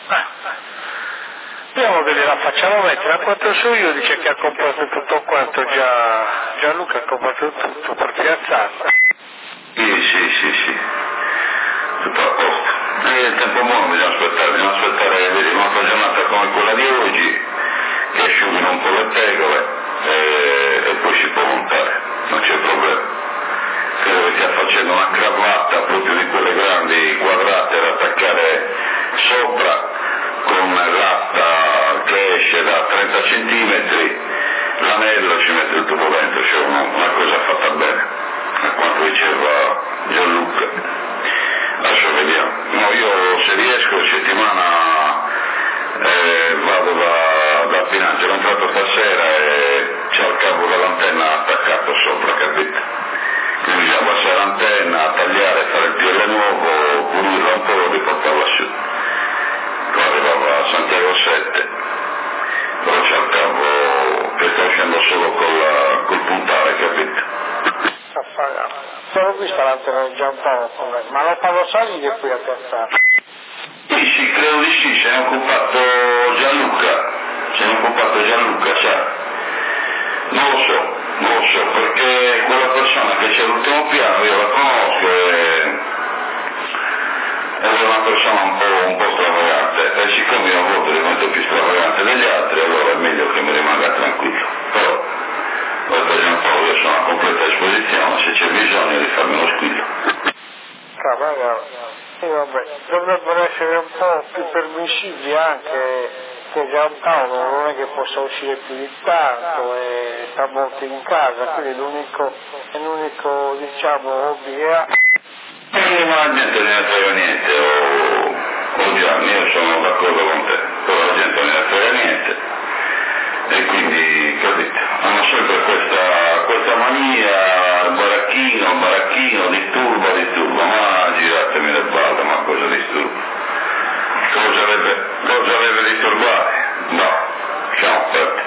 Vediamo che gliela facciamo mettere. A quanto so io dice che ha comprato tutto quanto, Gianluca ha comprato tutto per piazzarla. Sì. Tutto a posto. Il tempo buono bisogna aspettare, vedi, un'altra giornata come quella di oggi, che asciughino un po' le tegole e poi si può montare, non c'è problema. Credo che stia facendo una cravatta proprio di quelle grandi quadrate da attaccare sopra, con l'asta che esce da 30 centimetri, l'anello ci mette il tubo dentro, cioè una cosa fatta bene, a quanto diceva Gianluca. Adesso vediamo. No, io se riesco settimana vado da Finanza, l'ho entrato stasera e c'è il cavo dell'antenna attaccato sopra, capito? Quindi bisogna abbassare l'antenna, tagliare, fare il PL nuovo, pulirla un po' e riportarla su. Poi arrivava a Santiago 7, però c'è il cavo che sta uscendo solo col puntale, capito? L'ho vista l'antenna di Giampaolo, ma lo fanno salire qui a piazzare. Sì, credo di sì, se ne è occupato Gianluca, sa. Non lo so, perché quella persona che c'è all'ultimo piano io la conosco e è una persona un po' stravagante, e siccome io a volte divento più stravagante degli altri, allora è meglio che mi rimanga tranquillo. Però per Giampaolo io sono a completa disposizione, se c'è bisogno di farmi uno squillo. Sì, vabbè, dovrebbero essere un po' più permissibili anche, che Giampaolo non è che possa uscire più di tanto e sta molto in casa, quindi l'unico diciamo hobby è... Ma la gente non ne frega niente, o Gianni, io sono d'accordo con te, però la gente non ne frega niente e quindi, capite, hanno sempre questa mania, baracchino, disturba, ma giratemi le balle, ma cosa disturba? Cosa deve disturbare? No, siamo aperti.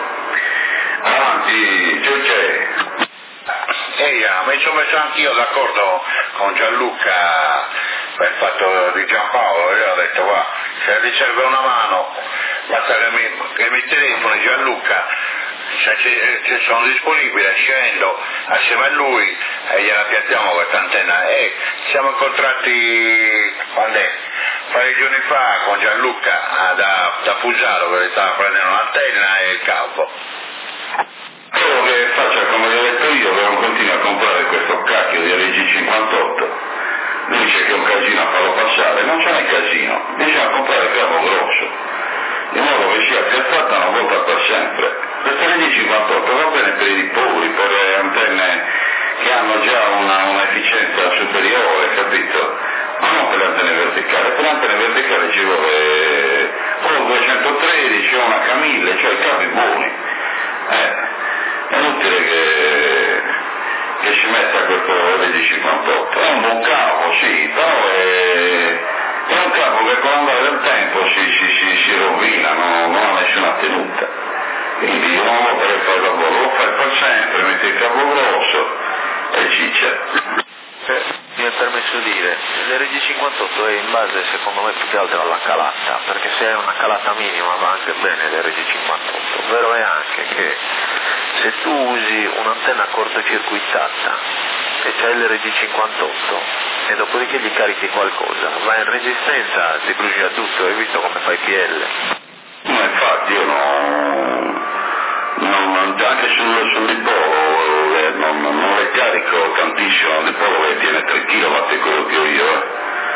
Avanti, c'è. Mi sono messo anch'io d'accordo con Gianluca per il fatto di Giampaolo, io ho detto va, se gli serve una mano, basta che mi telefoni Gianluca, se sono disponibile scendo assieme a lui e gliela piazziamo questa antenna. Siamo incontrati quando è? Un paio di giorni fa con Gianluca da Fusaro, che stava prendendo un'antenna e il cavo. Quello che faccia come gli ho detto io, che non continua a comprare questo cacchio di RG58, lui dice che è un casino a farlo passare, non c'è casino, bisogna comprare il cavo grosso, in modo che sia piazzata una volta per sempre. Questo RG58 va bene per i dipoli, per le antenne che hanno già un'efficienza superiore, capito? Ma non per le antenne verticali, per le antenne verticali ci vuole o 213 o una Camille, cioè i cavi buoni. È inutile che si metta questo RG58, è un buon cavo, sì, però è un cavo che con l'andare del tempo si rovina, non ha nessuna tenuta. Quindi una volta che fai il lavoro lo fai per sempre, metti il cavo grosso e ciccia. Mi è permesso di dire, l'RG58 è in base secondo me più che altro alla calata, perché se è una calata minima va anche bene l'RG58, vero è anche che se tu usi un'antenna cortocircuitata e c'è l'RG58 e dopodiché gli carichi qualcosa, va in resistenza, ti brucia tutto, hai visto come fai PL? Ma infatti io anche sul dipolo non le carico tantissimo, il dipolo che tiene 3 kW quello che ho io,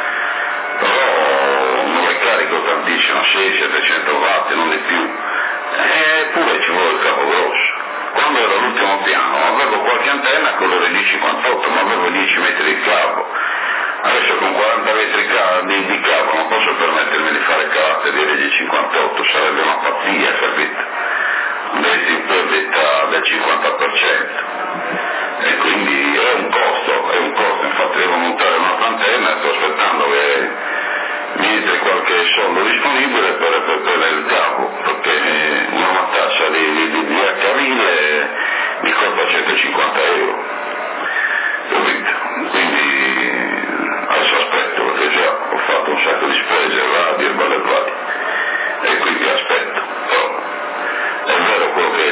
però non le carico tantissimo, 600-700 watt, non di più, eppure ci vuole il cavo grosso. Quando ero all'ultimo piano avevo qualche antenna con l'RG58, ma avevo 10 metri di cavo. Adesso con 40 metri di cavo non posso permettermi di fare calate di RG58, sarebbe una pazzia, capito? Andresti in perdita del 50%.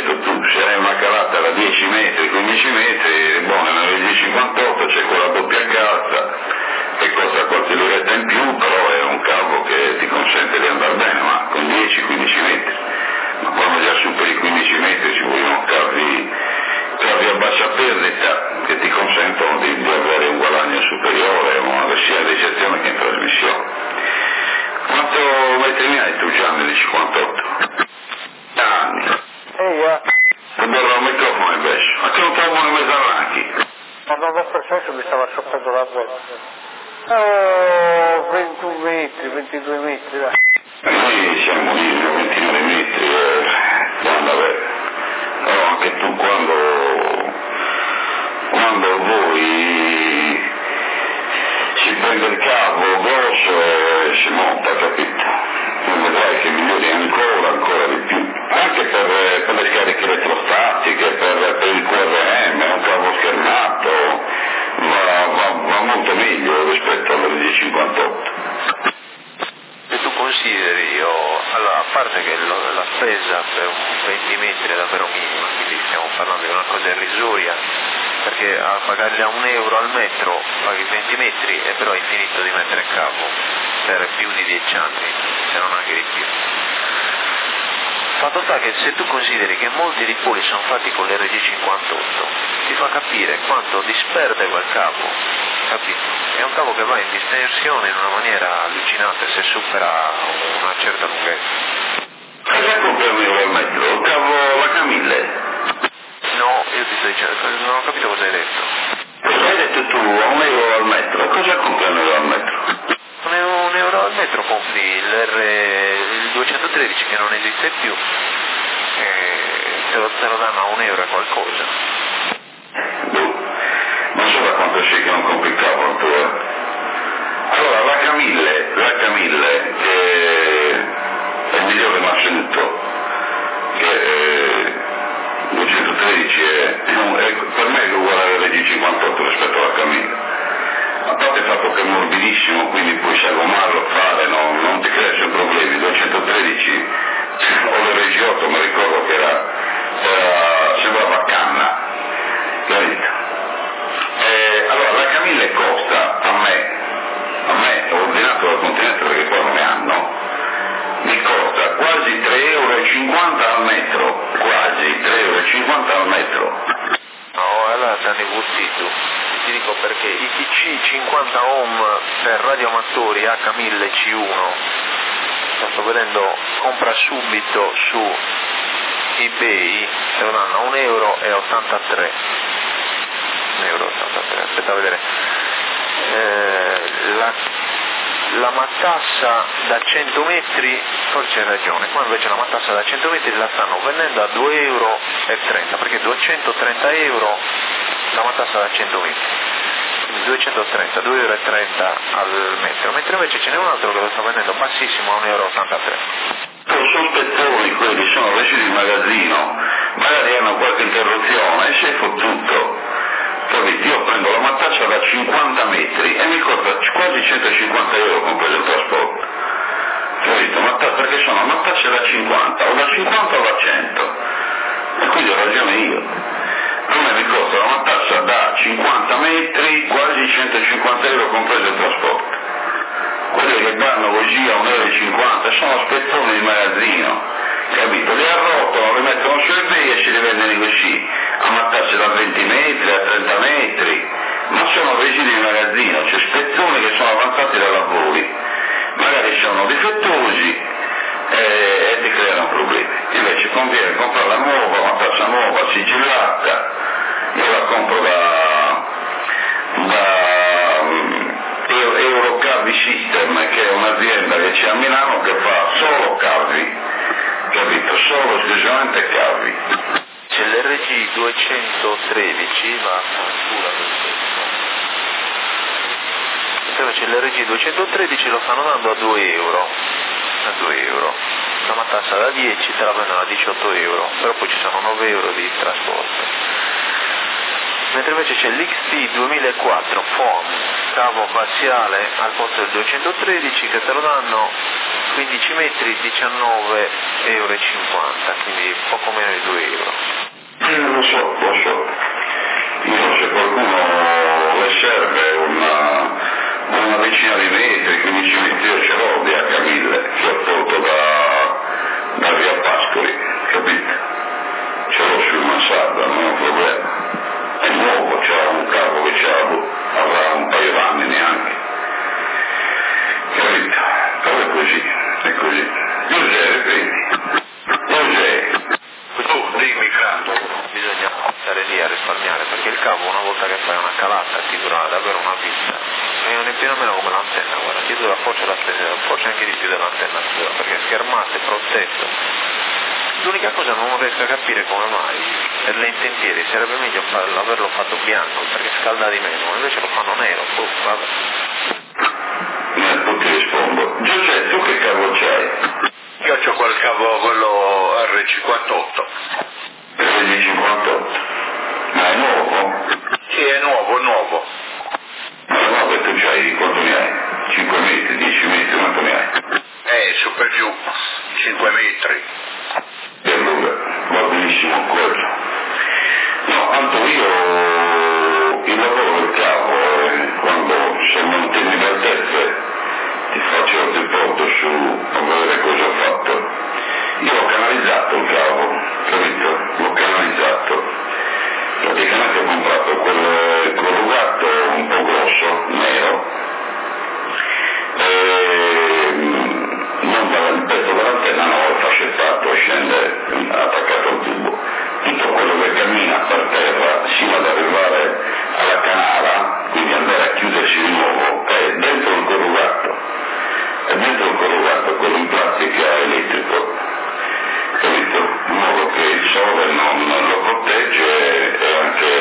detto tu, se hai una calata da 10 metri, 15 metri, buono, nelle 10,58 c'è quella doppia calza che costa qualche liretta in più, però è un cavo che ti consente di andare bene, ma con 10-15 metri. Ma quando già superi i 15 metri ci vogliono cavi a bassa perdita che ti consentono di avere un guadagno superiore sia in ricezione che in trasmissione. Quanto metri ne hai tu, Gianni, di 58? Anni. E borra il microfono invece. Ma che non trovo in mezzo all'anchi? Ma non ho senso, mi stava scioccando la voce. 21 metri, 22 metri, dai. Noi siamo lì a 29 metri, però anche tu quando voi si prende il cavo grosso e si monta, capito? E vedrai che migliori ancora di più. Anche per le scariche elettrostatiche, per il QRM, è un cavo schermato, va molto meglio rispetto all'LG58. Se tu consideri, allora, a parte che la spesa per un 20 metri è davvero minima, quindi stiamo parlando di una cosa irrisoria, perché a pagarli a €1 al metro paghi 20 metri e però hai finito di mettere a capo per più di 10 anni, se non anche di più. Fatto sta che se tu consideri che molti di poli sono fatti con l'RG58, ti fa capire quanto disperde quel cavo, capito? È un cavo che va in distensione in una maniera allucinante se supera una certa lunghezza. Cosa compra €1 al metro? Il cavo la Camille? No, io ti sto dicendo, non ho capito cosa hai detto. Cosa hai detto tu? €1 al metro? Cosa compra €1 al metro? €1 al metro compri il 213 che non esiste più e te lo danno a €1 e qualcosa. Non so da quanto sei che non compri il cavo tu, Allora, la Camille che è il migliore in assoluto, che 213 per me è uguale all'LG58 rispetto alla Camille. A parte il fatto che è morbidissimo, quindi puoi salgomarlo, fare, non ti crea nessun problemi. 213 o l'RG8 mi ricordo che sembrava canna, capito? Allora la Camille costa a me ho ordinato dal continente perché qua non ne hanno, mi costa quasi €3,50 al metro, quasi €3,50 al metro. No, allora ti hanno imbustito. Ti dico perché i TC 50 ohm per radioamatori H1000 C1, lo sto vedendo, compra subito su eBay, te lo danno a €1,83. €1,83, aspetta a vedere. La matassa da 100 metri, forse hai ragione, qua invece la matassa da 100 metri la stanno vendendo a €2,30, perché €230 la matassa da 100 metri, quindi €230 al metro, mentre invece ce n'è un altro che lo sta vendendo bassissimo a €1,83. Sono spezzoni quelli, sono resi di magazzino, magari hanno qualche interruzione e sei fottuto. Capito? Io prendo la matassa da 50 metri e mi costa quasi €150 compreso il trasporto. Capito? Perché sono matassa da 50, o da 50 o da 100. E quindi ho ragione io. A me mi costa la matassa da 50 metri quasi €150 compreso il trasporto. Quelli che danno così a €1,50 sono spezzoni di magazzino, capito? Li arrotano, li mettono su eBay e si li vendono così, a matassa da 20 metri, a 30 metri, ma sono residui di magazzino, cioè spezzoni che sono avanzati da lavori, magari sono difettosi e ti creano problemi. Invece conviene comprare la nuova, matassa nuova, sigillata, io la compro da Eurocavi System, che è un'azienda che c'è a Milano che fa solo cavi, capito? Solo esclusivamente cavi. C'è l'RG 213, va c'è l'RG 213, lo stanno dando a €2, la matassa da 10 te la vendono a €18, però poi ci sono €9 di trasporto. Mentre invece c'è l'XT 2004 FOAM, cavo parziale al posto del 213 che te lo danno 15 metri 19,50 €, quindi poco meno di 2 €. Lo so. Io se qualcuno le serve una decina di metri, 15 metri, io ce l'ho di H1000 che ho tolto da via Pascoli, capito? Ce l'ho sul mansarda, non è un problema. È nuovo, c'era un cavo che avrà un paio d'anni neanche. Capito? Però è così. Giuseppe, dimmi Franco. Bisogna stare lì a risparmiare, perché il cavo una volta che fai una calata ti dura davvero una vita, e non è più o meno come l'antenna, guarda, ti dura forse anche di più dell'antenna, perché schermate, protetto. L'unica cosa non riesco a capire come mai per le intemperie sarebbe meglio averlo fatto bianco, perché scalda di meno, invece lo fanno nero, vabbè. Poi ti rispondo. Giuseppe, tu che cavo c'hai? Io ho quel cavo, quello R58. R58? Ma è nuovo? Sì, è nuovo. Ma è nuovo, e tu c'hai, quanto ne hai? 5 metri, 10 metri, quanto ne hai? Su per giù, 5 metri. E allora, va benissimo quello. No, tanto io il lavoro del cavo, quando se non tieni le altezze ti faccio il riporto su a vedere cosa ho fatto. Io ho canalizzato il cavo, capito? L'ho canalizzato. Praticamente ho comprato quel corrugato un po' grosso, nero, non il pezzo dell'antenna, no, è fascettato, scende attaccato al tubo. Tutto quello che cammina per terra sino ad arrivare alla canala, quindi andare a chiudersi di nuovo, è dentro il corrugato. Quello in plastica elettrico, capito? In modo che il sole non lo protegge, e anche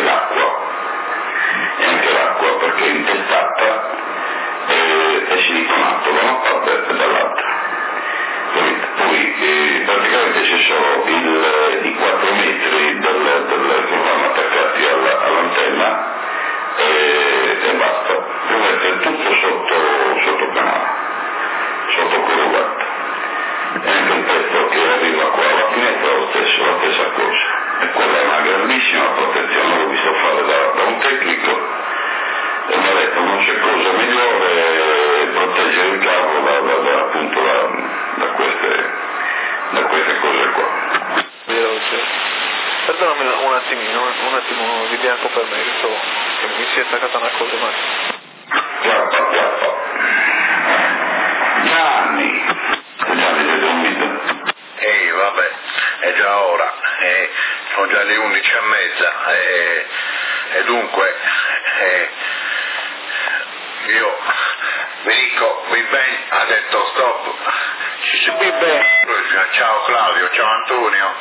l'acqua perché è intestata e si ritonato da una parte e dall'altra, capito? Poi praticamente c'è solo i 4 metri che vanno attaccati all'antenna e basta. Poi mettere tutto sotto canale, sotto corrugato, e anche il pezzo che arriva qua alla finestra è la stessa cosa, e quella è una grandissima protezione, l'ho visto fare da un tecnico e mi ha detto non c'è cosa migliore proteggere il cavo appunto da queste cose qua. Veloce. Perdonami un attimo di bianco per me, che mi si è attaccata una cosa, ma Chiappa. Gianni, sei dormito? Vabbè, è già ora, sono già le 11:30, e dunque io vi dico, Ben ha detto stop, ciao Claudio, ciao Antonio,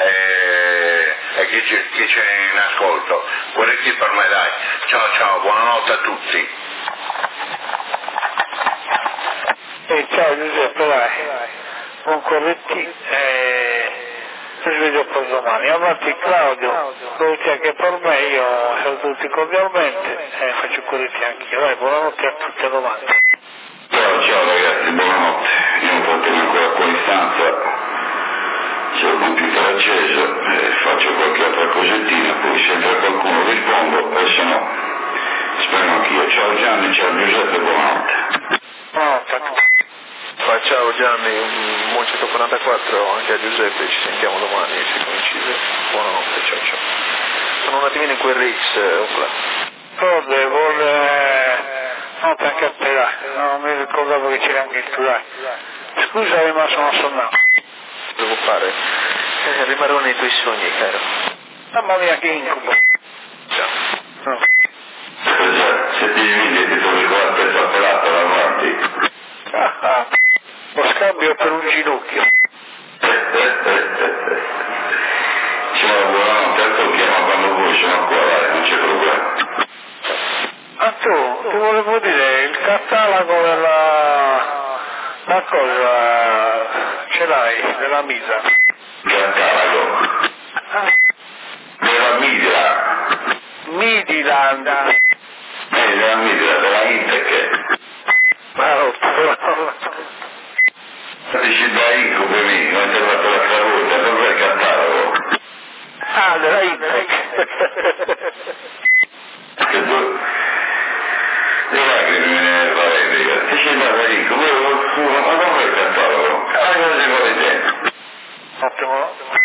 e chi c'è in ascolto, guardi per me, dai, ciao, buonanotte a tutti. Ciao Giuseppe, dai, buon correttino, ci sveglio poi domani. Avanti Claudio, dove c'è che per me, io saluto tutti cordialmente e faccio corretti anch'io. Dai, buonanotte a tutti, a domani. Ciao ragazzi, buonanotte. Io un po' tengo ancora qua in stanza, c'è il computer acceso e faccio qualche altra cosettina, poi se entra qualcuno rispondo, e se no spero anch'io. Ciao Gianni, ciao Giuseppe, buonanotte. Buonanotte. ciao Gianni, un buon 144 anche a Giuseppe, ci sentiamo domani se coincide. Buonanotte, ciao. Sono un attimino in quel Rix, notte anche a te, dai. Non mi ricordavo che c'era anche il tuo, dai. Scusa, ma sono assonnato. Devo fare, rimarrò nei tuoi sogni, caro. Mamma mia, che incubo. Ciao. Se ti vedi ti trovi con la testa pelata davanti. Lo scambio per un ginocchio. Ciao, buonanotte, tanto chiama quando vuoi, sono qua, dai, non c'è problema. Tu, ti volevo dire, il catalogo la cosa ce l'hai, della Misa? Catalogo? Della Midra. Midiland. Della Midra, della Intec. Ma dici da incubo lì, non ti ho fatto l'altra volta, dov'è il catalogo? Ah, della Intec. Le lacrime ne farei, ti sei dato incubo, ma dov'è il catalogo? Ah, non si può vedere. Un attimo.